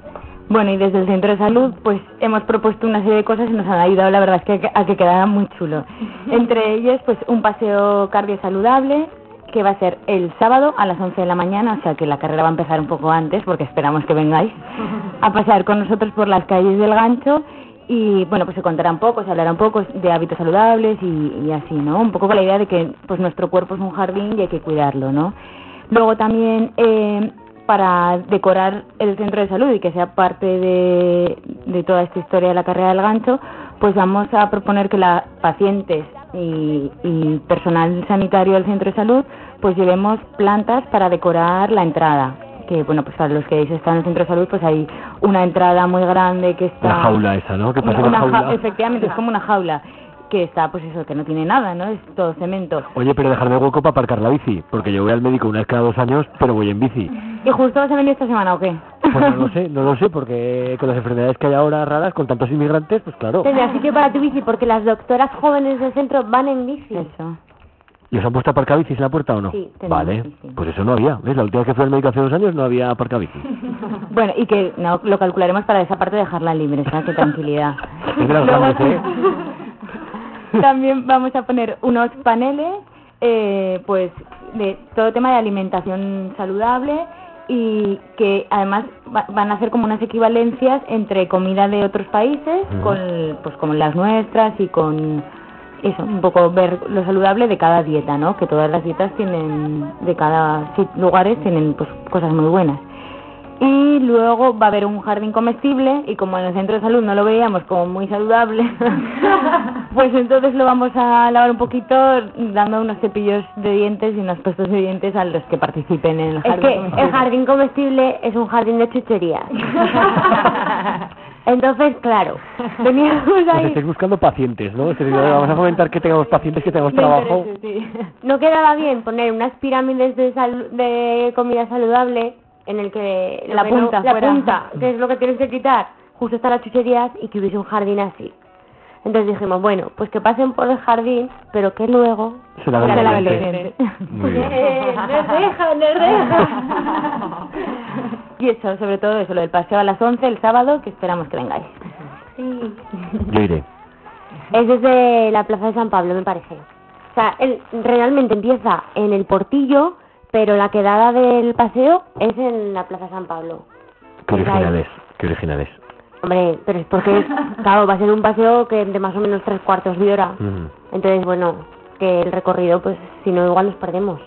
Bueno, y desde el centro de salud pues hemos propuesto una serie de cosas y nos han ayudado, la verdad es que a que quedara muy chulo. Entre ellos pues un paseo cardio saludable que va a ser el sábado a las once de la mañana, o sea que la carrera va a empezar un poco antes porque esperamos que vengáis a pasear con nosotros por las calles del Gancho y bueno, pues se contará un poco, se hablará un poco de hábitos saludables y, y así, ¿no? Un poco con la idea de que pues nuestro cuerpo es un jardín y hay que cuidarlo, ¿no? Luego también eh, para decorar el centro de salud y que sea parte de, de toda esta historia de la carrera del Gancho, pues vamos a proponer que las pacientes y, y personal sanitario del centro de salud pues llevemos plantas para decorar la entrada. Que bueno, pues para los que están en el centro de salud pues hay una entrada muy grande que está... La jaula esa, ¿no? Que parece una, una una jaula. Ja- efectivamente, es como una jaula que está, pues eso, que no tiene nada, ¿no? Es todo cemento. Oye, pero dejarme hueco para aparcar la bici, porque yo voy al médico una vez cada dos años, pero voy en bici. ¿Y justo vas a venir esta semana o qué? Pues no lo sé, no lo sé, porque con las enfermedades que hay ahora raras, con tantos inmigrantes, pues claro. Tendrás sitio para tu bici porque las doctoras jóvenes del centro van en bici. Eso. ¿Y os han puesto aparcabicis en la puerta o no? Sí, tenemos, Vale, sí, sí. pues eso no había. ¿Ves? La última vez que fui al médico hace dos años no había aparcabicis. Bueno, y que no, lo calcularemos para esa parte dejarla libre, ¿sabes? Qué tranquilidad. Es de las grandes, ¿eh? También vamos a poner unos paneles, eh, pues, de todo tema de alimentación saludable y que además va, van a hacer como unas equivalencias entre comida de otros países, Mm. con, pues, como las nuestras y con eso, un poco ver lo saludable de cada dieta, ¿no? Que todas las dietas tienen, de cada sit- lugares tienen, pues, cosas muy buenas. Y luego va a haber un jardín comestible y como en el centro de salud no lo veíamos como muy saludable, pues entonces lo vamos a lavar un poquito dando unos cepillos de dientes y unos pastos de dientes a los que participen en el Es jardín que comestible. el jardín comestible es un jardín de chucherías. Entonces, claro, veníamos Pues ahí. estáis buscando pacientes, ¿no? Es decir, vamos a fomentar que tengamos pacientes, que tengamos Me trabajo. interesa, sí. No quedaba bien poner unas pirámides de, sal- de comida saludable en el que lo La que no- punta, la fuera. punta, que es lo que tienes que quitar, justo están las chucherías y que hubiese un jardín así. Entonces dijimos, bueno, pues que pasen por el jardín, pero que luego Se la Se laven los dientes. dientes. Muy bien. Eh, nos dejan, nos dejan. Y eso, sobre todo eso, lo del paseo a las once el sábado, que esperamos que vengáis. Sí. Yo iré. Es desde la Plaza de San Pablo, me parece. O sea, él realmente empieza en el Portillo, pero la quedada del paseo es en la Plaza San Pablo. Qué Es ahí. originales, qué originales. Hombre, pero es porque, claro, va a ser un paseo que de más o menos tres cuartos de hora. Mm. Entonces, bueno, que el recorrido, pues, si no, igual nos perdemos.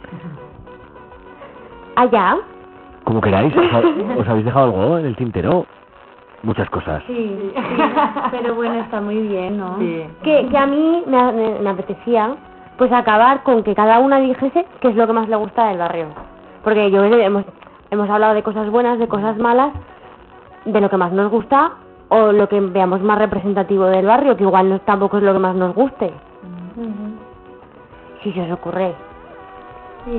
¿Allá? Como queráis, os, ha- os habéis dejado algo en el tintero. Muchas cosas. Sí, pero bueno, está muy bien, ¿no? Sí. Que, que a mí me, me, me apetecía, pues, acabar con que cada una dijese qué es lo que más le gusta del barrio. Porque yo hemos, hemos hablado de cosas buenas, de cosas malas, de lo que más nos gusta o lo que veamos más representativo del barrio, que igual no, tampoco es lo que más nos guste. Si se os ocurre. Sí.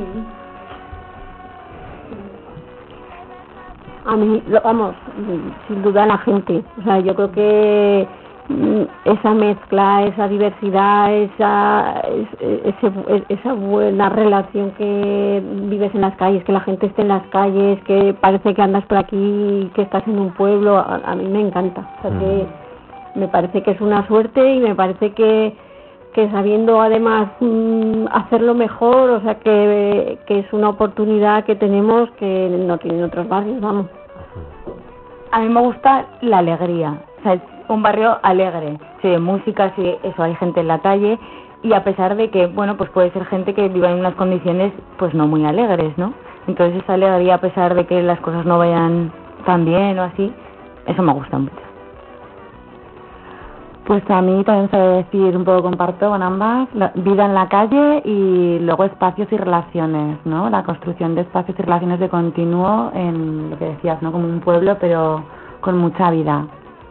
A mí, lo- vamos, sin duda la gente. O sea, yo creo que mm, esa mezcla, esa diversidad, esa es- ese- esa buena relación que vives en las calles, que la gente esté en las calles, que parece que andas por aquí, que estás en un pueblo, a, a mí me encanta. O sea, que me parece que es una suerte y me parece que que sabiendo además mm, hacerlo mejor, o sea que, que es una oportunidad que tenemos que no tienen otros barrios, vamos. A mí me gusta la alegría, o sea, es un barrio alegre, sí, música, sí, eso, hay gente en la calle y a pesar de que, bueno, pues puede ser gente que viva en unas condiciones pues no muy alegres, ¿no? Entonces esa alegría, a pesar de que las cosas no vayan tan bien o así, eso me gusta mucho. Pues a mí también se debe decir, un poco comparto con ambas, la vida en la calle y luego espacios y relaciones, ¿no? La construcción de espacios y relaciones de continuo en lo que decías, ¿no? Como un pueblo, pero con mucha vida.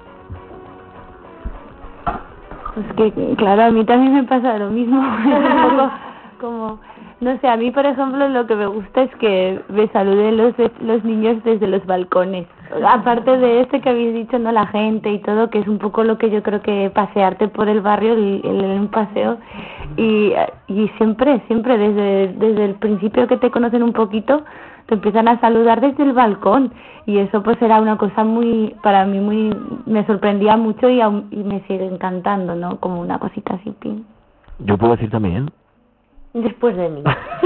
Pues que, claro, a mí también me pasa lo mismo, es un poco como, no sé, a mí, por ejemplo, lo que me gusta es que me saluden los, los niños desde los balcones, aparte de este que habéis dicho, no, la gente y todo, que es un poco lo que yo creo que pasearte por el barrio, el, el, el un paseo, y, y siempre, siempre desde, desde el principio que te conocen un poquito, te empiezan a saludar desde el balcón, y eso pues era una cosa muy, para mí muy, me sorprendía mucho y, aún, y me sigue encantando, ¿no? Como una cosita así, pin. Yo puedo decir también. Después de mí.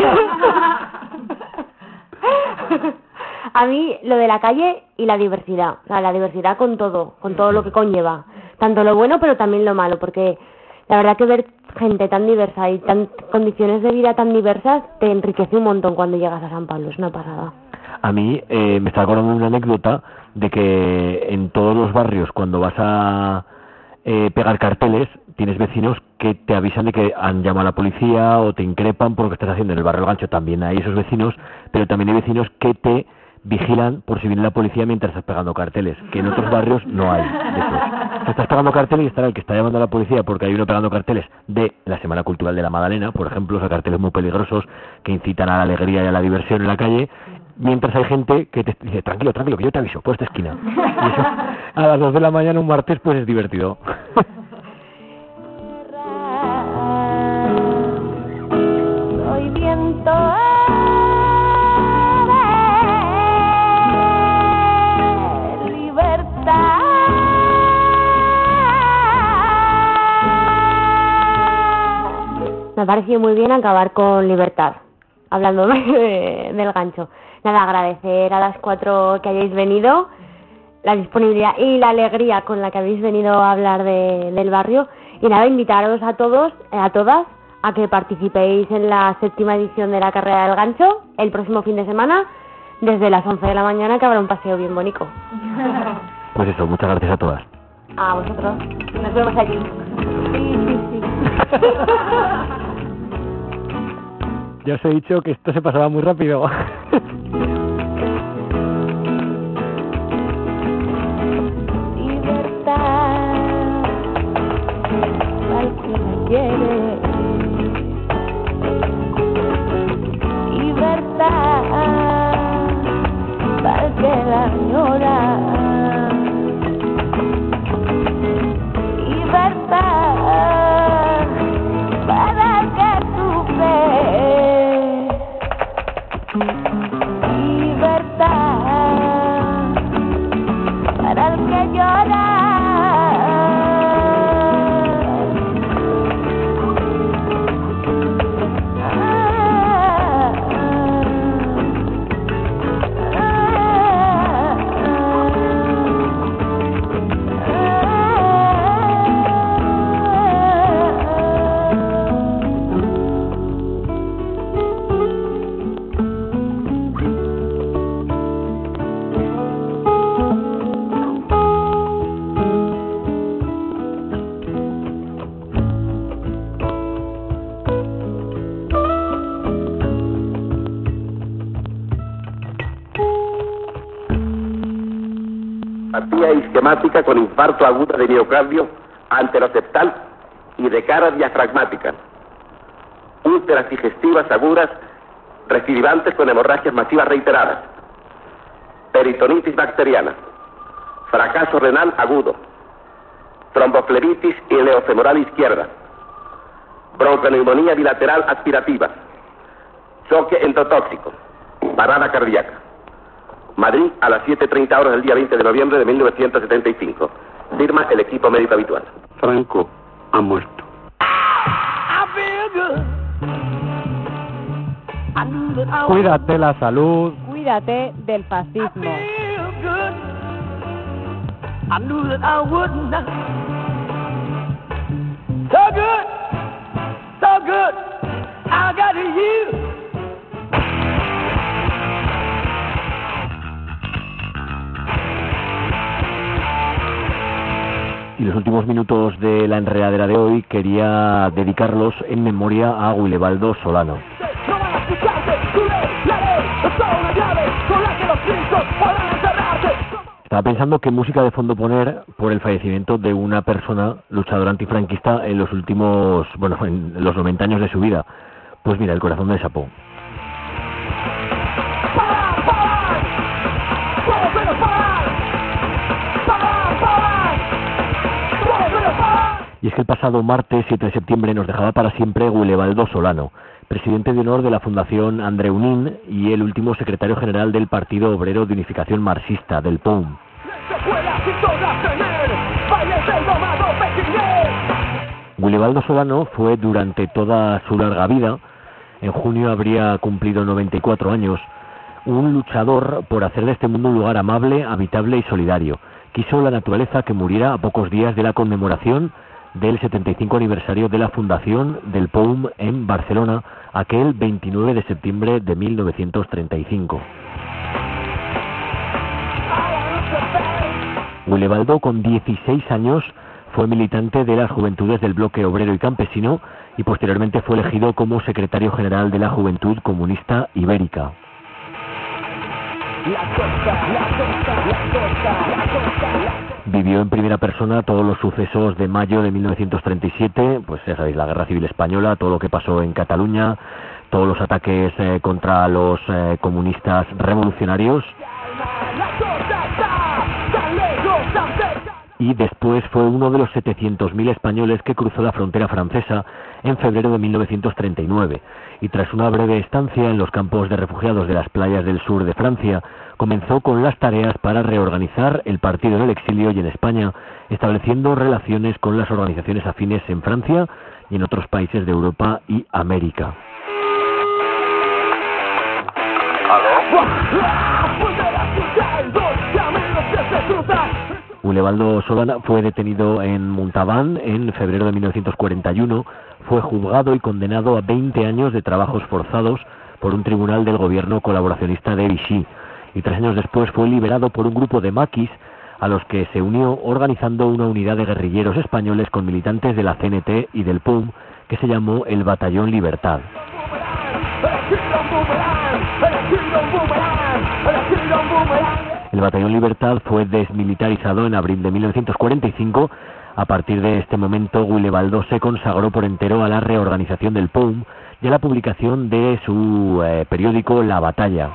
A mí lo de la calle y la diversidad, o sea, la diversidad con todo, con todo lo que conlleva, tanto lo bueno pero también lo malo, porque la verdad que ver gente tan diversa y tan condiciones de vida tan diversas te enriquece un montón cuando llegas a San Pablo, es una pasada. A mí eh, me está acordando de una anécdota de que en todos los barrios cuando vas a eh, pegar carteles tienes vecinos que te avisan de que han llamado a la policía o te increpan por lo que estás haciendo. En el barrio El Gancho también hay esos vecinos, pero también hay vecinos que te vigilan por si viene la policía mientras estás pegando carteles, que en otros barrios no hay de esos. Te estás pegando carteles y estará el que está llamando a la policía porque hay uno pegando carteles de la Semana Cultural de la Magdalena, por ejemplo, o sea, carteles muy peligrosos que incitan a la alegría y a la diversión en la calle, mientras hay gente que te dice, tranquilo, tranquilo, que yo te aviso, por esta esquina. Y eso a las dos de la mañana un martes pues es divertido. Soy viento. Me ha parecido muy bien acabar con libertad, hablando de, del Gancho. Nada, agradecer a las cuatro que hayáis venido, la disponibilidad y la alegría con la que habéis venido a hablar de, del barrio. Y nada, invitaros a todos, a todas, a que participéis en la séptima edición de la Carrera del Gancho el próximo fin de semana, desde las once de la mañana, que habrá un paseo bien bonito. Pues eso, muchas gracias a todas. A vosotros. Nos vemos allí. Sí, sí, sí. Ya os he dicho que esto se pasaba muy rápido. Libertad, al que me quiere. Libertad, al que la añora. Libertad, para el que sufre. Libertad, para el que llora. Isquemática con infarto agudo de miocardio anteroseptal y de cara diafragmática, úlceras digestivas agudas recidivantes con hemorragias masivas reiteradas, peritonitis bacteriana, fracaso renal agudo, tromboflebitis ileofemoral izquierda, bronconeumonía bilateral aspirativa, choque endotóxico, parada cardíaca. Madrid a las siete treinta horas del día veinte de noviembre de mil novecientos setenta y cinco. Firma el equipo médico habitual. Franco ha muerto. Cuídate la salud. Cuídate del fascismo. So good, so good, I got you. Y los últimos minutos de la enredadera de hoy quería dedicarlos en memoria a Guilebaldo Solano. Estaba pensando qué música de fondo poner por el fallecimiento de una persona luchadora antifranquista en los últimos, bueno, en los noventa años de su vida. Pues mira, El corazón del sapo. ¡Para, para! ¡Todos menos parar! que el pasado martes siete de septiembre nos dejaba para siempre Guilebaldo Solano, presidente de honor de la Fundación Andreunín y el último secretario general del Partido Obrero de Unificación Marxista, del P O U M. Guilebaldo Solano fue durante toda su larga vida, en junio habría cumplido noventa y cuatro años, un luchador por hacer de este mundo un lugar amable, habitable y solidario. Quiso la naturaleza que muriera a pocos días de la conmemoración del setenta y cinco aniversario de la fundación del P O U M en Barcelona, aquel veintinueve de septiembre de mil novecientos treinta y cinco. Guilebaldo, con dieciséis años, fue militante de las Juventudes del Bloque Obrero y Campesino y posteriormente fue elegido como secretario general de la Juventud Comunista Ibérica. Vivió en primera persona todos los sucesos de mayo de mil novecientos treinta y siete, pues ya sabéis, la Guerra Civil Española, todo lo que pasó en Cataluña, todos los ataques eh, contra los eh, comunistas revolucionarios. Y después fue uno de los setecientos mil españoles que cruzó la frontera francesa en febrero de mil novecientos treinta y nueve, y tras una breve estancia en los campos de refugiados de las playas del sur de Francia, comenzó con las tareas para reorganizar el partido en el exilio y en España, estableciendo relaciones con las organizaciones afines en Francia y en otros países de Europa y América. Guilebaldo Solana fue detenido en Montalbán en febrero de mil novecientos cuarenta y uno, fue juzgado y condenado a veinte años de trabajos forzados por un tribunal del gobierno colaboracionista de Vichy, y tres años después fue liberado por un grupo de maquis a los que se unió organizando una unidad de guerrilleros españoles con militantes de la C N T y del P O U M que se llamó el Batallón Libertad. El Batallón Libertad fue desmilitarizado en abril de mil novecientos cuarenta y cinco. A partir de este momento, Guilebaldo se consagró por entero a la reorganización del P O U M y a la publicación de su eh, periódico La Batalla.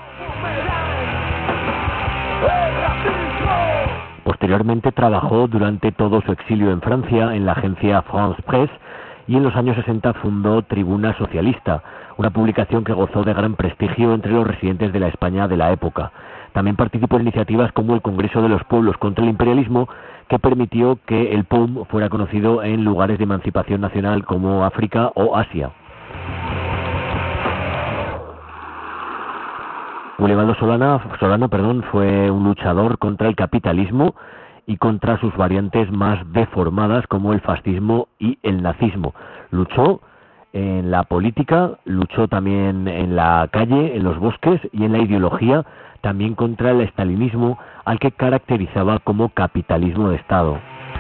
Posteriormente trabajó durante todo su exilio en Francia en la agencia France Presse y en los años sesenta fundó Tribuna Socialista, una publicación que gozó de gran prestigio entre los residentes de la España de la época. También participó en iniciativas como el Congreso de los Pueblos contra el Imperialismo, que permitió que el P O U M fuera conocido en lugares de emancipación nacional como África o Asia. Guilebaldo Solana, Solano perdón, fue un luchador contra el capitalismo y contra sus variantes más deformadas como el fascismo y el nazismo. Luchó en la política, luchó también en la calle, en los bosques y en la ideología, también contra el estalinismo, al que caracterizaba como capitalismo de Estado.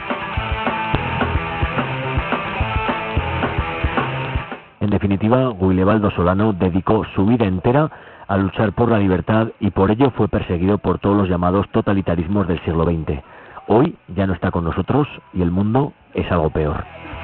En definitiva, Guilebaldo Solano dedicó su vida entera a luchar por la libertad y por ello fue perseguido por todos los llamados totalitarismos del siglo veinte. Hoy ya no está con nosotros y el mundo es algo peor.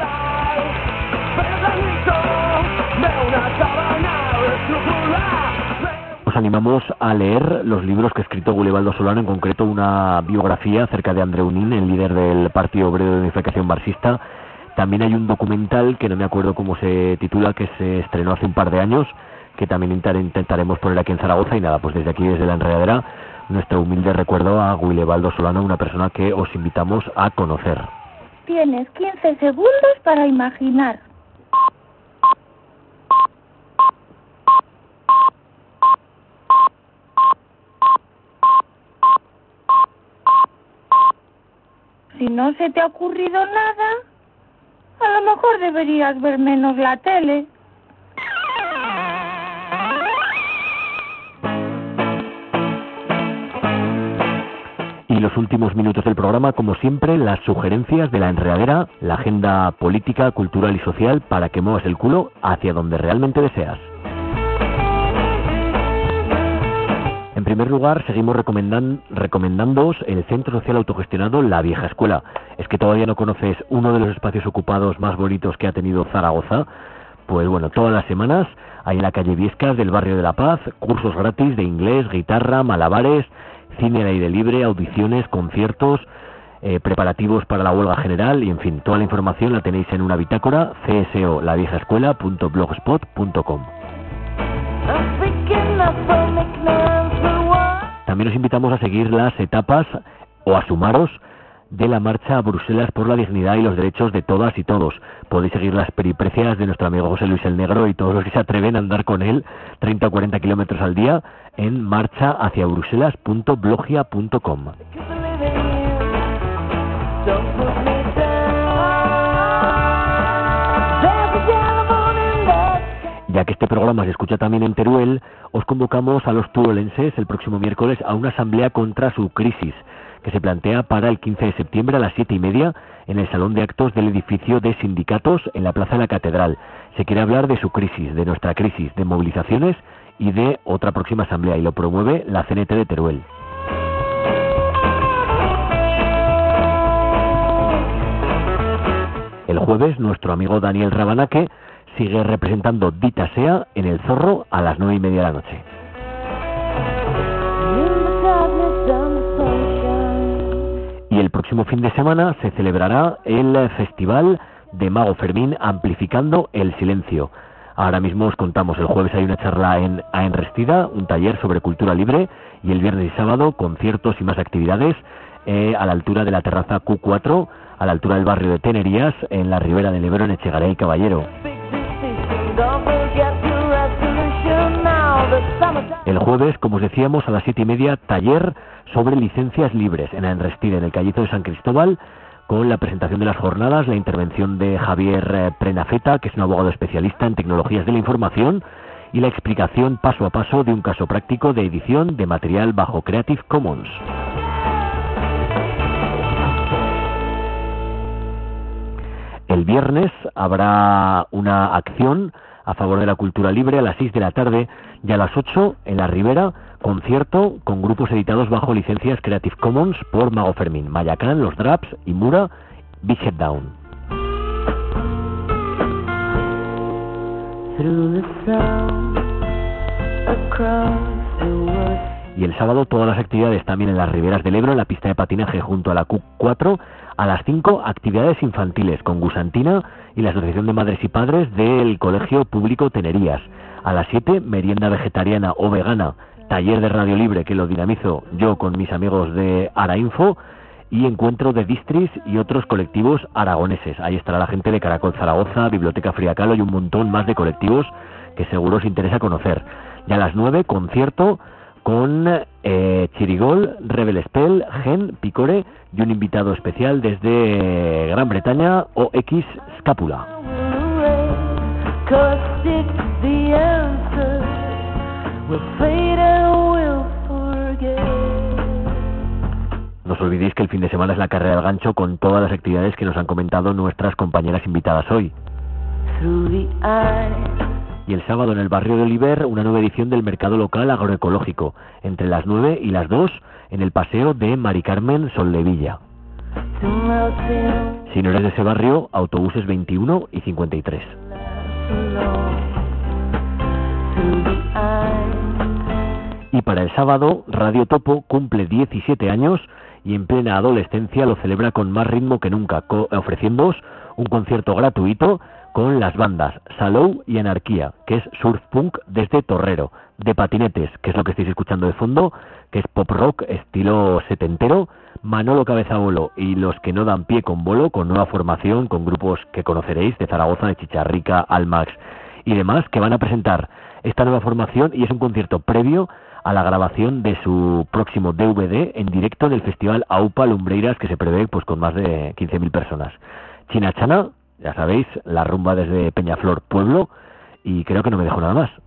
Os animamos a leer los libros que ha escrito Guilebaldo Solano, en concreto una biografía acerca de Andreunín, el líder del Partido Obrero de Unificación Marxista. También hay un documental que no me acuerdo cómo se titula, que se estrenó hace un par de años, que también intentaremos poner aquí en Zaragoza. Y nada, pues desde aquí, desde La Enredadera, nuestro humilde recuerdo a Guilebaldo Solano, una persona que os invitamos a conocer. Tienes quince segundos para imaginar. Si no se te ha ocurrido nada, a lo mejor deberías ver menos la tele. Y los últimos minutos del programa, como siempre, las sugerencias de La Enredadera, la agenda política, cultural y social para que muevas el culo hacia donde realmente deseas. En primer lugar, seguimos recomendan, recomendándoos el Centro Social Autogestionado La Vieja Escuela. ¿Es que todavía no conoces uno de los espacios ocupados más bonitos que ha tenido Zaragoza? Pues bueno, todas las semanas hay en la calle Viescas del barrio de La Paz cursos gratis de inglés, guitarra, malabares, cine al aire libre, audiciones, conciertos, eh, preparativos para la huelga general y, en fin, toda la información la tenéis en una bitácora, c s o la vieja escuela punto blogspot punto com. También os invitamos a seguir las etapas o a sumaros de la marcha a Bruselas por la dignidad y los derechos de todas y todos. Podéis seguir las peripecias de nuestro amigo José Luis el Negro y todos los que se atreven a andar con él treinta o cuarenta kilómetros al día en marcha hacia bruselas punto blogia punto com. Ya que este programa se escucha también en Teruel, os convocamos a los turolenses el próximo miércoles a una asamblea contra su crisis, que se plantea para el quince de septiembre a las siete y media en el salón de actos del edificio de sindicatos en la Plaza de la Catedral. Se quiere hablar de su crisis, de nuestra crisis, de movilizaciones y de otra próxima asamblea, y lo promueve la C N T de Teruel. El jueves, nuestro amigo Daniel Rabanaque sigue representando Dita Sea en El Zorro a las nueve y media de la noche. Y el próximo fin de semana se celebrará el Festival de Mago Fermín Amplificando el Silencio. Ahora mismo os contamos, el jueves hay una charla en Aenrestida, un taller sobre cultura libre, y el viernes y sábado conciertos y más actividades eh, a la altura de la terraza Q cuatro, a la altura del barrio de Tenerías, en la ribera del Ebro, en Echegaray y Caballero. El jueves, como os decíamos, a las siete y media, taller sobre licencias libres en Aenrestida, en el Callezo de San Cristóbal, con la presentación de las jornadas, la intervención de Javier Prenafeta, que es un abogado especialista en tecnologías de la información, y la explicación paso a paso de un caso práctico de edición de material bajo Creative Commons. El viernes habrá una acción a favor de la cultura libre a las seis de la tarde, y a las ocho en la Ribera, concierto con grupos editados bajo licencias Creative Commons por Mago Fermín, Mayacán, Los Draps y Mura, Big Head Down. Y el sábado todas las actividades también en las riberas del Ebro, en la pista de patinaje junto a la Q cuatro, a las cinco actividades infantiles con Gusantina y la Asociación de Madres y Padres del Colegio Público Tenerías. A las siete, merienda vegetariana o vegana, taller de radio libre que lo dinamizo yo con mis amigos de Arainfo, y encuentro de distris y otros colectivos aragoneses. Ahí estará la gente de Caracol Zaragoza, Biblioteca Friacalo y un montón más de colectivos que seguro os interesa conocer. Y a las nueve, concierto con eh, Chirigol, Rebel Spell, Gen, Picore y un invitado especial desde Gran Bretaña, O X Scapula. No os olvidéis que el fin de semana es la carrera del gancho con todas las actividades que nos han comentado nuestras compañeras invitadas hoy. Y el sábado en el barrio de Oliver, una nueva edición del mercado local agroecológico, entre las nueve y las dos en el paseo de Mari Carmen Soldevilla. Si no eres de ese barrio, autobuses veintiuno y cincuenta y tres. Y para el sábado, Radio Topo cumple diecisiete años y en plena adolescencia lo celebra con más ritmo que nunca, ofreciéndoos un concierto gratuito con las bandas Salou y Anarquía, que es surf punk desde Torrero, de Patinetes, que es lo que estáis escuchando de fondo, que es pop rock estilo setentero, Manolo Cabezabolo y los que no dan pie con bolo, con nueva formación, con grupos que conoceréis de Zaragoza, de Chicharrica, Almax y demás, que van a presentar esta nueva formación, y es un concierto previo a la grabación de su próximo D V D en directo en el Festival AUPA Lumbreiras, que se prevé pues con más de quince mil personas. Chinachana, ya sabéis, la rumba desde Peñaflor, Pueblo, y creo que no me dejo nada más.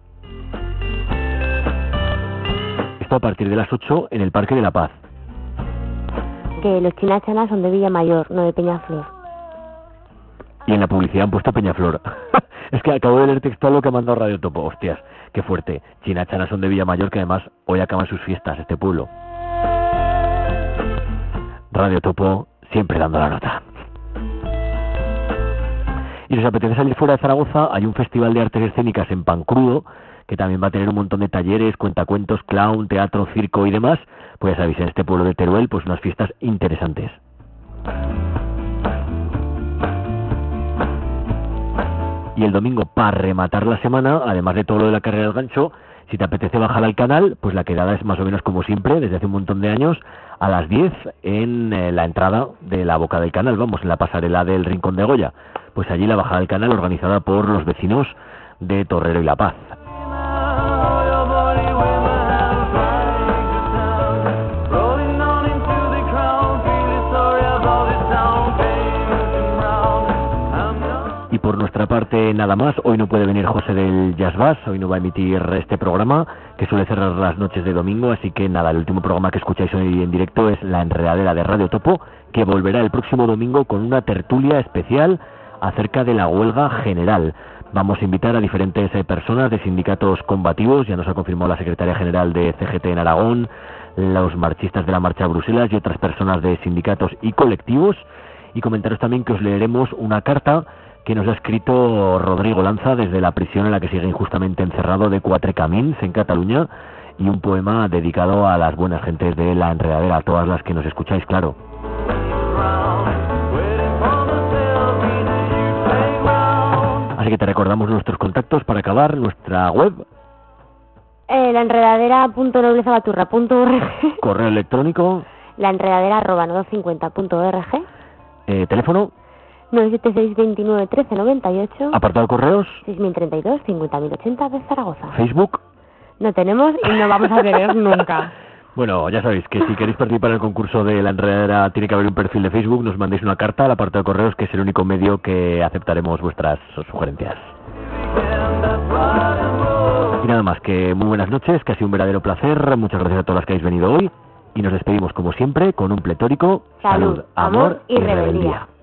Esto a partir de las ocho en el Parque de la Paz. Que los Chinachana son de Villamayor, no de Peñaflor. Y en la publicidad han puesto Peñaflor. Es que acabo de leer textual lo que ha mandado Radio Topo. Hostias, qué fuerte. Chinachana son de Villamayor, que además hoy acaban sus fiestas, este pueblo. Radio Topo, siempre dando la nota. Y si os apetece salir fuera de Zaragoza, hay un festival de artes escénicas en Pancrudo, que también va a tener un montón de talleres, cuentacuentos, clown, teatro, circo y demás. Pues ya sabéis, en este pueblo de Teruel, pues unas fiestas interesantes. Y el domingo, para rematar la semana, además de todo lo de la carrera del gancho, si te apetece bajar al canal, pues la quedada es más o menos como siempre, desde hace un montón de años, a las diez en eh, la entrada de la boca del canal, vamos, en la pasarela del Rincón de Goya. Pues allí la bajada del canal organizada por los vecinos de Torrero y La Paz. Y por nuestra parte nada más, hoy no puede venir José del Jazz Bass, hoy no va a emitir este programa que suele cerrar las noches de domingo, así que nada, el último programa que escucháis hoy en directo es La Enredadera de Radio Topo, que volverá el próximo domingo con una tertulia especial acerca de la huelga general. Vamos a invitar a diferentes eh, personas de sindicatos combativos, ya nos ha confirmado la secretaria general de C G T en Aragón, los marchistas de la Marcha a Bruselas y otras personas de sindicatos y colectivos, y comentaros también que os leeremos una carta que nos ha escrito Rodrigo Lanza desde la prisión en la que sigue injustamente encerrado de Quatre Camins, en Cataluña, y un poema dedicado a las buenas gentes de La Enredadera, a todas las que nos escucháis, claro. Así que te recordamos nuestros contactos para acabar, nuestra web. Eh, la enredadera punto noblezabaturra punto org. Correo electrónico. La enredadera arroba nodo cincuenta punto org. Eh, teléfono. nueve siete seis, veintinueve, trece, noventa y ocho. Apartado correos. seis mil treinta y dos, cincuenta mil ochenta de Zaragoza. Facebook. No tenemos y no vamos a tener nunca. Bueno, ya sabéis que si queréis participar en el concurso de La Enredadera tiene que haber un perfil de Facebook, nos mandéis una carta al apartado de correos, que es el único medio que aceptaremos vuestras sugerencias. Y nada más, que muy buenas noches, que ha sido un verdadero placer, muchas gracias a todas las que habéis venido hoy, y nos despedimos como siempre con un pletórico salud, salud amor y rebeldía. rebeldía.